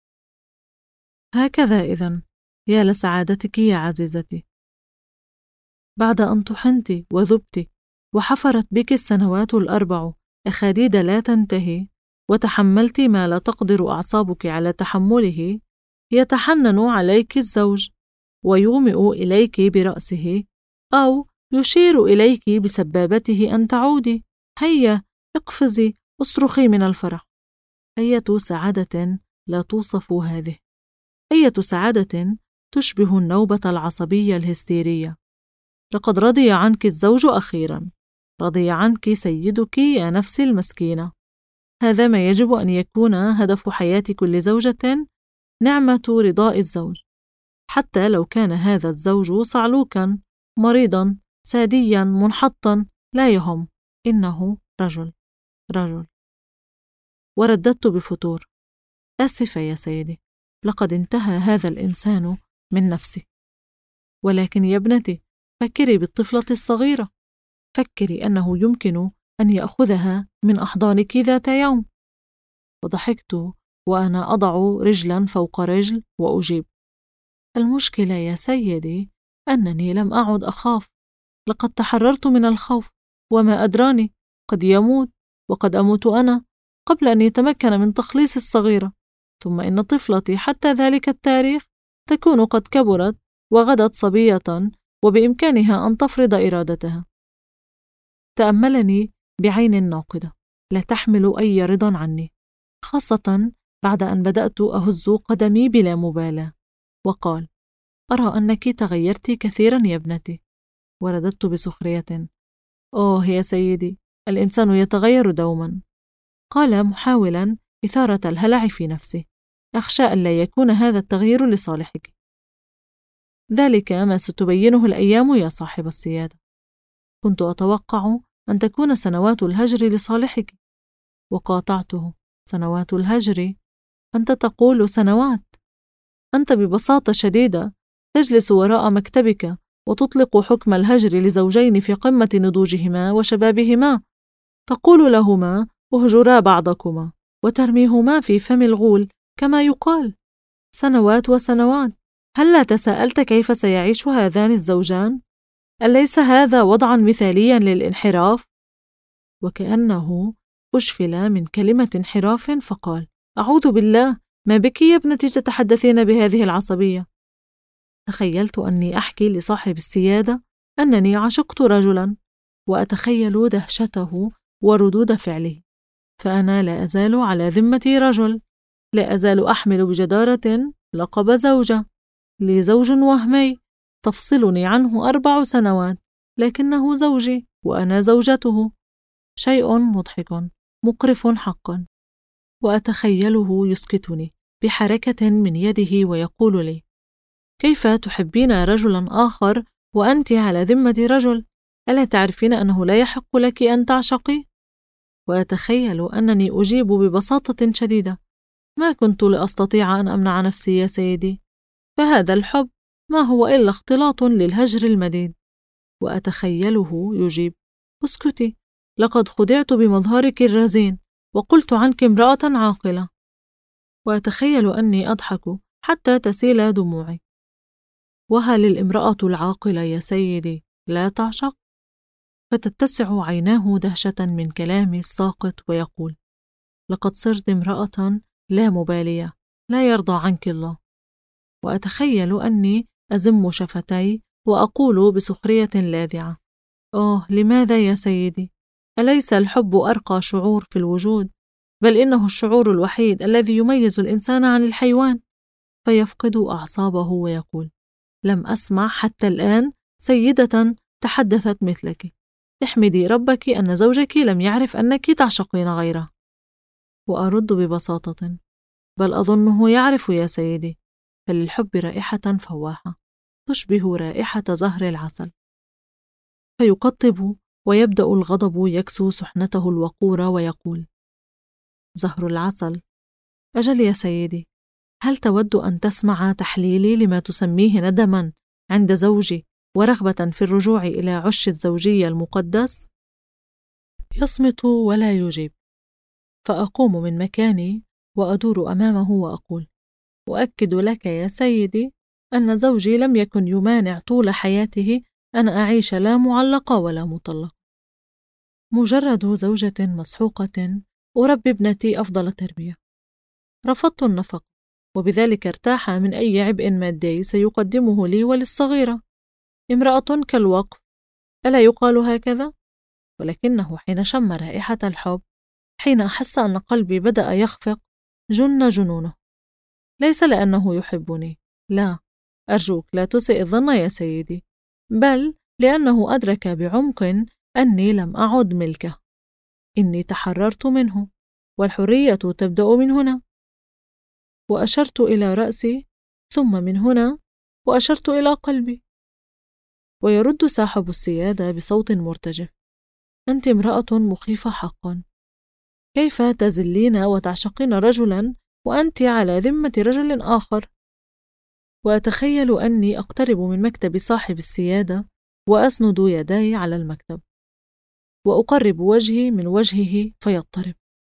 A: هكذا إذن، يا لسعادتك يا عزيزتي. بعد أن طحنت وذبت وحفرت بك السنوات ال4 أخاديد لا تنتهي، وتحملت ما لا تقدر أعصابك على تحمله، يتحنن عليك الزوج ويومئ إليك برأسه، أو يشير إليك بسبابته أن تعودي، هيا اقفزي، اصرخي من الفرح. أية سعادة لا توصف هذه، أية سعادة تشبه النوبة العصبية الهستيرية. لقد رضي عنك الزوج أخيرا، رضي عنك سيدك يا نفسي المسكينة. هذا ما يجب أن يكون هدف حياة كل زوجة، نعمة رضاء الزوج، حتى لو كان هذا الزوج صعلوكا، مريضا، ساديا، منحطا، لا يهم، إنه رجل. ورددت بفتور: آسفة يا سيدي، لقد انتهى هذا الإنسان من نفسي. ولكن يا ابنتي، فكري بالطفلة الصغيرة، فكري أنه يمكن أن يأخذها من أحضانك ذات يوم. وضحكت وأنا أضع رجلا فوق رجل وأجيب: المشكلة يا سيدي أنني لم أعد أخاف، لقد تحررت من الخوف، وما أدراني، قد يموت وقد أموت أنا قبل أن يتمكن من تخليص الصغيرة، ثم إن طفلتي حتى ذلك التاريخ تكون قد كبرت وغدت صبية، وبإمكانها أن تفرض إرادتها. تأملني بعين ناقدة لا تحمل أي رضا عني، خاصة بعد أن بدأت أهز قدمي بلا مبالاة، وقال: أرى أنك تغيرت كثيرا يا ابنتي. ورددت بسخرية: أوه يا سيدي، الإنسان يتغير دوما. قال محاولا إثارة الهلع في نفسه: أخشى ألا يكون هذا التغيير لصالحك. ذلك ما ستبينه الأيام يا صاحب السيادة. كنت أتوقع أن تكون سنوات الهجر لصالحك، وقاطعته: سنوات الهجر؟ أنت تقول سنوات. أنت ببساطة شديدة تجلس وراء مكتبك وتطلق حكم الهجر لزوجين في قمة نضوجهما وشبابهما، تقول لهما: اهجرا بعضكما، وترميهما في فم الغول كما يقال. سنوات وسنوات. هل تساءلت كيف سيعيش هذان الزوجان؟ أليس هذا وضعا مثاليا للانحراف؟ وكأنه أشفل من كلمة انحراف فقال: أعوذ بالله، ما بك يا ابنتي تتحدثين بهذه العصبية؟ تخيلت أني أحكي لصاحب السيادة أنني عشقت رجلا، وأتخيل دهشته وردود فعله، فأنا لا أزال على ذمة رجل، لا أزال أحمل بجدارة لقب زوجة، لي زوج وهمي تفصلني عنه 4 سنوات، لكنه زوجي وأنا زوجته. شيء مضحك مقرف حقا. وأتخيله يسكتني بحركة من يده ويقول لي: كيف تحبين رجلا آخر وأنت على ذمة رجل؟ ألا تعرفين أنه لا يحق لك أن تعشقي؟ وأتخيل أنني أجيب ببساطة شديدة: ما كنت لأستطيع أن أمنع نفسي يا سيدي، فهذا الحب ما هو إلا اختلاط للهجر المديد. وأتخيله يجيب: اسكتي، لقد خدعت بمظهرك الرزين وقلت عنك امرأة عاقلة. وأتخيل أني أضحك حتى تسيل دموعي. وهل الامرأة العاقلة يا سيدي لا تعشق؟ فتتسع عيناه دهشة من كلامي الساقط ويقول: لقد صرت امرأة لا مبالية، لا يرضى عنك الله. وأتخيل أني أزم شفتي وأقول بسخرية لاذعة: لماذا يا سيدي؟ أليس الحب أرقى شعور في الوجود؟ بل إنه الشعور الوحيد الذي يميز الإنسان عن الحيوان. فيفقد أعصابه ويقول: لم أسمع حتى الآن سيدة تحدثت مثلك. احمدي ربك أن زوجك لم يعرف أنك تعشقين غيره. وأرد ببساطة: بل أظنه يعرف يا سيدي، فللحب رائحة فواحة تشبه رائحة زهر العسل. فيقطب ويبدأ الغضب يكسو سحنته الوقورة ويقول: زهر العسل؟ أجل يا سيدي، هل تود أن تسمع تحليلي لما تسميه ندما عند زوجي ورغبة في الرجوع إلى عش الزوجية المقدس؟ يصمت ولا يجيب. فأقوم من مكاني وأدور أمامه وأقول: أؤكد لك يا سيدي أن زوجي لم يكن يمانع طول حياته أن أعيش لا معلقة ولا مطلقة، مجرد زوجة مسحوقة أربي ابنتي أفضل تربية. رفضت النفق، وبذلك ارتاح من أي عبء مادي سيقدمه لي وللصغيرة. امرأة كالوقف، ألا يقال هكذا؟ ولكنه حين شم رائحة الحب، حين أحس أن قلبي بدأ يخفق، جن جنونه. ليس لأنه يحبني، لا، أرجوك لا تسئ الظن يا سيدي، بل لأنه أدرك بعمق أني لم أعد ملكه، إني تحررت منه، والحرية تبدأ من هنا. وأشرت إلى رأسي، ثم من هنا وأشرت إلى قلبي. ويرد صاحب السيادة بصوت مرتجف: أنت امرأة مخيفة حقا. كيف تزلين وتعشقين رجلا وأنت على ذمة رجل آخر؟ وأتخيل أني أقترب من مكتب صاحب السيادة وأسند يداي على المكتب، وأقرب وجهي من وجهه فيضطرب،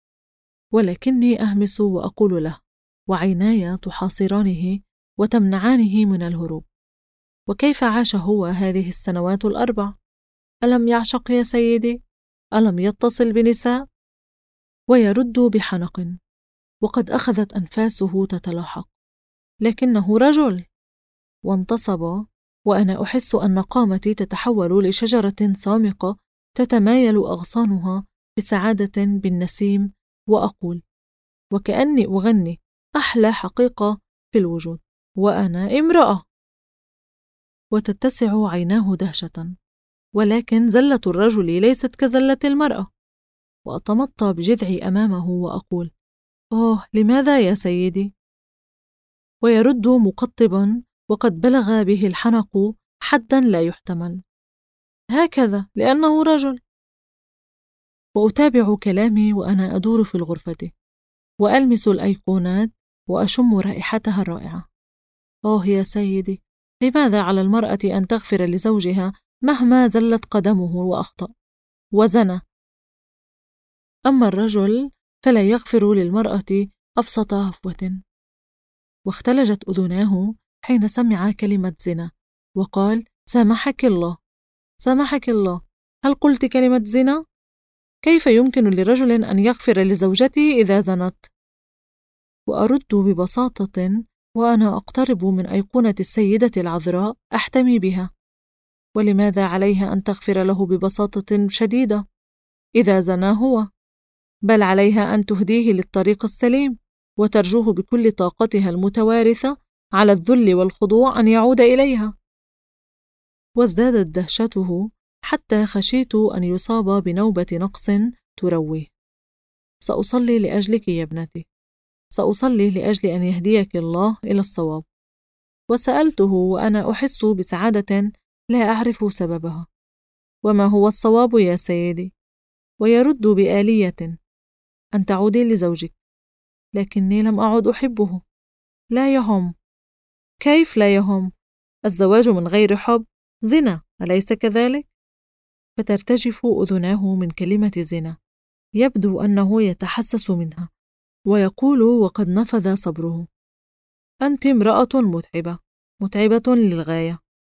A: ولكني أهمس وأقول له، وعيناي تحاصرانه وتمنعانه من الهروب: وكيف عاش هو هذه السنوات 4؟ ألم يعشق يا سيدي؟ ألم يتصل بنساء؟ ويرد بحنق، وقد أخذت أنفاسه تتلاحق: لكنه رجل. وانتصب، وأنا أحس أن قامتي تتحول لشجرة صامقة تتمايل أغصانها بسعادة بالنسيم، وأقول وكأني أغني أحلى حقيقة في الوجود: وأنا امرأة. وتتسع عيناه دهشة، ولكن زلة الرجل ليست كزلة المرأة. وأتمطى بجذعي أمامه وأقول: لماذا يا سيدي؟ ويرد مقطبا، وقد بلغ به الحنق حدا لا يحتمل: هكذا، لأنه رجل. وأتابع كلامي وأنا أدور في الغرفة وألمس الأيقونات وأشم رائحتها الرائعة. أوه يا سيدي، لماذا على المرأة أن تغفر لزوجها مهما زلت قدمه وأخطأ وزنى؟ أما الرجل فلا يغفر للمرأة أبسط هفوة. واختلجت أذناه حين سمع كلمة زنا، وقال: سامحك الله، سامحك الله، هل قلت كلمة زنا؟ كيف يمكن لرجل أن يغفر لزوجته إذا زنت؟ وأرد ببساطة وأنا أقترب من أيقونة السيدة العذراء أحتمي بها: ولماذا عليها أن تغفر له ببساطة شديدة إذا زنى هو؟ بل عليها أن تهديه للطريق السليم وترجوه بكل طاقتها المتوارثة على الذل والخضوع أن يعود إليها. وازدادت دهشته حتى خشيت أن يصاب بنوبة نقص ترويه. سأصلي لأجلك يا ابنتي، سأصلي لأجل أن يهديك الله إلى الصواب. وسألته وأنا أحس بسعادة لا أعرف سببها: وما هو الصواب يا سيدي؟ ويرد بآلية: أن تعودي لزوجك. لكني لم أعد أحبه. لا يهم. كيف لا يهم؟ الزواج من غير حب زنا، أليس كذلك؟ فترتجف أذناه من كلمة زنا، يبدو أنه يتحسس منها، ويقول وقد نفذ صبره: أنت امرأة متعبة، متعبة للغاية.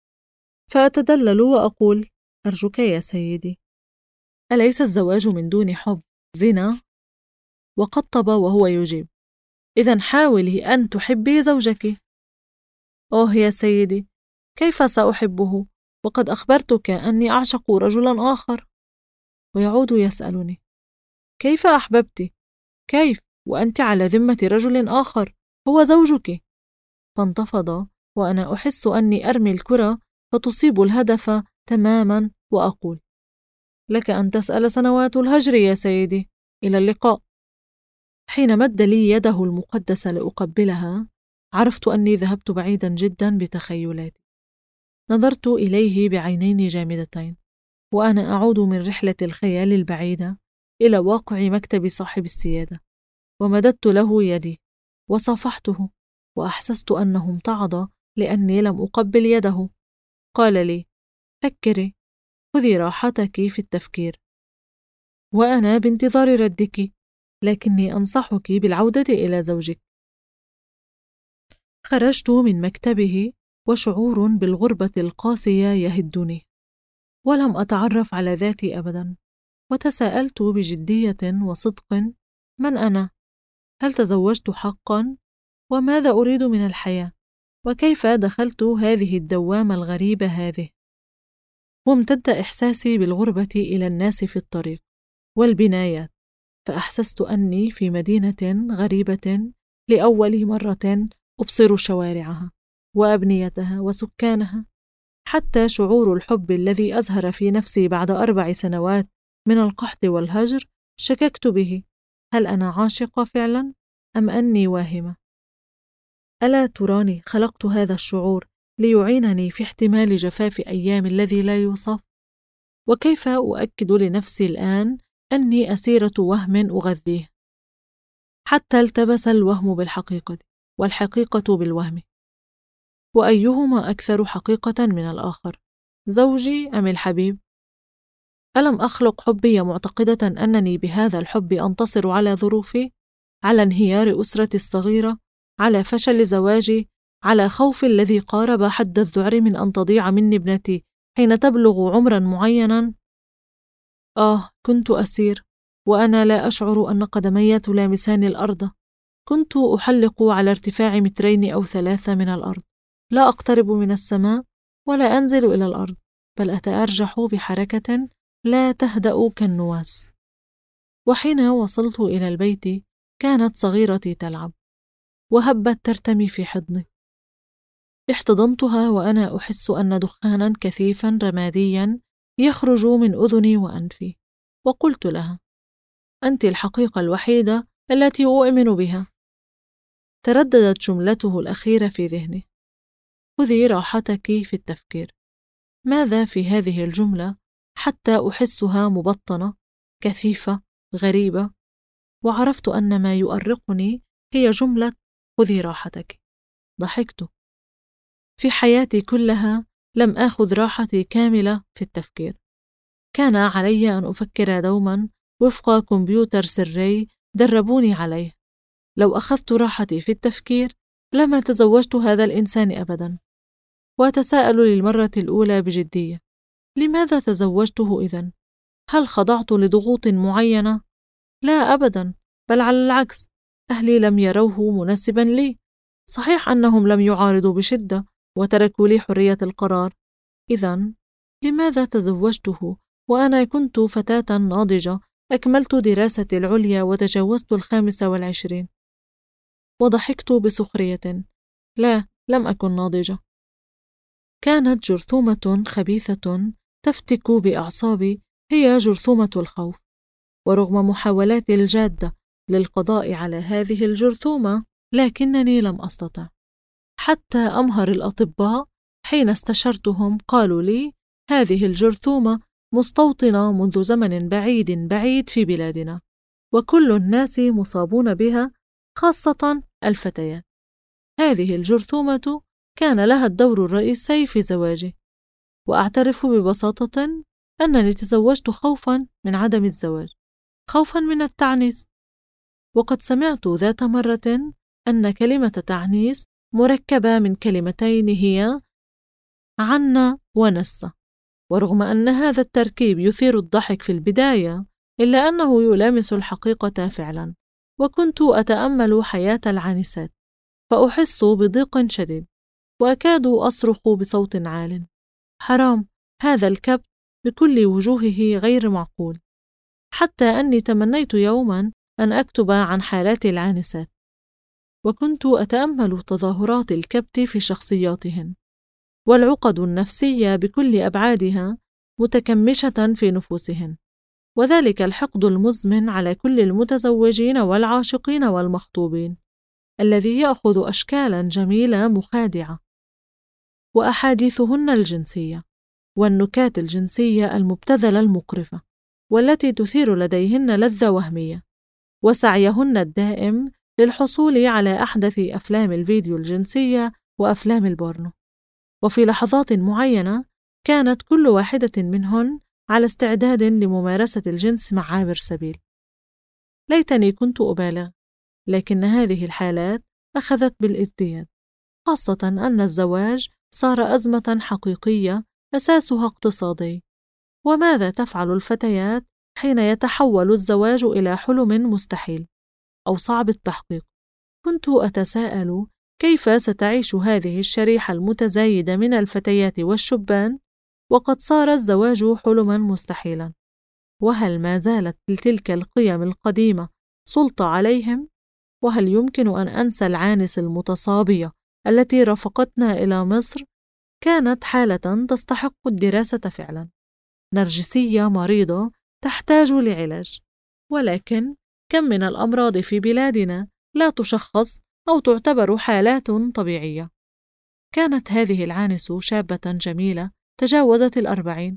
A: فأتدلل وأقول: أرجوك يا سيدي، أليس الزواج من دون حب زنا؟ وقطب وهو يجيب: إذن حاولي أن تحبي زوجك. أوه يا سيدي، كيف سأحبه وقد أخبرتك أني أعشق رجلا آخر؟ ويعود يسألني: كيف أحببت؟ كيف وأنت على ذمة رجل آخر هو زوجك؟ فانتفض وأنا أحس أني أرمي الكرة فتصيب الهدف تماما، وأقول: لك أن تسأل سنوات الهجر يا سيدي، إلى اللقاء. حين مد لي يده المقدسة لأقبلها عرفت أني ذهبت بعيدا جدا بتخيلاتي. نظرت إليه بعينين جامدتين وأنا أعود من رحلة الخيال البعيدة إلى واقع مكتب صاحب السيادة، ومددت له يدي وصافحته، وأحسست أنه امتعض لأني لم أقبل يده. قال لي: فكري، خذي راحتك في التفكير، وأنا بانتظار ردك، لكني أنصحك بالعودة إلى زوجك. خرجت من مكتبه وشعور بالغربة القاسية يهدني، ولم أتعرف على ذاتي أبدا، وتساءلت بجدية وصدق: من أنا؟ هل تزوجت حقا؟ وماذا أريد من الحياة؟ وكيف دخلت هذه الدوامة الغريبة هذه؟ وامتد إحساسي بالغربة إلى الناس في الطريق والبنايات، فأحسست أني في مدينة غريبة لأول مرة أبصر شوارعها وأبنيتها وسكانها. حتى شعور الحب الذي أزهر في نفسي بعد 4 سنوات من القحط والهجر شككت به: هل أنا عاشقة فعلا أم أني واهمة؟ ألا تراني خلقت هذا الشعور ليعينني في احتمال جفاف أيام الذي لا يوصف؟ وكيف أؤكد لنفسي الآن أني أسيرة وهم أغذيه؟ حتى التبس الوهم بالحقيقة والحقيقة بالوهم، وأيهما أكثر حقيقة من الآخر، زوجي أم الحبيب؟ ألم أخلق حبي معتقدة أنني بهذا الحب أنتصر على ظروفي، على انهيار أسرتي الصغيرة، على فشل زواجي، على خوفي الذي قارب حد الذعر من أن تضيع مني ابنتي حين تبلغ عمرا معينا؟ كنت أسير وأنا لا أشعر أن قدمي تلامسان الأرض. كنت أحلق على ارتفاع 2 أو 3 من الأرض، لا أقترب من السماء ولا أنزل إلى الأرض، بل أتأرجح بحركة لا تهدأ كالنواس. وحين وصلت إلى البيت كانت صغيرتي تلعب وهبت ترتمي في حضني. احتضنتها وأنا أحس أن دخانا كثيفا رماديا يخرج من أذني وأنفي، وقلت لها: أنت الحقيقة الوحيدة التي أؤمن بها. ترددت جملته الأخيرة في ذهني: خذي راحتك في التفكير. ماذا في هذه الجملة حتى أحسها مبطنة كثيفة غريبة، وعرفت أن ما يؤرقني هي جملة خذي راحتك. ضحكت. في حياتي كلها لم آخذ راحتي كاملة في التفكير. كان علي أن أفكر دوما وفق كمبيوتر سري دربوني عليه. لو أخذت راحتي في التفكير لما تزوجت هذا الإنسان أبدا. وأتساءل للمرة الأولى بجدية: لماذا تزوجته إذن؟ هل خضعت لضغوط معينة؟ لا أبدا، بل على العكس، أهلي لم يروه مناسبا لي. صحيح أنهم لم يعارضوا بشدة وتركوا لي حرية القرار. إذن لماذا تزوجته وأنا كنت فتاة ناضجة، أكملت دراستي العليا وتجاوزت 25؟ وضحكت بسخرية. لا، لم أكن ناضجة. كانت جرثومة خبيثة تفتك بأعصابي، هي جرثومة الخوف. ورغم محاولاتي الجادة للقضاء على هذه الجرثومة، لكنني لم أستطع. حتى أمهر الأطباء حين استشرتهم قالوا لي: هذه الجرثومة مستوطنة منذ زمن بعيد بعيد في بلادنا، وكل الناس مصابون بها، خاصة الفتيات. هذه الجرثومة كان لها الدور الرئيسي في زواجي، وأعترف ببساطة أنني تزوجت خوفا من عدم الزواج، خوفا من التعنيس. وقد سمعت ذات مرة أن كلمة تعنيس مركبة من كلمتين هي عنا ونسة، ورغم أن هذا التركيب يثير الضحك في البداية، إلا أنه يلامس الحقيقة فعلا. وكنت أتأمل حياة العانسات فأحس بضيق شديد، وأكاد أصرخ بصوت عال: حرام، هذا الكبت بكل وجوهه غير معقول. حتى أني تمنيت يوما أن أكتب عن حالات العانسات، وكنت أتأمل تظاهرات الكبت في شخصياتهن، والعقد النفسية بكل أبعادها متكمشة في نفوسهن، وذلك الحقد المزمن على كل المتزوجين والعاشقين والمخطوبين، الذي يأخذ أشكالا جميلة مخادعة، وأحاديثهن الجنسية، والنكات الجنسية المبتذلة المقرفة، والتي تثير لديهن لذة وهمية، وسعيهن الدائم للحصول على أحدث أفلام الفيديو الجنسية وأفلام البورنو. وفي لحظات معينة كانت كل واحدة منهن على استعداد لممارسة الجنس مع عابر سبيل. ليتني كنت أبالغ، لكن هذه الحالات أخذت بالازدياد، خاصة أن الزواج صار أزمة حقيقية أساسها اقتصادي. وماذا تفعل الفتيات حين يتحول الزواج إلى حلم مستحيل أو صعب التحقيق؟ كنت أتساءل كيف ستعيش هذه الشريحة المتزايدة من الفتيات والشبان وقد صار الزواج حلما مستحيلا؟ وهل ما زالت تلك القيم القديمة سلطة عليهم؟ وهل يمكن أن أنسى العانس المتصابية التي رافقتنا إلى مصر؟ كانت حالة تستحق الدراسة فعلا، نرجسية مريضة تحتاج لعلاج. ولكن كم من الأمراض في بلادنا لا تشخص أو تعتبر حالات طبيعية. كانت هذه العانس شابة جميلة تجاوزت 40،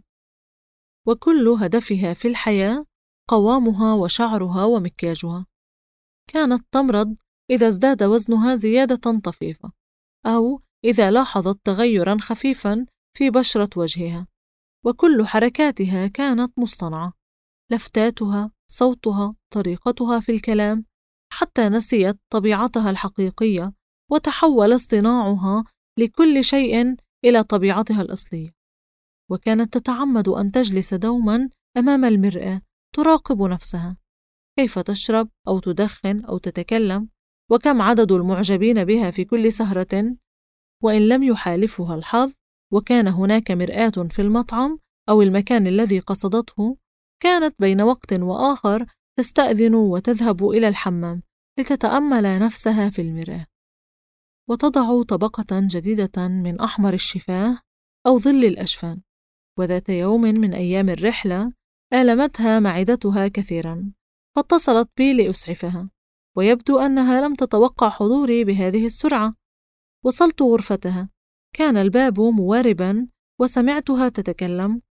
A: وكل هدفها في الحياة قوامها وشعرها ومكياجها. كانت تمرض إذا ازداد وزنها زيادة طفيفة، أو إذا لاحظت تغيرا خفيفا في بشرة وجهها، وكل حركاتها كانت مصطنعة، لفتاتها، صوتها، طريقتها في الكلام، حتى نسيت طبيعتها الحقيقية وتحول اصطناعها لكل شيء إلى طبيعتها الأصلية. وكانت تتعمد أن تجلس دوما أمام المرآة تراقب نفسها، كيف تشرب أو تدخن أو تتكلم، وكم عدد المعجبين بها في كل سهرة. وإن لم يحالفها الحظ وكان هناك مرآة في المطعم أو المكان الذي قصدته، كانت بين وقت وآخر تستأذن وتذهب إلى الحمام لتتأمل نفسها في المرآة، وتضع طبقة جديدة من أحمر الشفاه أو ظل الأجفان. وذات يوم من أيام الرحلة آلمتها معدتها كثيرا، فاتصلت بي لأسعفها، ويبدو أنها لم تتوقع حضوري بهذه السرعة. وصلت غرفتها، كان الباب مواربا، وسمعتها تتكلم: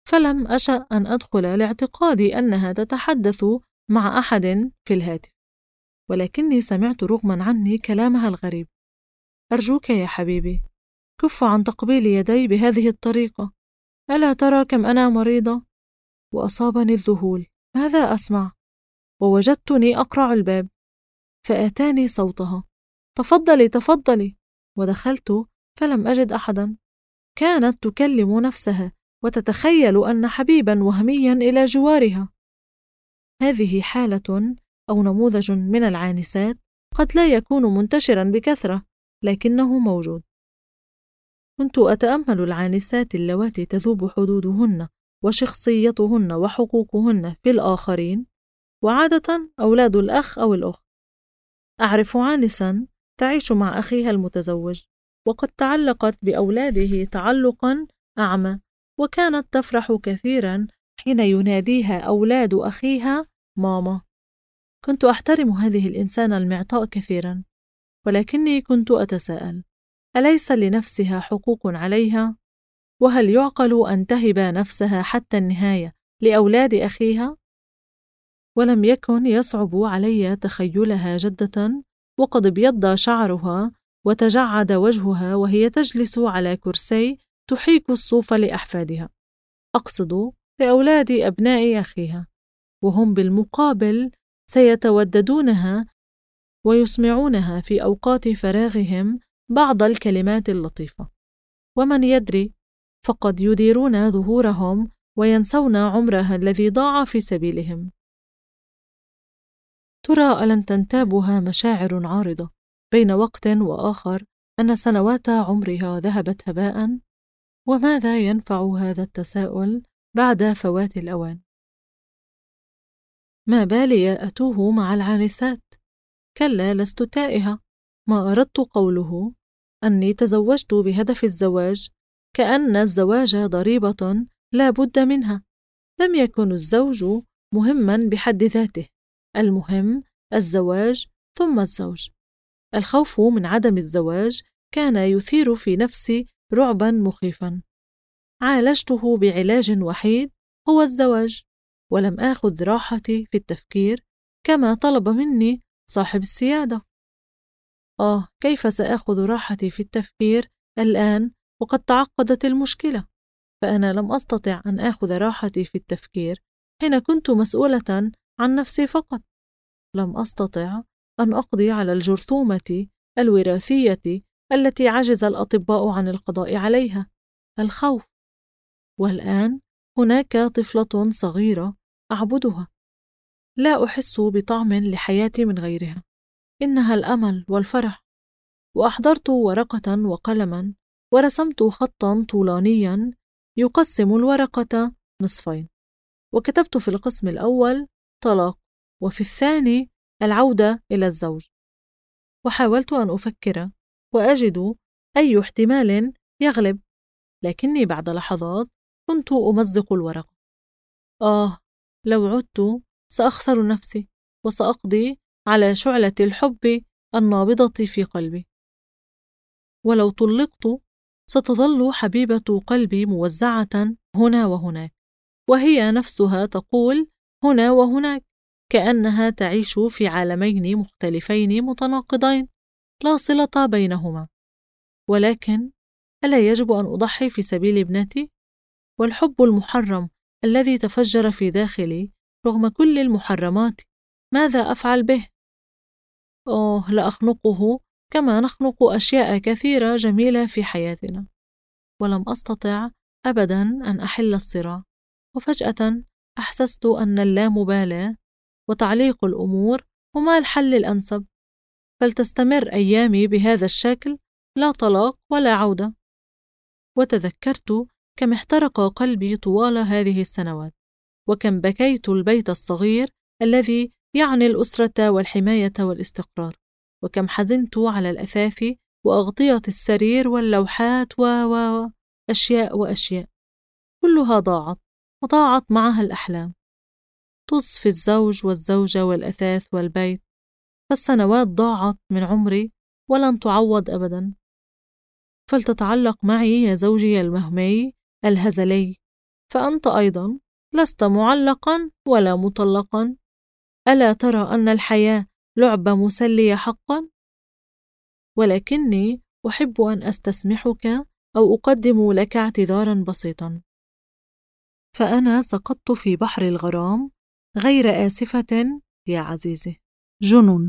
A: فلم أشأ أن أدخل لاعتقادي أنها تتحدث مع أحد في الهاتف، ولكني سمعت رغما عني كلامها الغريب: أرجوك يا حبيبي، كف عن تقبيل يدي بهذه الطريقة، ألا ترى كم أنا مريضة؟ وأصابني الذهول، ماذا أسمع؟ ووجدتني أقرع الباب، فآتاني صوتها: تفضلي تفضلي. ودخلت فلم أجد أحدا. كانت تكلم نفسها وتتخيل أن حبيبا وهميا إلى جوارها. هذه حالة أو نموذج من العانسات قد لا يكون منتشرا بكثرة، لكنه موجود. كنت أتأمل العانسات اللواتي تذوب حدودهن وشخصيتهن وحقوقهن في الآخرين، وعادة أولاد الأخ أو الأخت. أعرف عانسا تعيش مع أخيها المتزوج، وقد تعلقت بأولاده تعلقا أعمى، وكانت تفرح كثيرا حين يناديها أولاد أخيها ماما. كنت أحترم هذه الإنسانة المعطاء كثيرا، ولكني كنت أتساءل: أليس لنفسها حقوق عليها؟ وهل يعقل أن تهب نفسها حتى النهاية لأولاد أخيها؟ ولم يكن يصعب علي تخيلها جدة، وقد ابيض شعرها وتجعد وجهها وهي تجلس على كرسي تحيك الصوف لأحفادها، أقصد لأولاد أبناء أخيها، وهم بالمقابل سيتوددونها ويسمعونها في أوقات فراغهم بعض الكلمات اللطيفة. ومن يدري، فقد يديرون ظهورهم وينسون عمرها الذي ضاع في سبيلهم. ترى ألن تنتابها مشاعر عارضة بين وقت وآخر أن سنوات عمرها ذهبت هباء؟ وماذا ينفع هذا التساؤل بعد فوات الأوان؟ ما بالي أتوه مع العانسات؟ كلا، لست تائهة. ما أردت قوله أني تزوجت بهدف الزواج، كأن الزواج ضريبة لا بد منها. لم يكن الزوج مهما بحد ذاته، المهم الزواج ثم الزوج. الخوف من عدم الزواج كان يثير في نفسي رعبا مخيفا. عالجته بعلاج وحيد هو الزواج، ولم آخذ راحتي في التفكير كما طلب مني صاحب السيادة. كيف سآخذ راحتي في التفكير الآن وقد تعقدت المشكلة؟ فأنا لم أستطع أن آخذ راحتي في التفكير حين كنت مسؤولة عن نفسي فقط. لم أستطع أن أقضي على الجرثومة الوراثية التي عجز الأطباء عن القضاء عليها، الخوف. والآن هناك طفلة صغيرة أعبدها، لا أحس بطعم لحياتي من غيرها، إنها الأمل والفرح. وأحضرت ورقة وقلما ورسمت خطا طولانيا يقسم الورقة نصفين، وكتبت في القسم الأول طلاق، وفي الثاني العودة إلى الزوج. وحاولت أن أفكر وأجد أي احتمال يغلب، لكني بعد لحظات كنت أمزق الورقة. لو عدت سأخسر نفسي، وسأقضي على شعلة الحب النابضة في قلبي. ولو طلقت ستظل حبيبة قلبي موزعة هنا وهناك، وهي نفسها تقول هنا وهناك، كأنها تعيش في عالمين مختلفين متناقضين لا صلة بينهما. ولكن ألا يجب أن أضحي في سبيل ابنتي؟ والحب المحرم الذي تفجر في داخلي رغم كل المحرمات، ماذا أفعل به؟ لأخنقه كما نخنق أشياء كثيرة جميلة في حياتنا. ولم أستطع أبدا أن أحل الصراع، وفجأة أحسست أن اللامبالاة وتعليق الأمور هما الحل الأنسب، فلتستمر أيامي بهذا الشكل، لا طلاق ولا عودة. وتذكرت كم احترق قلبي طوال هذه السنوات، وكم بكيت البيت الصغير الذي يعني الأسرة والحماية والاستقرار، وكم حزنت على الأثاث وأغطية السرير واللوحات أشياء وأشياء كلها ضاعت، وضاعت معها الأحلام. طز في الزوج والزوجة والأثاث والبيت، فالسنوات ضاعت من عمري ولن تعوض أبدا. فلتتعلق معي يا زوجي المهمي الهزلي، فأنت أيضا لست معلقا ولا مطلقا. ألا ترى أن الحياة لعبة مسلية حقا؟ ولكني أحب أن أستسمحك أو أقدم لك اعتذارا بسيطا، فأنا سقطت في بحر الغرام غير آسفة يا عزيزي. جنون.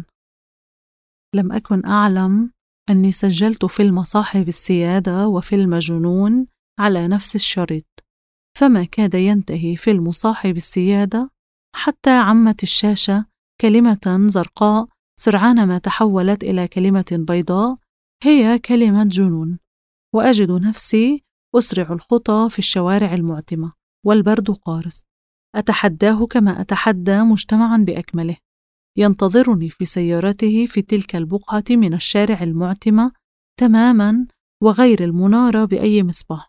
A: لم أكن أعلم أني سجلت فيلم صاحب السيادة وفيلم جنون على نفس الشريط، فما كاد ينتهي فيلم صاحب السيادة حتى عمت الشاشة كلمة زرقاء سرعان ما تحولت إلى كلمة بيضاء هي كلمة جنون، وأجد نفسي أسرع الخطى في الشوارع المعتمة والبرد قارس، أتحداه كما أتحدى مجتمعا بأكمله ينتظرني في سيارته في تلك البقعة من الشارع المعتمة تماما وغير المنارة بأي مصباح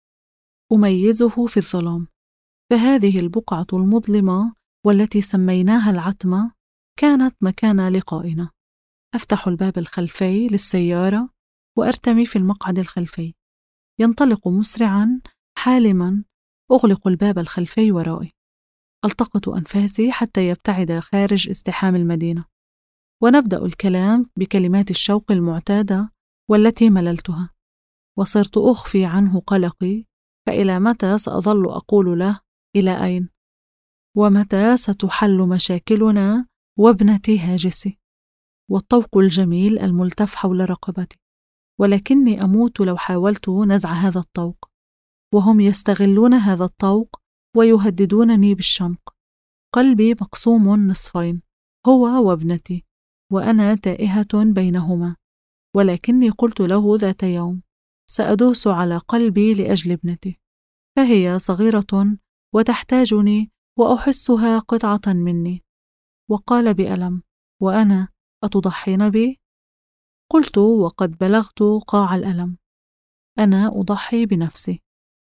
A: أميزه في الظلام. فهذه البقعة المظلمة والتي سميناها العتمة كانت مكان لقائنا. أفتح الباب الخلفي للسيارة وأرتمي في المقعد الخلفي، ينطلق مسرعا حالما، أغلق الباب الخلفي ورائي، ألتقط أنفاسي حتى يبتعد خارج ازدحام المدينة، ونبدأ الكلام بكلمات الشوق المعتادة والتي مللتها، وصرت أخفي عنه قلقي. فإلى متى سأظل أقول له إلى أين؟ ومتى ستحل مشاكلنا وابنتي هاجسي والطوق الجميل الملتف حول رقبتي؟ ولكني أموت لو حاولت نزع هذا الطوق، وهم يستغلون هذا الطوق ويهددونني بالشنق. قلبي مقسوم نصفين، هو وابنتي، وأنا تائهة بينهما. ولكني قلت له ذات يوم سأدوس على قلبي لأجل ابنتي، فهي صغيرة وتحتاجني وأحسها قطعة مني. وقال بألم: وأنا أتضحين بي؟ قلت وقد بلغت قاع الألم: أنا أضحي بنفسي.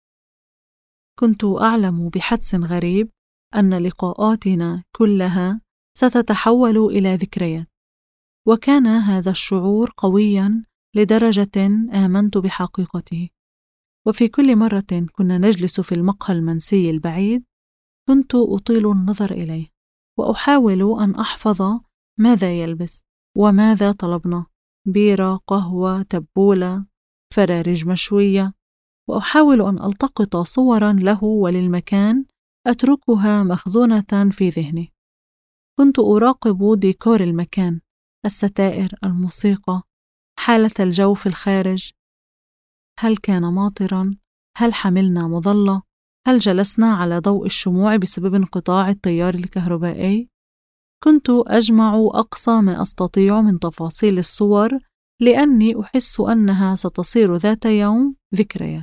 A: كنت أعلم بحدس غريب أن لقاءاتنا كلها ستتحول إلى ذكريات، وكان هذا الشعور قويا لدرجة آمنت بحقيقته. وفي كل مرة كنا نجلس في المقهى المنسي البعيد كنت أطيل النظر إليه وأحاول أن أحفظ ماذا يلبس وماذا طلبنا: بيرة، قهوة، تبولة، فرارج مشوية، وأحاول أن ألتقط صورا له وللمكان أتركها مخزونة في ذهني. كنت أراقب ديكور المكان، الستائر، الموسيقى، حالة الجو في الخارج. هل كان ماطرا؟ هل حملنا مظلة؟ هل جلسنا على ضوء الشموع بسبب انقطاع التيار الكهربائي؟ كنت أجمع أقصى ما أستطيع من تفاصيل الصور لأني أحس أنها ستصير ذات يوم ذكريات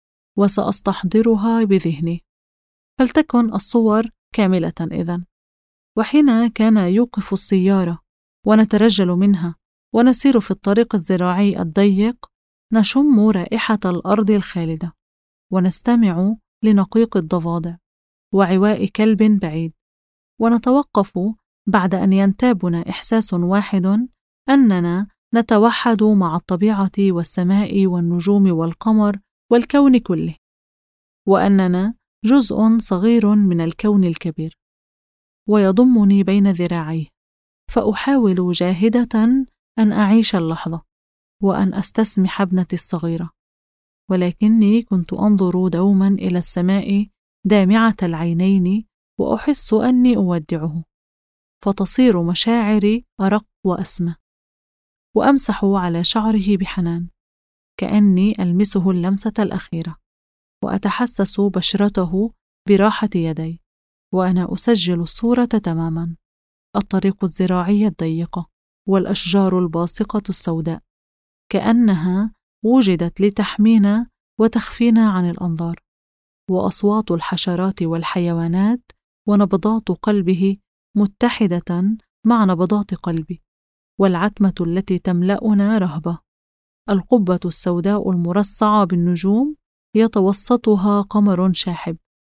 A: وسأستحضرها بذهني، فلتكن الصور كاملة إذن. وحين كان يوقف السيارة ونترجل منها ونسير في الطريق الزراعي الضيق نشم رائحة الأرض الخالدة ونستمع لنقيق الضفادع وعواء كلب بعيد، ونتوقف بعد أن ينتابنا إحساس واحد أننا نتوحد مع الطبيعة والسماء والنجوم والقمر والكون كله، وأننا جزء صغير من الكون الكبير. ويضمني بين ذراعيه، فأحاول جاهدة أن أعيش اللحظة وأن أستسمح ابنتي الصغيرة، ولكني كنت أنظر دوما إلى السماء دامعة العينين وأحس أني أودعه، فتصير مشاعري أرق وأسمى، وأمسح على شعره بحنان كأني ألمسه اللمسة الأخيرة، وأتحسس بشرته براحة يدي، وأنا أسجل الصورة تماما: الطريق الزراعي الضيقة والأشجار الباسقة السوداء، كأنها وجدت لتحمينا وتخفينا عن الأنظار، وأصوات الحشرات والحيوانات ونبضات قلبه متحدة مع نبضات قلبي، والعتمة التي تملأنا رهبة، القبة السوداء المرصعة بالنجوم يتوسطها قمر شاحب،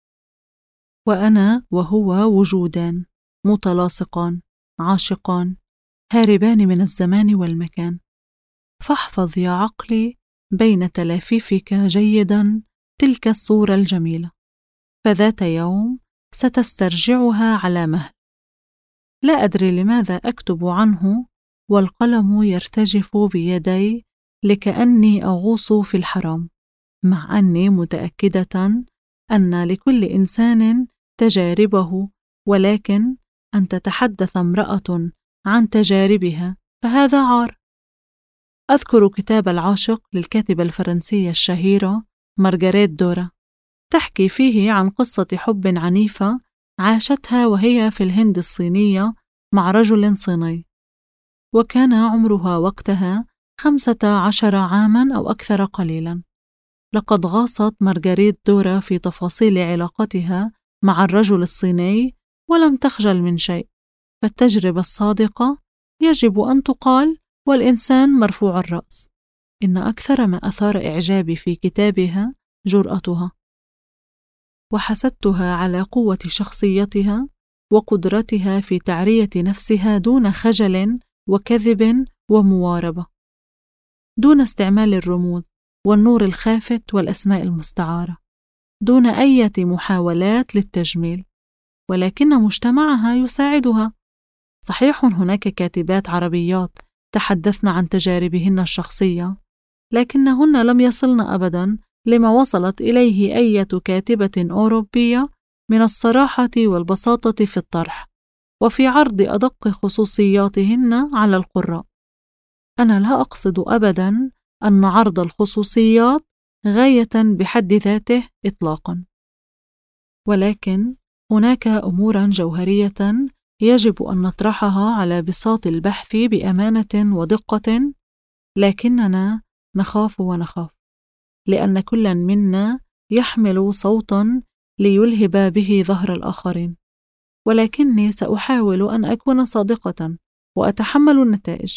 A: وأنا وهو وجودان متلاصقان عاشقان هاربان من الزمان والمكان. فاحفظ يا عقلي بين تلافيفك جيدا تلك الصورة الجميلة، فذات يوم ستسترجعها على مهل. لا أدري لماذا أكتب عنه والقلم يرتجف بيدي لكأني أغوص في الحرام، مع أني متأكدة أن لكل إنسان تجاربه، ولكن أن تتحدث امرأة عن تجاربها فهذا عار. أذكر كتاب العاشق للكاتبة الفرنسية الشهيرة مارغريت دورا، تحكي فيه عن قصة حب عنيفة عاشتها وهي في الهند الصينية مع رجل صيني، وكان عمرها وقتها 15 عاماً أو أكثر قليلاً. لقد غاصت مارغريت دورا في تفاصيل علاقتها مع الرجل الصيني ولم تخجل من شيء، فالتجربة الصادقة يجب أن تقال والإنسان مرفوع الرأس. إن أكثر ما أثار إعجابي في كتابها جرأتها، وحسدتها على قوة شخصيتها وقدرتها في تعرية نفسها دون خجل وكذب ومواربة، دون استعمال الرموز والنور الخافت والأسماء المستعارة، دون أي محاولات للتجميل، ولكن مجتمعها يساعدها. صحيح هناك كاتبات عربيات تحدثن عن تجاربهن الشخصية، لكنهن لم يصلن أبداً لما وصلت إليه أي كاتبة أوروبية من الصراحة والبساطة في الطرح وفي عرض أدق خصوصياتهن على القراء. أنا لا أقصد أبداً أن عرض الخصوصيات غاية بحد ذاته إطلاقاً، ولكن هناك أموراً جوهرية يجب أن نطرحها على بساط البحث بأمانة ودقة، لكننا نخاف ونخاف لأن كل منا يحمل صوتاً ليلهب به ظهر الآخرين، ولكني سأحاول أن أكون صادقة وأتحمل النتائج،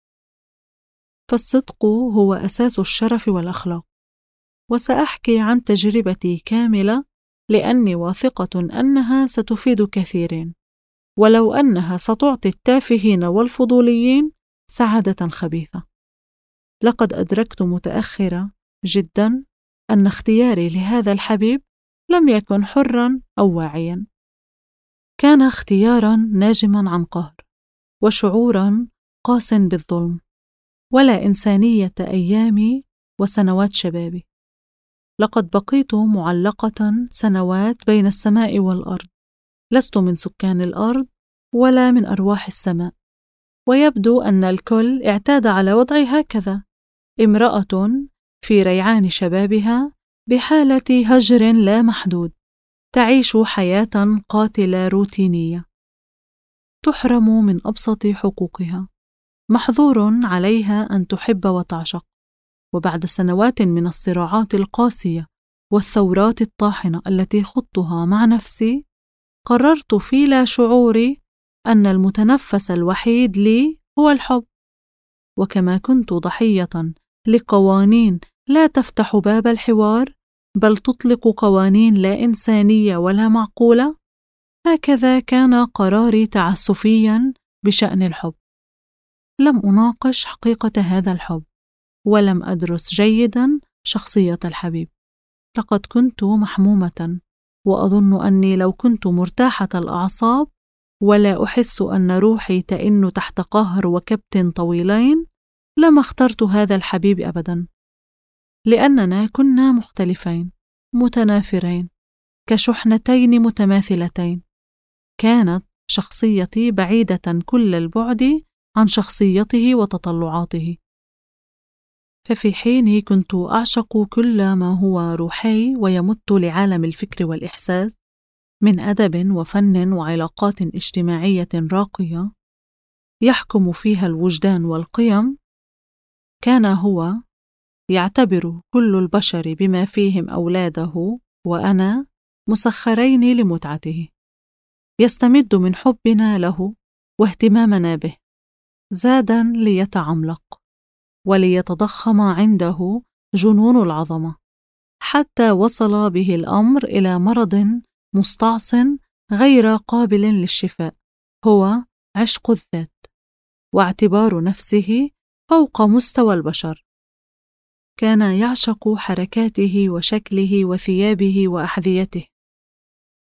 A: فالصدق هو أساس الشرف والأخلاق. وسأحكي عن تجربتي كاملة لأني واثقة أنها ستفيد كثيرين، ولو أنها ستعطي التافهين والفضوليين سعادة خبيثة. لقد أدركت متأخرة جدا أن اختياري لهذا الحبيب لم يكن حرا أو واعيا، كان اختيارا ناجما عن قهر وشعورا قاس بالظلم ولا إنسانية أيامي وسنوات شبابي. لقد بقيت معلقة سنوات بين السماء والأرض، لست من سكان الأرض ولا من أرواح السماء، ويبدو أن الكل اعتاد على وضعي هكذا، امرأة في ريعان شبابها بحالة هجر لا محدود، تعيش حياة قاتلة روتينية، تحرم من أبسط حقوقها، محظور عليها أن تحب وتعشق. وبعد سنوات من الصراعات القاسية والثورات الطاحنة التي خضتها مع نفسي، قررت في لا شعوري أن المتنفس الوحيد لي هو الحب. وكما كنت ضحية لقوانين لا تفتح باب الحوار بل تطلق قوانين لا إنسانية ولا معقولة، هكذا كان قراري تعسفيا بشأن الحب. لم أناقش حقيقة هذا الحب، ولم أدرس جيدا شخصية الحبيب. لقد كنت محمومة، وأظن أني لو كنت مرتاحة الأعصاب ولا أحس أن روحي تئن تحت قهر وكبت طويلين لما اخترت هذا الحبيب أبدا، لأننا كنا مختلفين متنافرين كشحنتين متماثلتين. كانت شخصيتي بعيدة كل البعد عن شخصيته وتطلعاته، ففي حين كنت أعشق كل ما هو روحي ويمت لعالم الفكر والإحساس من أدب وفن وعلاقات اجتماعية راقية يحكم فيها الوجدان والقيم، كان هو يعتبر كل البشر بما فيهم أولاده وأنا مسخرين لمتعته، يستمد من حبنا له واهتمامنا به زادا ليتعملق وليتضخم عنده جنون العظمة، حتى وصل به الأمر إلى مرض مستعصٍ غير قابل للشفاء، هو عشق الذات واعتبار نفسه فوق مستوى البشر. كان يعشق حركاته وشكله وثيابه وأحذيته،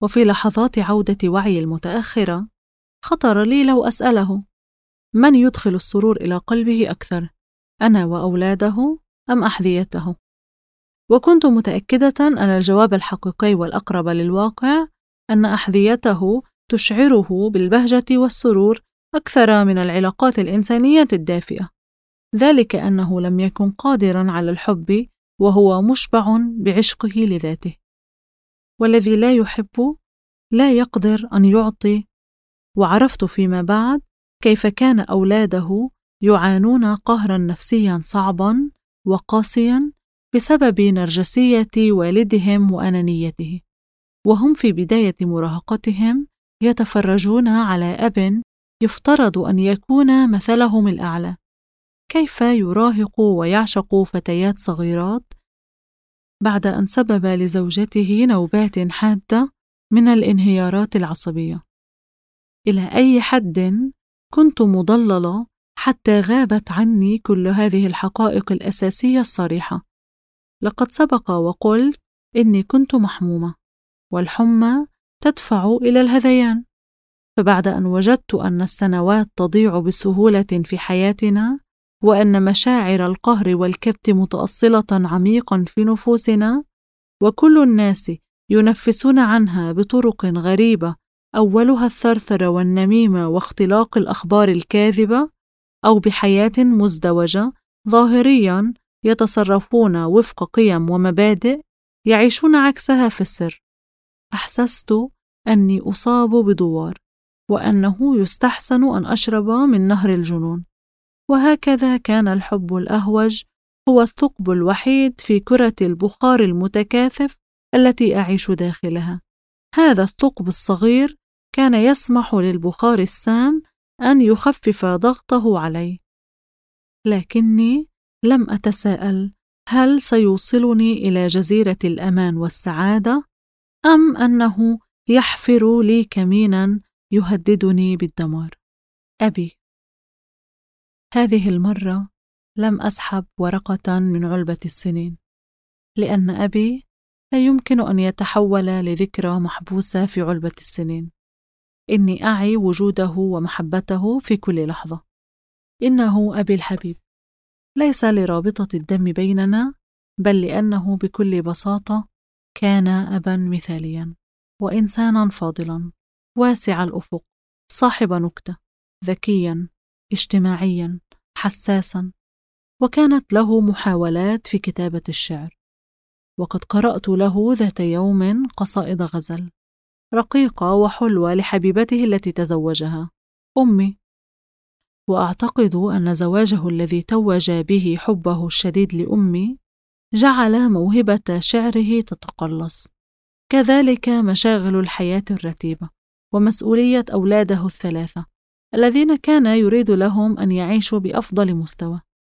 A: وفي لحظات عودة وعي المتأخرة خطر لي لو أسأله: من يدخل السرور إلى قلبه أكثر، أنا وأولاده أم أحذيته؟ وكنت متأكدة أن الجواب الحقيقي والأقرب للواقع أن أحذيته تشعره بالبهجة والسرور أكثر من العلاقات الإنسانية الدافئة، ذلك أنه لم يكن قادراً على الحب وهو مشبع بعشقه لذاته، والذي لا يحب لا يقدر أن يعطي. وعرفت فيما بعد كيف كان أولاده يعانون قهراً نفسياً صعباً وقاسياً بسبب نرجسية والدهم وأنانيته، وهم في بداية مراهقتهم يتفرجون على أب يفترض أن يكون مثلهم الأعلى، كيف يراهق ويعشق فتيات صغيرات بعد أن سبب لزوجته نوبات حادة من الانهيارات العصبية. إلى أي حد كنت مضللة حتى غابت عني كل هذه الحقائق الأساسية الصريحة. لقد سبق وقلت إني كنت محمومة، والحمى تدفع إلى الهذيان. فبعد أن وجدت أن السنوات تضيع بسهولة في حياتنا، وأن مشاعر القهر والكبت متأصلة عميقا في نفوسنا، وكل الناس ينفسون عنها بطرق غريبة أولها الثرثرة والنميمة واختلاق الأخبار الكاذبة، أو بحياة مزدوجة ظاهريا يتصرفون وفق قيم ومبادئ يعيشون عكسها في السر، أحسست أني أصاب بدوار، وأنه يستحسن أن أشرب من نهر الجنون. وهكذا كان الحب الأهوج هو الثقب الوحيد في كرة البخار المتكاثف التي أعيش داخلها. هذا الثقب الصغير كان يسمح للبخار السام أن يخفف ضغطه علي، لكني لم أتساءل هل سيوصلني إلى جزيرة الأمان والسعادة، أم أنه يحفر لي كمينا يهددني بالدمار. أبي. هذه المرة لم أسحب ورقة من علبة السنين، لأن أبي لا يمكن أن يتحول لذكرى محبوسة في علبة السنين. إني أعي وجوده ومحبته في كل لحظة. إنه أبي الحبيب، ليس لرابطة الدم بيننا، بل لأنه بكل بساطة كان أباً مثالياً وإنساناً فاضلاً واسع الأفق، صاحب نكتة، ذكياً، اجتماعياً، حساساً، وكانت له محاولات في كتابة الشعر. وقد قرأت له ذات يوم قصائد غزل رقيقة وحلوة لحبيبته التي تزوجها، أمي. وأعتقد أن زواجه الذي توج به حبه الشديد لأمي جعل موهبة شعره تتقلص، كذلك مشاغل الحياة الرتيبة ومسؤولية أولاده الثلاثة الذين كان يريد لهم أن يعيشوا بأفضل مستوى.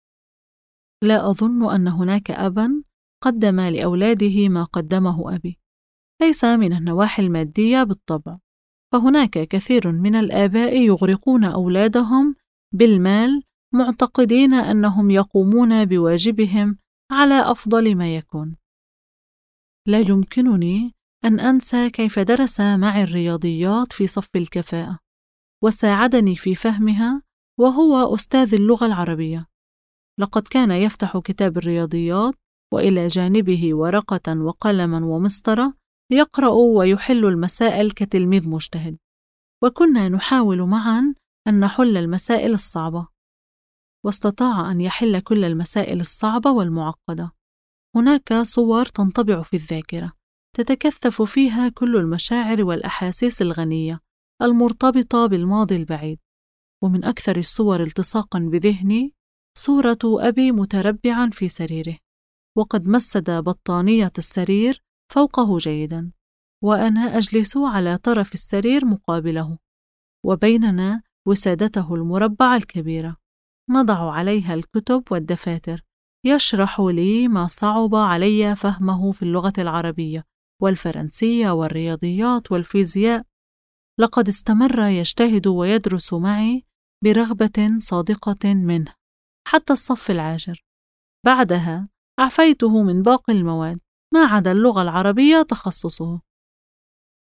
A: لا أظن أن هناك أباً قدم لأولاده ما قدمه أبي، ليس من النواحي المادية بالطبع، فهناك كثير من الآباء يغرقون أولادهم بالمال معتقدين أنهم يقومون بواجبهم على أفضل ما يكون. لا يمكنني أن أنسى كيف درس معي الرياضيات في صف الكفاءة وساعدني في فهمها وهو أستاذ اللغة العربية. لقد كان يفتح كتاب الرياضيات وإلى جانبه ورقة وقلما ومسطرة يقرأ ويحل المسائل كتلميذ مجتهد، وكنا نحاول معا أن نحل المسائل الصعبة، واستطاع أن يحل كل المسائل الصعبة والمعقدة. هناك صور تنطبع في الذاكرة تتكثف فيها كل المشاعر والأحاسيس الغنية المرتبطة بالماضي البعيد، ومن أكثر الصور التصاقا بذهني صورة أبي متربعا في سريره، وقد مسد بطانية السرير فوقه جيدا، وأنا أجلس على طرف السرير مقابله، وبيننا وسادته المربعة الكبيرة نضع عليها الكتب والدفاتر. يشرح لي ما صعب علي فهمه في اللغة العربية والفرنسية والرياضيات والفيزياء. لقد استمر يجتهد ويدرس معي برغبة صادقة منه حتى الصف العاشر. بعدها أعفيته من باقي المواد ما عدا اللغة العربية تخصصه.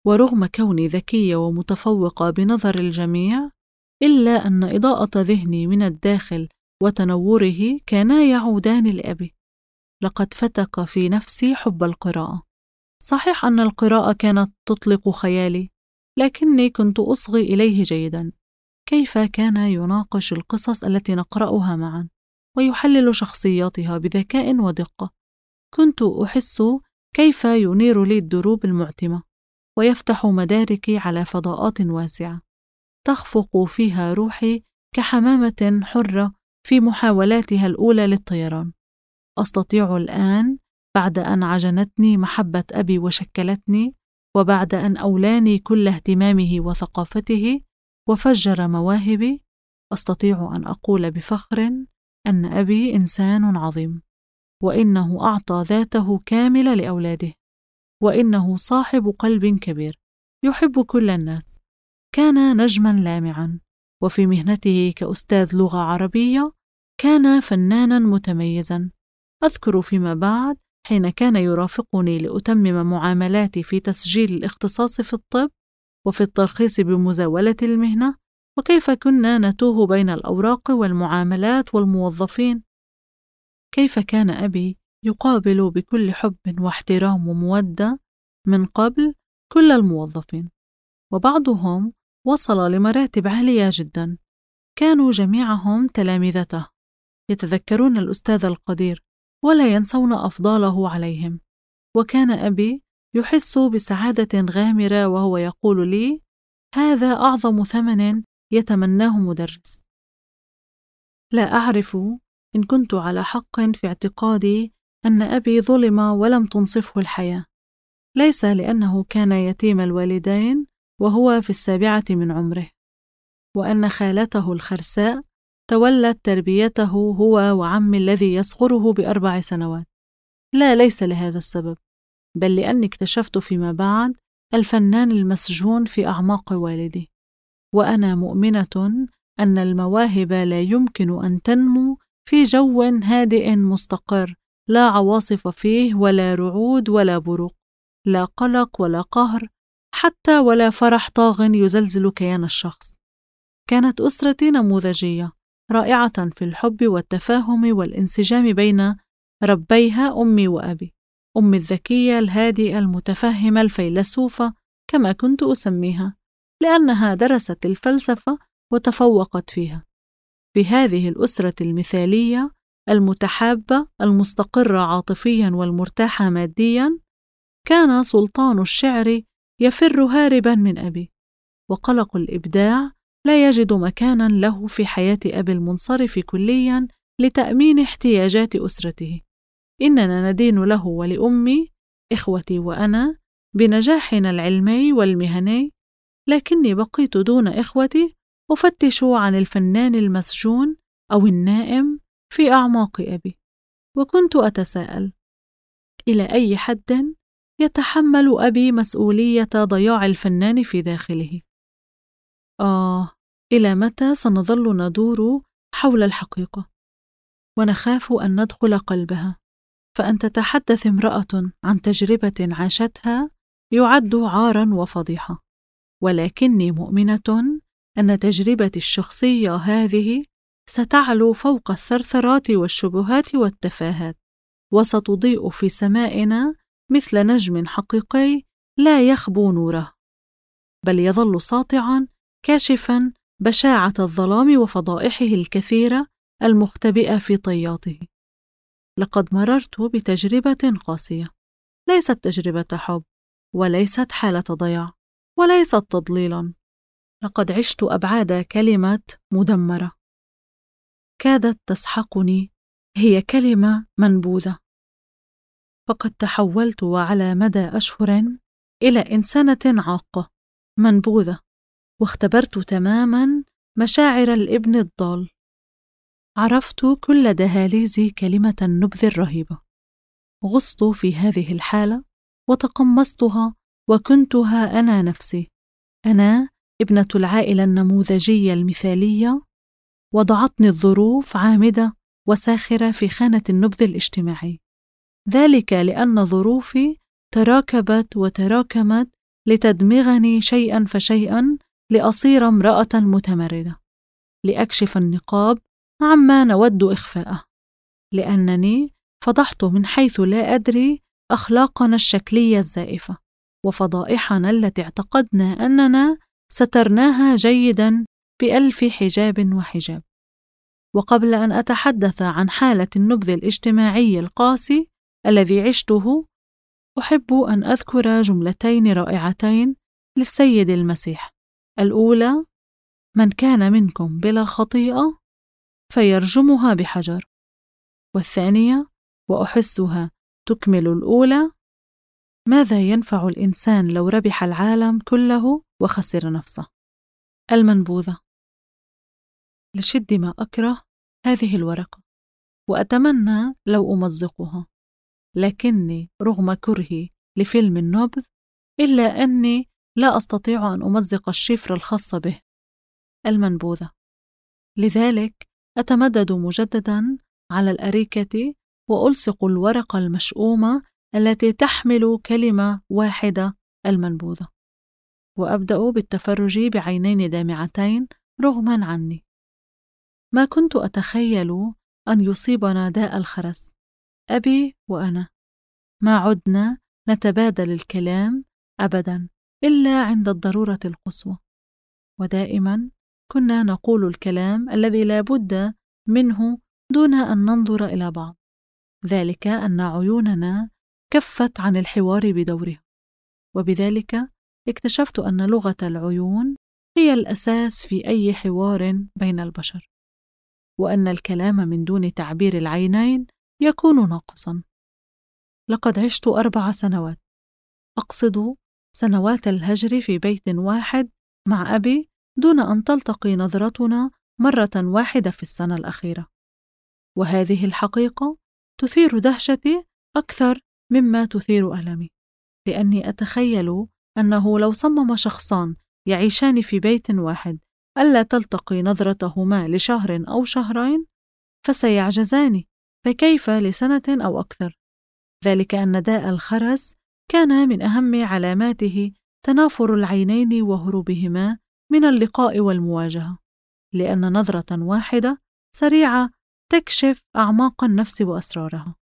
A: ورغم كوني ذكية ومتفوقة بنظر الجميع، إلا أن إضاءة ذهني من الداخل وتنوره كانا يعودان لأبي. لقد فتك في نفسي حب القراءة. صحيح أن القراءة كانت تطلق خيالي، لكني كنت أصغي إليه جيدا. كيف كان يناقش القصص التي نقرأها معا ويحلل شخصياتها بذكاء ودقة. كنت أحس كيف ينير لي الدروب المعتمة ويفتح مداركي على فضاءات واسعة تخفق فيها روحي كحمامة حرة في محاولاتها الأولى للطيران. أستطيع الآن، بعد أن عجنتني محبة أبي وشكلتني، وبعد أن أولاني كل اهتمامه وثقافته وفجر مواهبي، أستطيع أن أقول بفخر أن أبي إنسان عظيم، وإنه أعطى ذاته كاملة لأولاده، وإنه صاحب قلب كبير يحب كل الناس. كان نجماً لامعاً، وفي مهنته كأستاذ لغة عربية كان فناناً متميزاً. أذكر فيما بعد حين كان يرافقني لأتمم معاملاتي في تسجيل الاختصاص في الطب وفي الترخيص بمزاولة المهنة، وكيف كنا نتوه بين الأوراق والمعاملات والموظفين. كيف كان أبي يقابل بكل حب واحترام ومودة من قبل كل الموظفين، وبعضهم وصل لمراتب عالية جدا. كانوا جميعهم تلامذته، يتذكرون الأستاذ القدير ولا ينسون أفضاله عليهم. وكان أبي يحس بسعادة غامرة وهو يقول لي: هذا أعظم ثمن يتمناه مدرس. لا أعرف إن كنت على حق في اعتقادي أن أبي ظلم ولم تنصفه الحياة، ليس لأنه كان يتيم الوالدين وهو في 7 من عمره، وأن خالته الخرساء تولت تربيته هو وعمي الذي يصغره ب4 سنوات. لا، ليس لهذا السبب، بل لأني اكتشفت فيما بعد الفنان المسجون في أعماق والدي. وأنا مؤمنة أن المواهب لا يمكن أن تنمو في جو هادئ مستقر، لا عواصف فيه ولا رعود ولا بروق، لا قلق ولا قهر، حتى ولا فرح طاغ يزلزل كيان الشخص. كانت أسرتي نموذجية، رائعة في الحب والتفاهم والانسجام بين ربيها أمي وأبي. أمي الذكية الهادئة المتفهمة الفيلسوفة كما كنت أسميها، لأنها درست الفلسفة وتفوقت فيها. في هذه الأسرة المثالية المتحابة المستقرة عاطفيا والمرتاحة ماديا، كان سلطان الشعر يفر هاربا من أبي، وقلق الإبداع لا يجد مكانا له في حياة أبي المنصرف كليا لتأمين احتياجات أسرته. إننا ندين له ولأمي، إخوتي وأنا، بنجاحنا العلمي والمهني، لكني بقيت دون إخوتي أفتش عن الفنان المسجون أو النائم في أعماق أبي. وكنت أتساءل: إلى أي حد يتحمل أبي مسؤولية ضياع الفنان في داخله؟ إلى متى سنظل ندور حول الحقيقة ونخاف أن ندخل قلبها؟ فأن تتحدث امرأة عن تجربة عاشتها يعد عاراً وفضيحة، ولكني مؤمنة أن تجربتي الشخصية هذه ستعلو فوق الثرثرات والشبهات والتفاهات، وستضيء في سمائنا مثل نجم حقيقي لا يخبو نوره، بل يظل ساطعاً كاشفاً بشاعة الظلام وفضائحه الكثيرة المختبئة في طياته. لقد مررت بتجربة قاسية، ليست تجربة حب، وليست حالة ضياع، وليست تضليلاً. لقد عشت أبعاد كلمة مدمرة كادت تسحقني، هي كلمة منبوذة. فقد تحولت وعلى مدى أشهر إلى إنسانة عاقة منبوذة، واختبرت تماماً مشاعر الابن الضال. عرفت كل دهاليز كلمة النبذ الرهيبة. غصت في هذه الحالة وتقمصتها، وكنتها أنا نفسي. أنا ابنة العائلة النموذجية المثالية، وضعتني الظروف عامدة وساخرة في خانة النبذ الاجتماعي. ذلك لأن ظروفي تراكبت وتراكمت لتدمغني شيئا فشيئا لأصير امرأة متمردة، لأكشف النقاب عما نود إخفاءه، لأنني فضحت من حيث لا أدري أخلاقنا الشكلية الزائفة وفضائحنا التي اعتقدنا أننا سترناها جيدا ب1000 حجاب وحجاب. وقبل أن أتحدث عن حالة النبذ الاجتماعي القاسي الذي عشته، أحب أن أذكر جملتين رائعتين للسيد المسيح. الأولى: من كان منكم بلا خطيئة فيرجمها بحجر. والثانية وأحسها تكمل الأولى: ماذا ينفع الإنسان لو ربح العالم كله وخسر نفسه؟ المنبوذة. لشد ما أكره هذه الورقة وأتمنى لو أمزقها، لكني رغم كرهي لفيلم النبذ إلا أني لا أستطيع أن أمزق الشفرة الخاصة به. المنبوذة. لذلك أتمدد مجددا على الأريكة وألصق الورقة المشؤومة التي تحمل كلمة واحدة: المنبوذة، وأبدأ بالتفرج بعينين دامعتين رغما عني. ما كنت أتخيل أن يصيبنا داء الخرس، أبي وأنا. ما عدنا نتبادل الكلام أبدا إلا عند الضرورة القصوى، ودائما كنا نقول الكلام الذي لا بد منه دون أن ننظر إلى بعض، ذلك أن عيوننا كفت عن الحوار بدوره. وبذلك اكتشفت أن لغة العيون هي الأساس في أي حوار بين البشر، وأن الكلام من دون تعبير العينين يكون ناقصا. لقد عشت 4 سنوات، أقصد سنوات الهجر في بيت واحد مع أبي، دون أن تلتقي نظرتنا مرة واحدة في السنة الأخيرة. وهذه الحقيقة تثير دهشتي أكثر مما تثير ألمي، لأني أتخيل أنه لو صمم شخصان يعيشان في بيت واحد ألا تلتقي نظرتهما لشهر أو شهرين فسيعجزان، فكيف لسنة أو أكثر؟ ذلك أن داء الخرس كان من أهم علاماته تنافر العينين وهروبهما من اللقاء والمواجهة، لأن نظرة واحدة سريعة تكشف أعماق النفس وأسرارها.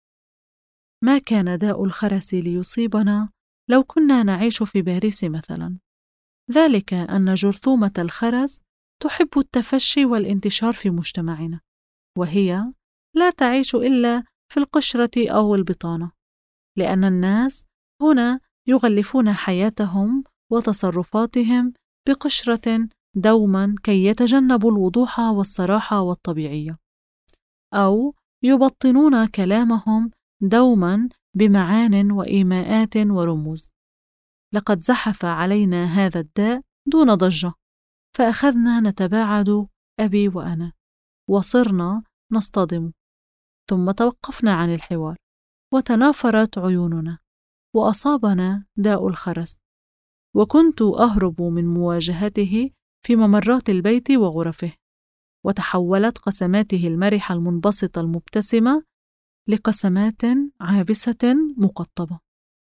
A: ما كان داء الخرس ليصيبنا لو كنا نعيش في باريس مثلا، ذلك أن جرثومة الخرس تحب التفشي والانتشار في مجتمعنا، وهي لا تعيش إلا في القشرة أو البطانة، لأن الناس هنا يغلفون حياتهم وتصرفاتهم بقشرة دوما كي يتجنبوا الوضوح والصراحة والطبيعية، أو يبطنون كلامهم دوما بمعان وإيماءات ورموز. لقد زحف علينا هذا الداء دون ضجة، فأخذنا نتباعد أبي وأنا، وصرنا نصطدم، ثم توقفنا عن الحوار وتنافرت عيوننا، وأصابنا داء الخرس. وكنت أهرب من مواجهته في ممرات البيت وغرفه، وتحولت قسماته المرحة المنبسطة المبتسمة لقسمات عابسة مقطبة،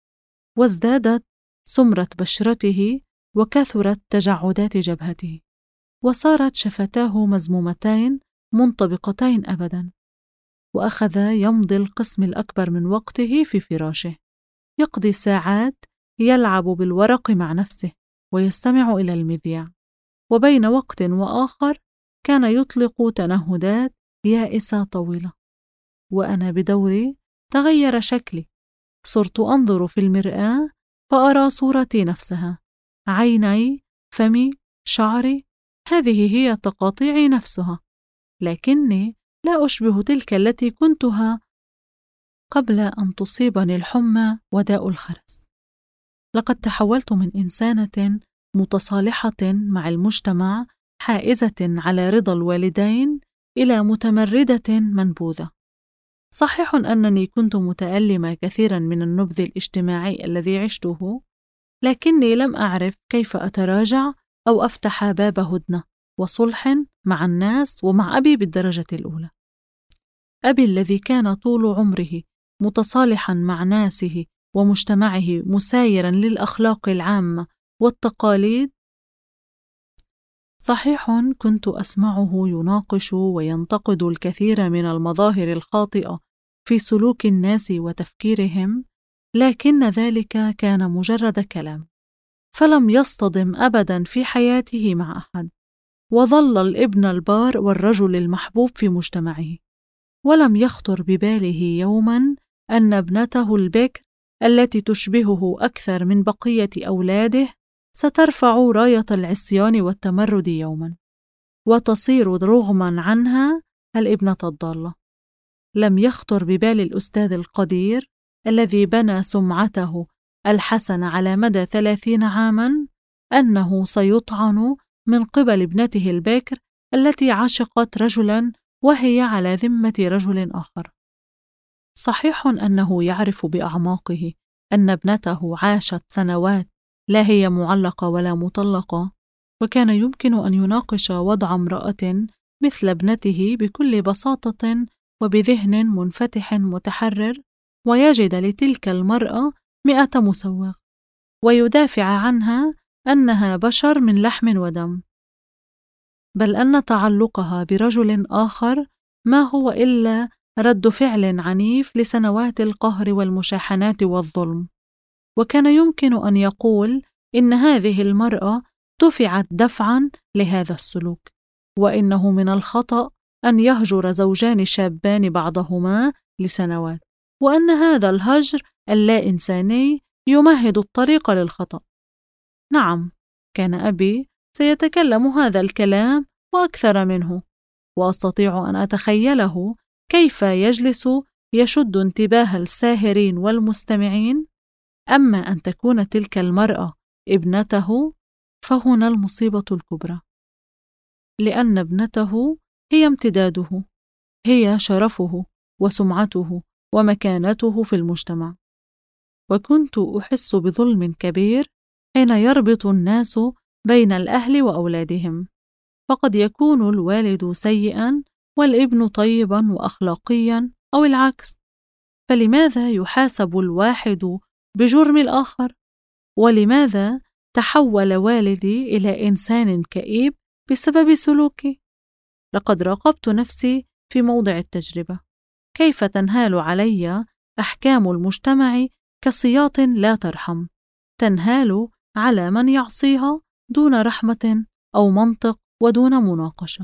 A: وازدادت سمرة بشرته وكثرت تجعدات جبهته، وصارت شفتاه مزمومتين منطبقتين أبدا. وأخذ يمضي القسم الأكبر من وقته في فراشه، يقضي ساعات يلعب بالورق مع نفسه ويستمع إلى المذياع، وبين وقت وآخر كان يطلق تنهدات يائسة طويلة. وأنا بدوري تغير شكلي، صرت أنظر في المرآة فأرى صورتي نفسها، عيني، فمي، شعري، هذه هي تقاطيعي نفسها، لكني لا أشبه تلك التي كنتها قبل أن تصيبني الحمى وداء الخرس. لقد تحولت من إنسانة متصالحة مع المجتمع حائزة على رضا الوالدين إلى متمردة منبوذة. صحيح أنني كنت متألمة كثيرا من النبذ الاجتماعي الذي عشته، لكني لم أعرف كيف أتراجع أو أفتح باب هدنة وصلح مع الناس ومع أبي بالدرجة الأولى. أبي الذي كان طول عمره متصالحا مع ناسه ومجتمعه مسايرا للأخلاق العامة والتقاليد؟ صحيح، كنت أسمعه يناقش وينتقد الكثير من المظاهر الخاطئة في سلوك الناس وتفكيرهم، لكن ذلك كان مجرد كلام، فلم يصطدم أبدا في حياته مع أحد، وظل الابن البار والرجل المحبوب في مجتمعه، ولم يخطر بباله يوما أن ابنته البكر التي تشبهه أكثر من بقية أولاده سترفع راية العصيان والتمرد يوما، وتصير رغما عنها الابنة الضالة. لم يخطر ببال الأستاذ القدير الذي بنى سمعته الحسنة على مدى 30 عاما أنه سيطعن من قبل ابنته البكر التي عشقت رجلا وهي على ذمة رجل آخر. صحيح أنه يعرف بأعماقه أن ابنته عاشت سنوات لا هي معلقة ولا مطلقة، وكان يمكن أن يناقش وضع امرأة مثل ابنته بكل بساطة وبذهن منفتح متحرر، ويجد لتلك المرأة 100 مسوغ، ويدافع عنها أنها بشر من لحم ودم، بل أن تعلقها برجل آخر ما هو إلا رد فعل عنيف لسنوات القهر والمشاحنات والظلم. وكان يمكن أن يقول إن هذه المرأة دفعت دفعا لهذا السلوك، وإنه من الخطأ أن يهجر زوجان شابان بعضهما لسنوات، وأن هذا الهجر اللا إنساني يمهد الطريق للخطأ. نعم، كان أبي سيتكلم هذا الكلام وأكثر منه، وأستطيع أن أتخيله كيف يجلس يشد انتباه الساهرين والمستمعين. أما أن تكون تلك المرأة ابنته فهنا المصيبة الكبرى، لأن ابنته هي امتداده، هي شرفه وسمعته ومكانته في المجتمع. وكنت أحس بظلم كبير حين يربط الناس بين الأهل وأولادهم، فقد يكون الوالد سيئا والابن طيبا وأخلاقيا أو العكس، فلماذا يحاسب الواحد بجرم الآخر؟ ولماذا تحول والدي إلى إنسان كئيب بسبب سلوكي؟ لقد راقبت نفسي في موضع التجربة، كيف تنهال علي أحكام المجتمع كسياط لا ترحم، تنهال على من يعصيها دون رحمة أو منطق ودون مناقشة.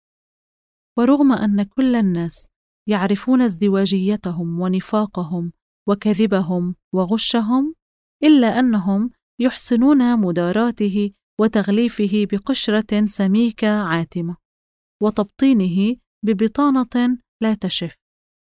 A: ورغم أن كل الناس يعرفون ازدواجيتهم ونفاقهم وكذبهم وغشهم، إلا أنهم يحسنون مداراته وتغليفه بقشرة سميكة عاتمة، وتبطينه ببطانة لا تشف.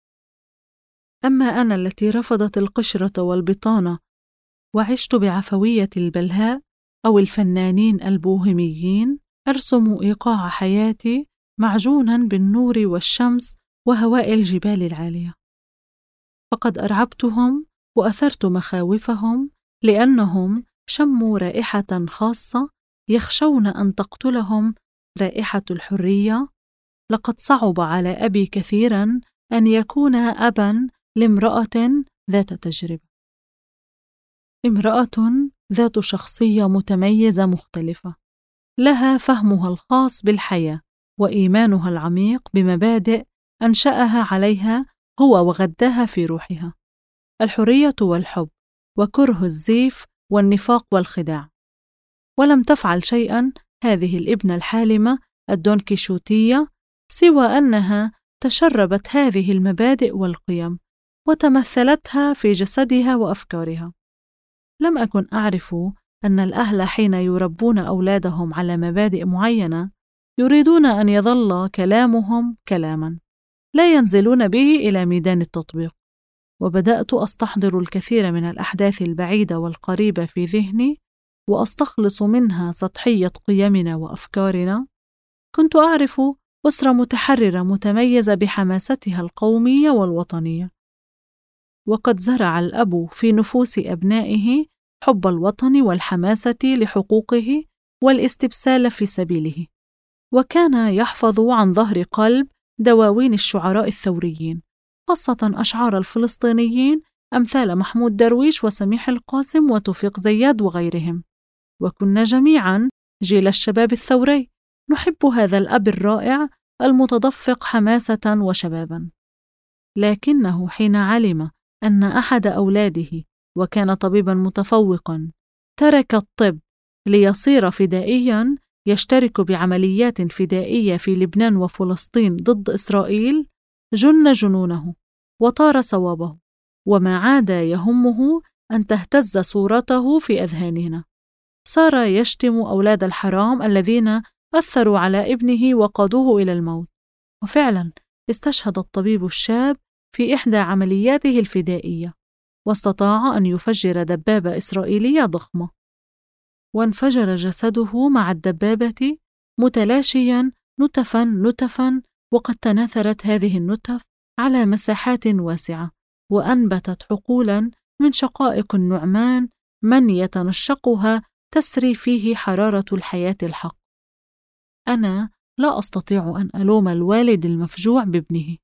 A: أما أنا التي رفضت القشرة والبطانة وعشت بعفوية البلهاء أو الفنانين البوهميين، أرسم إيقاع حياتي معجونا بالنور والشمس وهواء الجبال العالية. فقد أرعبتهم وأثرت مخاوفهم، لأنهم شموا رائحة خاصة يخشون أن تقتلهم رائحة الحرية. لقد صعب على أبي كثيرا أن يكون أبا لامرأة ذات تجربة، امرأة ذات شخصية متميزة مختلفة، لها فهمها الخاص بالحياة وإيمانها العميق بمبادئ أنشأها عليها هو وغداها في روحها: الحرية والحب، وكره الزيف والنفاق والخداع. ولم تفعل شيئا هذه الابنة الحالمة الدونكيشوتية سوى أنها تشربت هذه المبادئ والقيم وتمثلتها في جسدها وأفكارها. لم أكن أعرف أن الأهل حين يربون أولادهم على مبادئ معينة يريدون أن يظل كلامهم كلاما لا ينزلون به إلى ميدان التطبيق. وبدأت أستحضر الكثير من الأحداث البعيدة والقريبة في ذهني، وأستخلص منها سطحية قيمنا وأفكارنا. كنت أعرف أسرة متحررة متميزة بحماستها القومية والوطنية، وقد زرع الأب في نفوس أبنائه حب الوطن والحماسة لحقوقه والاستبسال في سبيله، وكان يحفظ عن ظهر قلب دواوين الشعراء الثوريين، خاصة أشعار الفلسطينيين أمثال محمود درويش وسميح القاسم وتوفيق زياد وغيرهم، وكنا جميعاً جيل الشباب الثوري نحب هذا الأب الرائع المتدفق حماسة وشباباً. لكنه حين علم أن أحد أولاده وكان طبيباً متفوقاً ترك الطب ليصير فدائياً يشترك بعمليات فدائية في لبنان وفلسطين ضد إسرائيل، جن جنونه وطار صوابه، وما عاد يهمه أن تهتز صورته في أذهاننا. صار يشتم أولاد الحرام الذين أثروا على ابنه وقادوه إلى الموت. وفعلا استشهد الطبيب الشاب في إحدى عملياته الفدائية، واستطاع أن يفجر دبابة إسرائيلية ضخمة، وانفجر جسده مع الدبابة متلاشيا نتفا نتفا، وقد تناثرت هذه النتف على مساحات واسعة وأنبتت حقولا من شقائق النعمان من يتنشقها تسري فيه حرارة الحياة الحق. أنا لا أستطيع أن ألوم الوالد المفجوع بابنه،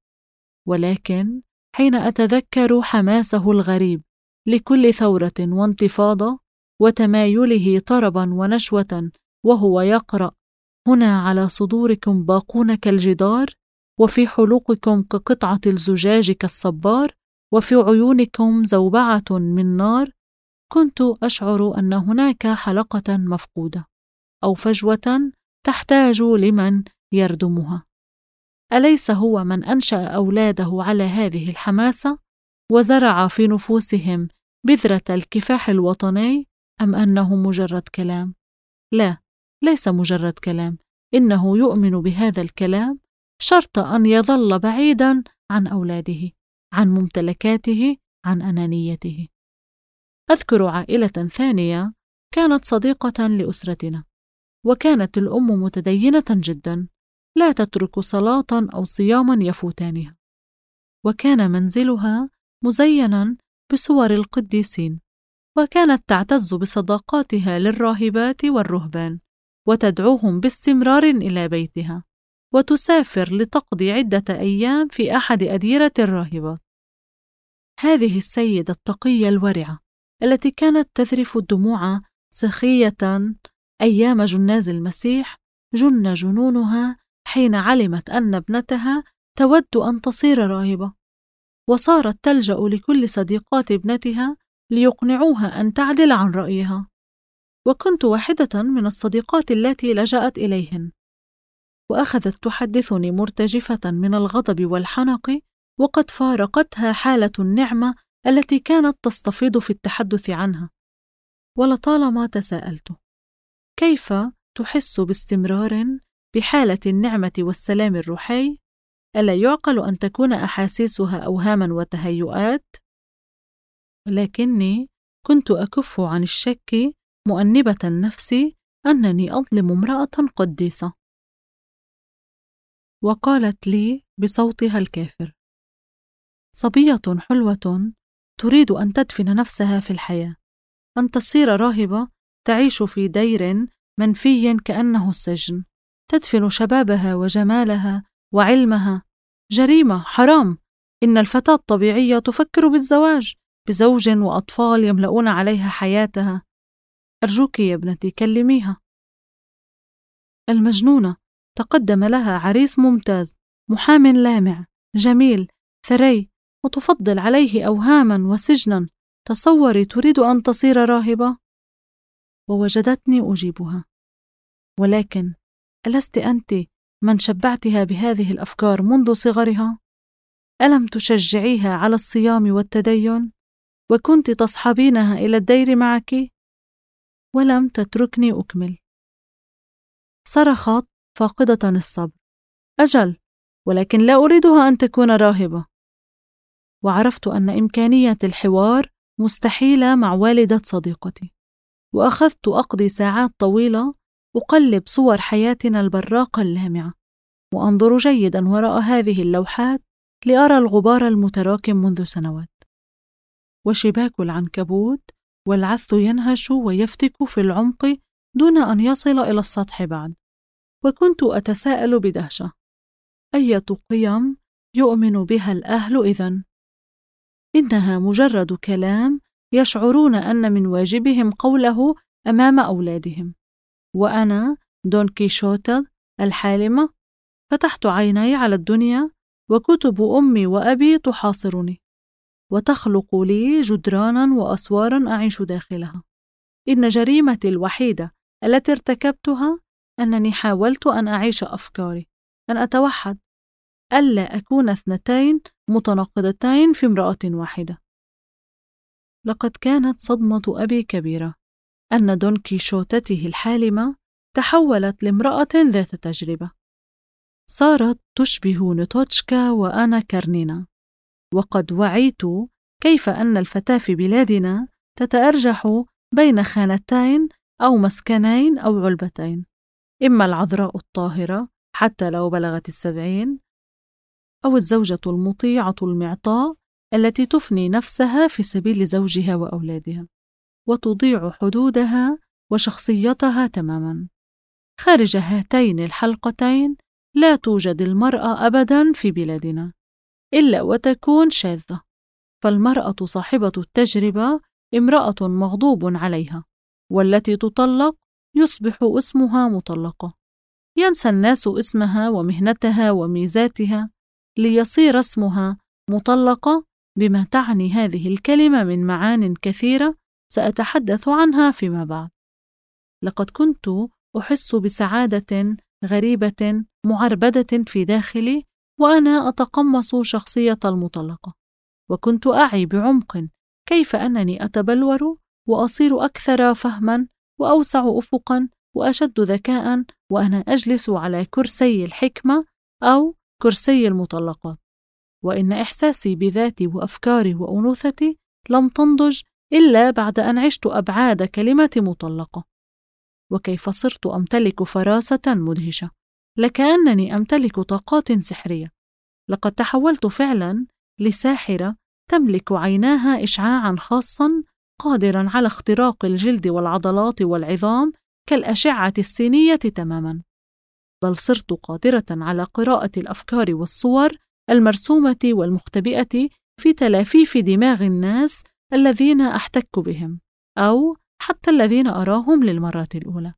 A: ولكن حين أتذكر حماسه الغريب لكل ثورة وانتفاضة وتمايله طربا ونشوة وهو يقرأ: هنا على صدوركم باقون كالجدار، وفي حلوقكم كقطعة الزجاج كالصبار، وفي عيونكم زوبعة من نار، كنت أشعر أن هناك حلقة مفقودة أو فجوة تحتاج لمن يردمها. أليس هو من أنشأ أولاده على هذه الحماسة وزرع في نفوسهم بذرة الكفاح الوطني، أم أنه مجرد كلام؟ لا، ليس مجرد كلام، إنه يؤمن بهذا الكلام شرط أن يظل بعيداً عن أولاده، عن ممتلكاته، عن أنانيته. أذكر عائلة ثانية كانت صديقة لأسرتنا، وكانت الأم متدينة جداً، لا تترك صلاة أو صياماً يفوتانها، وكان منزلها مزيناً بصور القديسين، وكانت تعتز بصداقاتها للراهبات والرهبان وتدعوهم باستمرار إلى بيتها، وتسافر لتقضي عدة أيام في أحد أديرة الراهبات. هذه السيدة التقية الورعة التي كانت تذرف الدموع سخية أيام جناز المسيح جن جنونها حين علمت أن ابنتها تود أن تصير راهبة، وصارت تلجأ لكل صديقات ابنتها ليقنعوها أن تعدل عن رأيها، وكنت واحدة من الصديقات التي لجأت إليهن. وأخذت تحدثني مرتجفة من الغضب والحنق، وقد فارقتها حالة النعمة التي كانت تستفيض في التحدث عنها. ولطالما تساءلت: كيف تحس باستمرار بحالة النعمة والسلام الروحي؟ ألا يعقل أن تكون أحاسيسها أوهاما وتهيؤات؟ ولكني كنت أكف عن الشك مؤنبة نفسي أنني أظلم امرأة قديسة. وقالت لي بصوتها الكافر: صبية حلوة تريد أن تدفن نفسها في الحياة، أن تصير راهبة تعيش في دير منفي كأنه السجن، تدفن شبابها وجمالها وعلمها. جريمة، حرام. إن الفتاة الطبيعية تفكر بالزواج بزوج وأطفال يملؤون عليها حياتها. أرجوك يا ابنتي كلميها. المجنونة تقدم لها عريس ممتاز، محام لامع جميل ثري، وتفضل عليه أوهاما وسجنا. تصوري تريد أن تصير راهبة؟ ووجدتني أجيبها: ولكن ألست أنت من شبعتها بهذه الأفكار منذ صغرها؟ ألم تشجعيها على الصيام والتدين؟ وكنت تصحبينها إلى الدير معك؟ ولم تتركني أكمل. صرخت فاقدة الصبر: أجل، ولكن لا أريدها أن تكون راهبة. وعرفت أن إمكانية الحوار مستحيلة مع والدة صديقتي، وأخذت أقضي ساعات طويلة أقلب صور حياتنا البراقة اللامعة، وأنظر جيدا وراء هذه اللوحات لأرى الغبار المتراكم منذ سنوات. وشباك العنكبوت والعث ينهش ويفتك في العمق دون أن يصل إلى السطح بعد. وكنت أتساءل بدهشة: أية قيم يؤمن بها الأهل إذن؟ إنها مجرد كلام يشعرون أن من واجبهم قوله أمام أولادهم. وأنا دون كيشوت الحالمة فتحت عيني على الدنيا، وكتب أمي وأبي تحاصرني وتخلق لي جدرانا وأسوارا أعيش داخلها. إن جريمتي الوحيدة التي ارتكبتها أنني حاولت أن أعيش أفكاري، أن أتوحد، ألا أكون اثنتين متناقضتين في امرأة واحدة. لقد كانت صدمة أبي كبيرة، أن دون كيشوتته الحالمة تحولت لامرأة ذات تجربة، صارت تشبه نيتوتشكا وأنا كارنينا. وقد وعيت كيف أن الفتاة في بلادنا تتأرجح بين خانتين أو مسكنين أو علبتين، إما العذراء الطاهرة حتى لو بلغت 70، أو الزوجة المطيعة المعطاء التي تفني نفسها في سبيل زوجها وأولادها، وتضيع حدودها وشخصيتها تماما. خارج هاتين الحلقتين لا توجد المرأة أبدا في بلادنا إلا وتكون شاذة، فالمرأة صاحبة التجربة امرأة مغضوب عليها، والتي تطلق يصبح اسمها مطلقة. ينسى الناس اسمها ومهنتها وميزاتها ليصير اسمها مطلقة، بما تعني هذه الكلمة من معان كثيرة سأتحدث عنها فيما بعد. لقد كنت أحس بسعادة غريبة معربدة في داخلي وأنا أتقمص شخصية المطلقة، وكنت أعي بعمق كيف أنني أتبلور وأصير أكثر فهما وأوسع أفقا وأشد ذكاء وأنا أجلس على كرسي الحكمة أو كرسي المطلقات. وإن إحساسي بذاتي وأفكاري وأنوثتي لم تنضج إلا بعد أن عشت أبعاد كلمة مطلقة، وكيف صرت أمتلك فراسة مدهشة، لكأنني أمتلك طاقات سحرية. لقد تحولت فعلا لساحرة تملك عيناها إشعاعا خاصا قادرا على اختراق الجلد والعضلات والعظام كالأشعة السينية تماما، بل صرت قادرة على قراءة الأفكار والصور المرسومة والمختبئة في تلافيف دماغ الناس الذين أحتك بهم أو حتى الذين أراهم للمرة الأولى.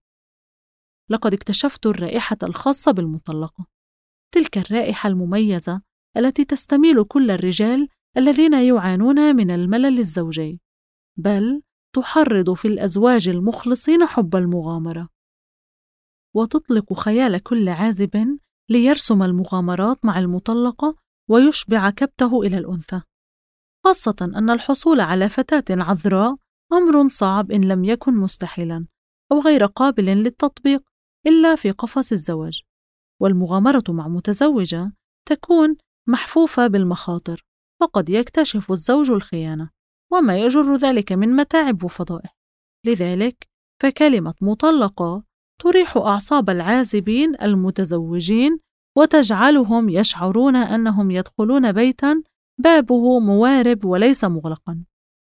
A: لقد اكتشفت الرائحة الخاصة بالمطلقة، تلك الرائحة المميزة التي تستميل كل الرجال الذين يعانون من الملل الزوجي، بل تحرض في الأزواج المخلصين حب المغامرة، وتطلق خيال كل عازب ليرسم المغامرات مع المطلقة ويشبع كبته إلى الأنثى، خاصة أن الحصول على فتاة عذراء أمر صعب إن لم يكن مستحيلا أو غير قابل للتطبيق إلا في قفص الزواج. والمغامرة مع متزوجة تكون محفوفة بالمخاطر، فقد يكتشف الزوج الخيانة وما يجر ذلك من متاعب وفضائح. لذلك فكلمة مطلقة تريح أعصاب العازبين المتزوجين وتجعلهم يشعرون أنهم يدخلون بيتا بابه موارب وليس مغلقا.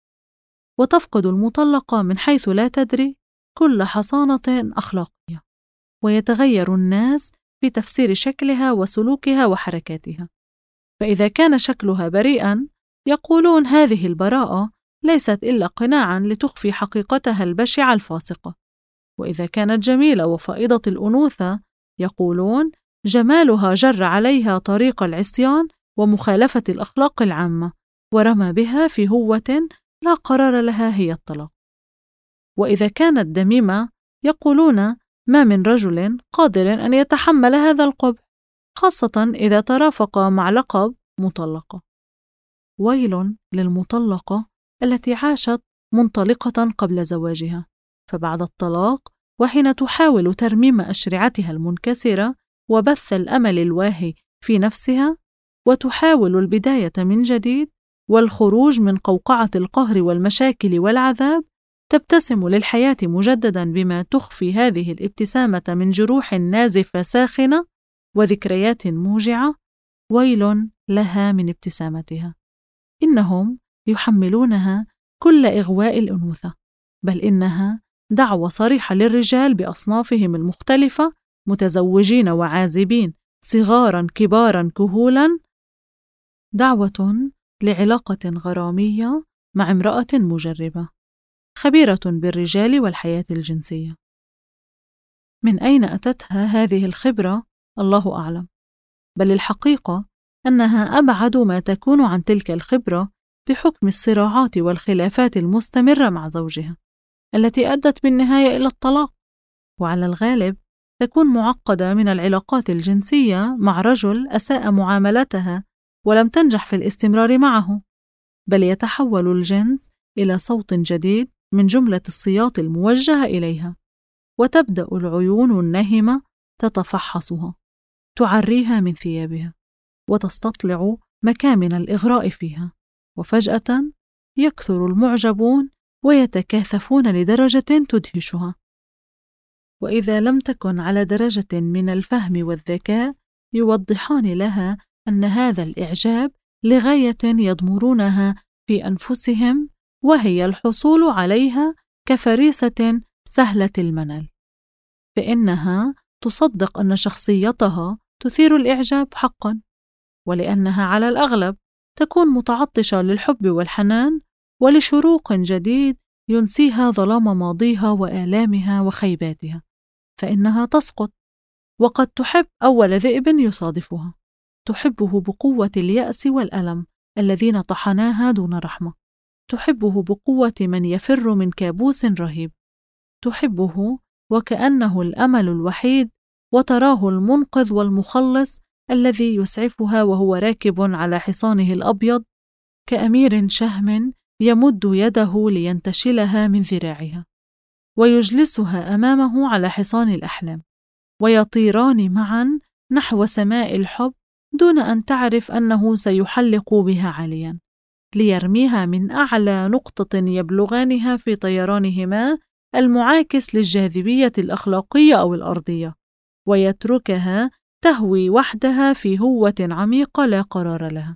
A: وتفقد المطلقة من حيث لا تدري كل حصانة أخلاقية، ويتغير الناس في تفسير شكلها وسلوكها وحركاتها. فإذا كان شكلها بريئا يقولون هذه البراءة ليست إلا قناعا لتخفي حقيقتها البشعة الفاسقة، وإذا كانت جميلة وفائضة الأنوثة يقولون جمالها جر عليها طريق العصيان ومخالفة الأخلاق العامة ورمى بها في هوة لا قرار لها هي الطلاق. وإذا كانت دميمة يقولون ما من رجل قادر أن يتحمل هذا القبح، خاصة إذا ترافق مع لقب مطلقة. ويل للمطلقة التي عاشت منطلقة قبل زواجها، فبعد الطلاق وحين تحاول ترميم أشرعتها المنكسرة وبث الأمل الواهي في نفسها وتحاول البداية من جديد والخروج من قوقعة القهر والمشاكل والعذاب، تبتسم للحياة مجددا بما تخفي هذه الابتسامة من جروح نازفة ساخنة وذكريات موجعة. ويل لها من ابتسامتها، إنهم يحملونها كل إغواء الأنوثة، بل إنها دعوة صريحة للرجال بأصنافهم المختلفة، متزوجين وعازبين، صغارا كبارا كهولا، دعوة لعلاقة غرامية مع امرأة مجربة خبيرة بالرجال والحياة الجنسية. من أين أتتها هذه الخبرة؟ الله أعلم، بل الحقيقة أنها أبعد ما تكون عن تلك الخبرة بحكم الصراعات والخلافات المستمرة مع زوجها التي أدت بالنهاية إلى الطلاق، وعلى الغالب تكون معقدة من العلاقات الجنسية مع رجل أساء معاملتها ولم تنجح في الاستمرار معه، بل يتحول الجنس إلى صوت جديد من جملة الصياط الموجهة إليها، وتبدأ العيون النهمة تتفحصها، تعريها من ثيابها، وتستطلع مكامن الإغراء فيها، وفجأة يكثر المعجبون ويتكاثفون لدرجة تدهشها. وإذا لم تكن على درجة من الفهم والذكاء يوضحان لها أن هذا الإعجاب لغاية يضمرونها في أنفسهم، وهي الحصول عليها كفريسة سهلة المنال، فإنها تصدق أن شخصيتها تثير الإعجاب حقا، ولأنها على الأغلب تكون متعطشة للحب والحنان ولشروق جديد ينسيها ظلام ماضيها وآلامها وخيباتها، فإنها تسقط، وقد تحب أول ذئب يصادفها، تحبه بقوة اليأس والألم الذين طحناها دون رحمة، تحبه بقوة من يفر من كابوس رهيب، تحبه وكأنه الأمل الوحيد، وتراه المنقذ والمخلص الذي يسعفها وهو راكب على حصانه الأبيض كأمير شهم يمد يده لينتشلها من ذراعها ويجلسها أمامه على حصان الأحلام، ويطيران معا نحو سماء الحب دون أن تعرف أنه سيحلق بها عاليا ليرميها من أعلى نقطة يبلغانها في طيرانهما المعاكس للجاذبية الأخلاقية أو الأرضية، ويتركها تهوي وحدها في هوة عميقة لا قرار لها،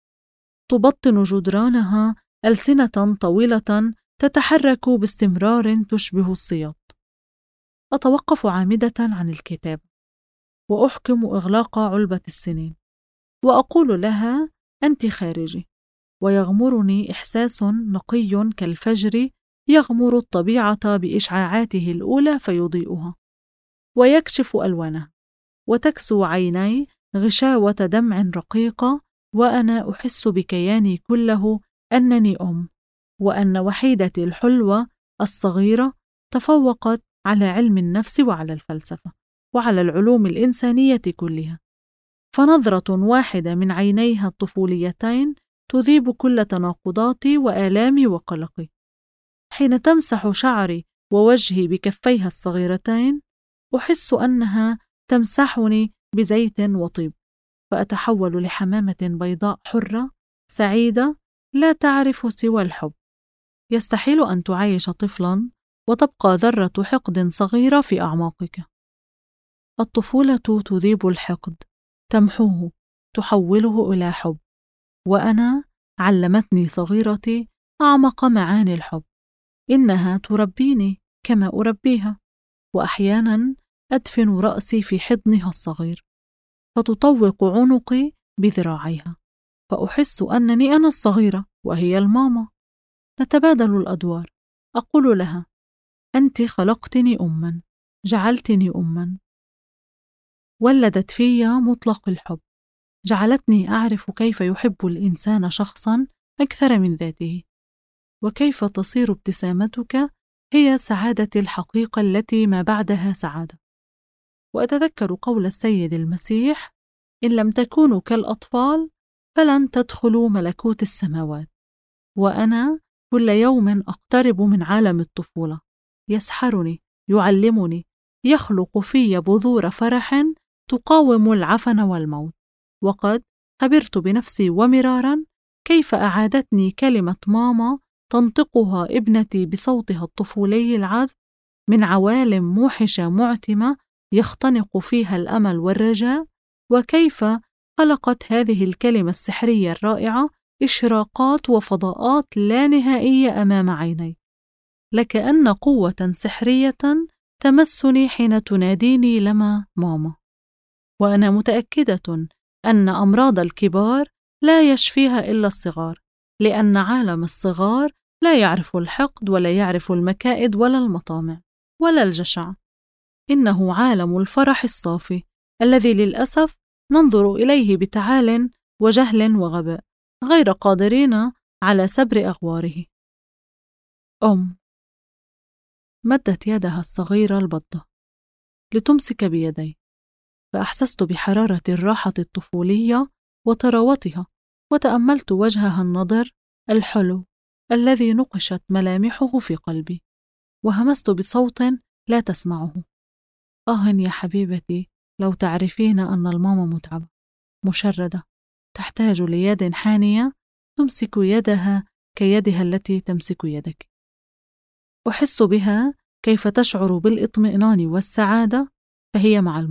A: تبطن جدرانها ألسنة طويلة تتحرك باستمرار تشبه الصياط. أتوقف عامدة عن الكتاب وأحكم إغلاق علبة السنين، وأقول لها: أنت خارجي، ويغمرني إحساس نقي كالفجر يغمر الطبيعة بإشعاعاته الأولى فيضيئها ويكشف ألوانها، وتكسو عيني غشاوة دمع رقيقة، وأنا أحس بكياني كله أنني أم، وأن وحيدتي الحلوة الصغيرة تفوقت على علم النفس وعلى الفلسفة وعلى العلوم الإنسانية كلها، فنظرة واحدة من عينيها الطفوليتين تذيب كل تناقضاتي وآلامي وقلقي. حين تمسح شعري ووجهي بكفيها الصغيرتين أحس أنها تمسحني بزيت وطيب، فأتحول لحمامة بيضاء حرة سعيدة لا تعرف سوى الحب. يستحيل أن تعايش طفلا وتبقى ذرة حقد صغيرة في أعماقك. الطفولة تذيب الحقد، تمحوه، تحوله إلى حب، وأنا علمتني صغيرتي أعمق معاني الحب، إنها تربيني كما أربيها، وأحيانا أدفن رأسي في حضنها الصغير فتطوق عنقي بذراعيها، فأحس أنني أنا الصغيرة وهي الماما. نتبادل الأدوار، أقول لها: أنت خلقتني أما، جعلتني أما، ولدت في مطلق الحب، جعلتني أعرف كيف يحب الإنسان شخصا أكثر من ذاته، وكيف تصير ابتسامتك هي سعادة الحقيقة التي ما بعدها سعادة. وأتذكر قول السيد المسيح: إن لم تكونوا كالأطفال فلن تدخلوا ملكوت السماوات. وأنا كل يوم أقترب من عالم الطفولة، يسحرني، يعلمني، يخلق في بذور فرح تقاوم العفن والموت. وقد خبرت بنفسي ومرارا كيف أعادتني كلمة ماما تنطقها ابنتي بصوتها الطفولي العذب من عوالم موحشة معتمة يختنق فيها الأمل والرجاء، وكيف خلقت هذه الكلمة السحرية الرائعة إشراقات وفضاءات لا نهائية أمام عيني، لكأن قوة سحرية تمسني حين تناديني لما ماما. وأنا متأكدة أن أمراض الكبار لا يشفيها إلا الصغار، لأن عالم الصغار لا يعرف الحقد ولا يعرف المكائد ولا المطامع ولا الجشع. إنه عالم الفرح الصافي الذي للأسف ننظر إليه بتعال وجهل وغباء، غير قادرين على سبر أغواره. مدت يدها الصغيرة البضة لتمسك بيدي، فأحسست بحرارة الراحة الطفولية وطراوتها، وتأملت وجهها النضر الحلو الذي نقشت ملامحه في قلبي، وهمست بصوت لا تسمعه: يا حبيبتي، لو تعرفين أن الماما متعبة، مشردة، تحتاج ليد حانية تمسك يدها كيدها التي تمسك يدك. أحس بها كيف تشعر بالاطمئنان والسعادة، فهي مع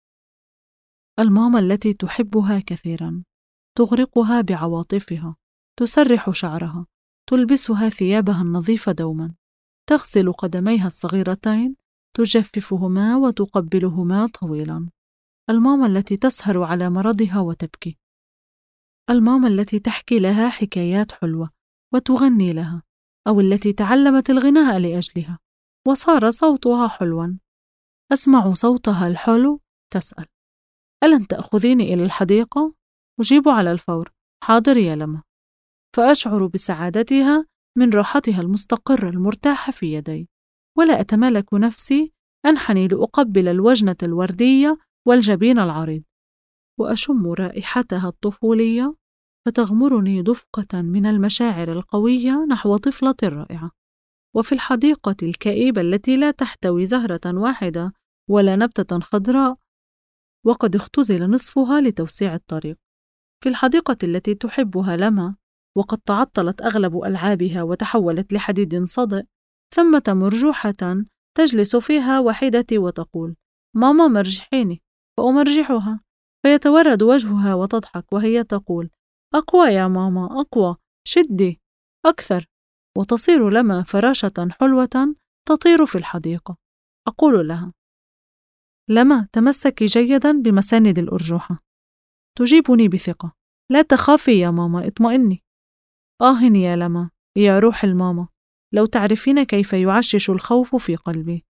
A: الماما التي تحبها كثيرا، تغرقها بعواطفها، تسرح شعرها، تلبسها ثيابها النظيفة دوما، تغسل قدميها الصغيرتين، تجففهما وتقبلهما طويلا. الماما التي تسهر على مرضها وتبكي، الماما التي تحكي لها حكايات حلوة وتغني لها، أو التي تعلمت الغناء لأجلها وصار صوتها حلوا. أسمع صوتها الحلو تسأل: ألن تأخذيني إلى الحديقة؟ أجيب على الفور: حاضر يا لما. فأشعر بسعادتها من راحتها المستقرة المرتاحة في يدي، ولا أتمالك نفسي أنحني لأقبل الوجنة الوردية والجبين العريض، وأشم رائحتها الطفولية، فتغمرني دفقة من المشاعر القوية نحو طفلة رائعة. وفي الحديقة الكئيبة التي لا تحتوي زهرة واحدة ولا نبتة خضراء، وقد اختزل نصفها لتوسيع الطريق، في الحديقة التي تحبها لما، وقد تعطلت أغلب ألعابها وتحولت لحديد صدئ، ثمة مرجوحة تجلس فيها وحيدتي وتقول: ماما مرجحيني، فأمرجحها، فيتورد وجهها وتضحك وهي تقول: أقوى يا ماما، أقوى، شدي أكثر، وتصير لما فراشة حلوة تطير في الحديقة. أقول لها: لما، تمسكي جيدا بمساند الأرجوحة. تجيبني بثقة: لا تخافي يا ماما، اطمئني. يا لما، يا روح الماما، لو تعرفين كيف يعشش الخوف في قلبي.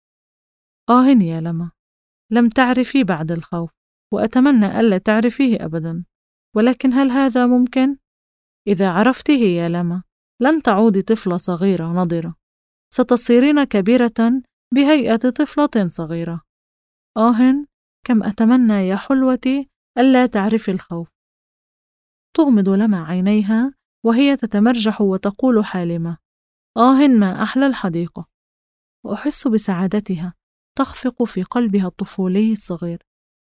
A: يا لما، لم تعرفي بعد الخوف، وأتمنى ألا تعرفيه أبدا، ولكن هل هذا ممكن؟ إذا عرفته يا لما، لن تعودي طفلة صغيرة نضرة، ستصيرين كبيرة بهيئة طفلة صغيرة. كم أتمنى يا حلوتي ألا تعرفي الخوف. تغمض لما عينيها وهي تتمرجح وتقول حالمة: ما أحلى الحديقة. وأحس بسعادتها تخفق في قلبها الطفولي الصغير،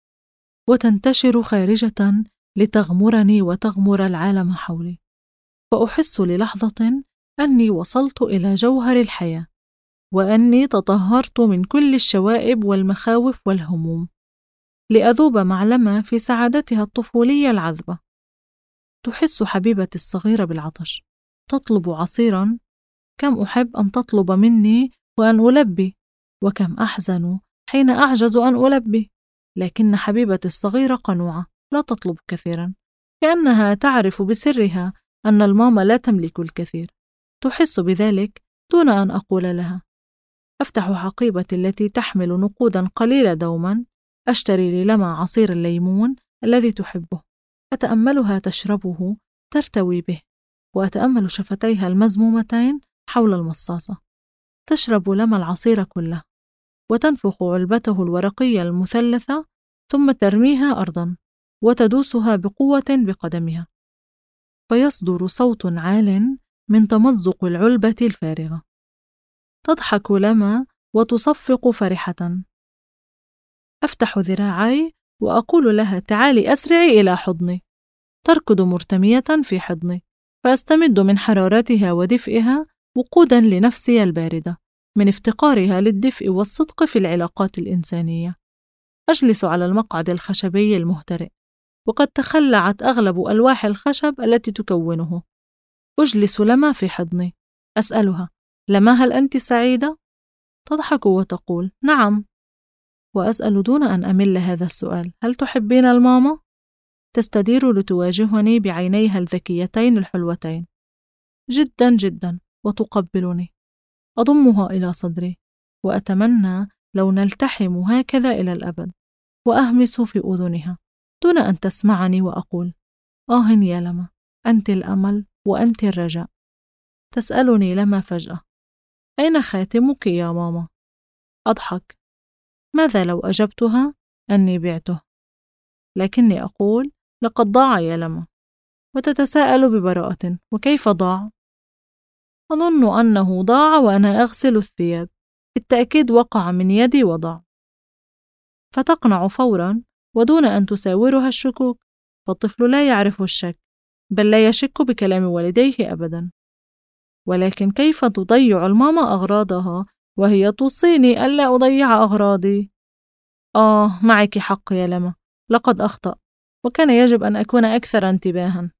A: وتنتشر خارجة لتغمرني وتغمر العالم حولي، فأحس للحظة أني وصلت إلى جوهر الحياة، وأني تطهرت من كل الشوائب والمخاوف والهموم، لأذوب مع لما في سعادتها الطفولية العذبة. تحس حبيبتي الصغيرة بالعطش، تطلب عصيرا. كم أحب أن تطلب مني وأن ألبي، وكم أحزن حين أعجز أن ألبي، لكن حبيبتي الصغيرة قنوعة، لا تطلب كثيرا، كأنها تعرف بسرها أن الماما لا تملك الكثير، تحس بذلك دون أن أقول لها. أفتح حقيبتي التي تحمل نقودا قليلة دوما، أشتري للما عصير الليمون الذي تحبه، أتأملها تشربه، ترتوي به، وأتأمل شفتيها المزمومتين حول المصاصة. تشرب لما العصير كله، وتنفخ علبته الورقية المثلثة، ثم ترميها أرضا وتدوسها بقوة بقدمها، فيصدر صوت عال من تمزق العلبة الفارغة. تضحك لما وتصفق فرحة. أفتح ذراعي وأقول لها: تعالي أسرعي إلى حضني. تركض مرتمية في حضني، فأستمد من حرارتها ودفئها وقودا لنفسي الباردة من افتقارها للدفء والصدق في العلاقات الإنسانية. أجلس على المقعد الخشبي المهترئ، وقد تخلعت أغلب ألواح الخشب التي تكونه. أجلس لما في حضني، أسألها: لما، هل أنت سعيدة؟ تضحك وتقول: نعم. وأسأل دون أن أمل هذا السؤال: هل تحبين الماما؟ تستدير لتواجهني بعينيها الذكيتين الحلوتين جدا جدا وتقبلني. أضمها إلى صدري وأتمنى لو نلتحم هكذا إلى الأبد، وأهمس في أذنها دون أن تسمعني وأقول: آه يا لما، أنت الأمل وأنت الرجاء. تسألني لما فجأة: أين خاتمك يا ماما؟ أضحك. ماذا لو أجبتها أني بعته؟ لكني أقول: لقد ضاع يا لما. وتتساءل ببراءة: وكيف ضاع؟ أظن أنه ضاع وأنا أغسل الثياب، بالتأكيد وقع من يدي وضاع. فتقنع فورا ودون أن تساورها الشكوك، فالطفل لا يعرف الشك، بل لا يشك بكلام والديه أبدا. ولكن كيف تضيع الماما أغراضها وهي توصيني ألا أضيع أغراضي؟ معك حق يا لما، لقد أخطأ، وكان يجب أن أكون أكثر انتباها.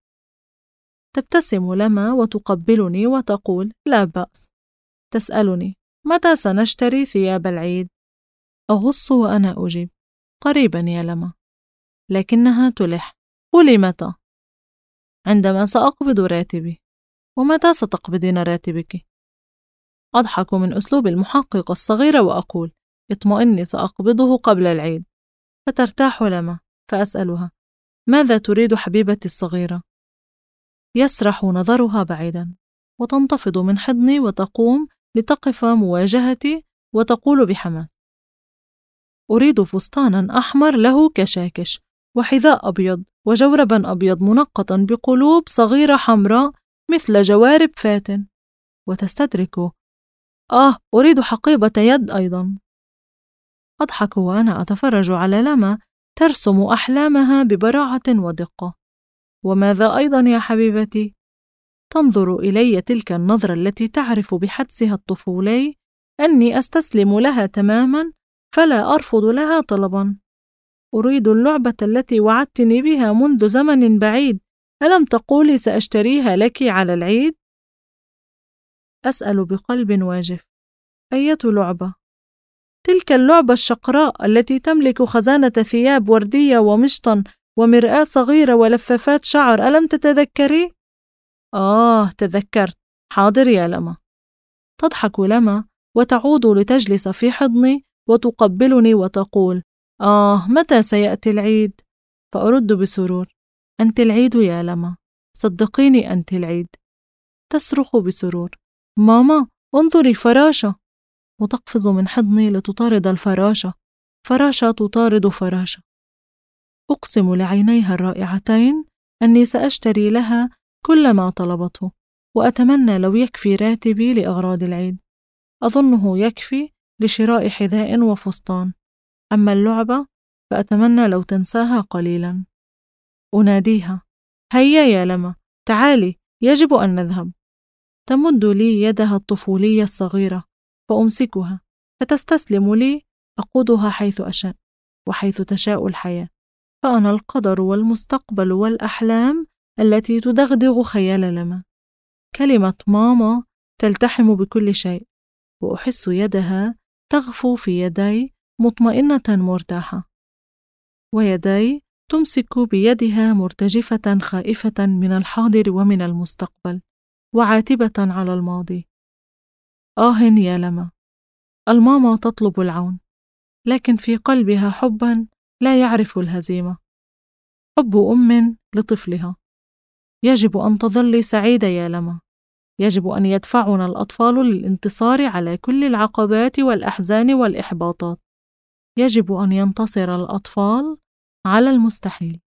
A: تبتسم لما وتقبلني وتقول: لا بأس. تسألني: متى سنشتري ثياب العيد؟ أغص وأنا أجيب: قريبا يا لما. لكنها تلح: قولي متى. عندما سأقبض راتبي. ومتى ستقبضين راتبك؟ أضحك من أسلوب المحقق الصغير وأقول: اطمئني، سأقبضه قبل العيد. فترتاح لما، فأسألها: ماذا تريد حبيبتي الصغيرة؟ يسرح نظرها بعيدا، وتنتفض من حضني وتقوم لتقف مواجهتي وتقول بحماس: أريد فستانا أحمر له كشاكش، وحذاء أبيض، وجوربا أبيض منقطا بقلوب صغيرة حمراء مثل جوارب فاتن. وتستدرك: أريد حقيبة يد أيضا. أضحك وأنا أتفرج على لما ترسم أحلامها ببراعة ودقة. وماذا أيضا يا حبيبتي؟ تنظر إلي تلك النظرة التي تعرف بحدسها الطفولي أني أستسلم لها تماما، فلا أرفض لها طلبا. أريد اللعبة التي وعدتني بها منذ زمن بعيد، ألم تقولي سأشتريها لك على العيد؟ أسأل بقلب واجف: أية لعبة؟ تلك اللعبة الشقراء التي تملك خزانة ثياب وردية ومشطن ومرآة صغيرة ولفافات شعر، ألم تتذكري؟ تذكرت، حاضر يا لما. تضحك لما وتعود لتجلس في حضني وتقبلني وتقول: متى سيأتي العيد؟ فأرد بسرور: أنت العيد يا لما، صدقيني أنت العيد. تصرخ بسرور: ماما، انظري فراشة! وتقفز من حضني لتطارد الفراشة. فراشة تطارد فراشة. أقسم لعينيها الرائعتين أني سأشتري لها كل ما طلبته، وأتمنى لو يكفي راتبي لأغراض العيد. أظنه يكفي لشراء حذاء وفستان، أما اللعبة فأتمنى لو تنساها قليلا. أناديها: هيا يا لما، تعالي، يجب أن نذهب. تمد لي يدها الطفولية الصغيرة، فأمسكها، فتستسلم لي. أقودها حيث أشاء، وحيث تشاء الحياة، فأنا القدر والمستقبل والأحلام التي تدغدغ خيال لما. كلمة ماما تلتحم بكل شيء، وأحس يدها تغفو في يدي مطمئنة مرتاحة، ويدي تمسك بيدها مرتجفة خائفة من الحاضر ومن المستقبل، وعاتبة على الماضي. يا لما، الماما تطلب العون، لكن في قلبها حبا لا يعرف الهزيمة، حب أم لطفلها. يجب أن تظلي سعيدة يا لما، يجب أن يدفعنا الأطفال للانتصار على كل العقبات والأحزان والإحباطات. يجب أن ينتصر الأطفال على المستحيل.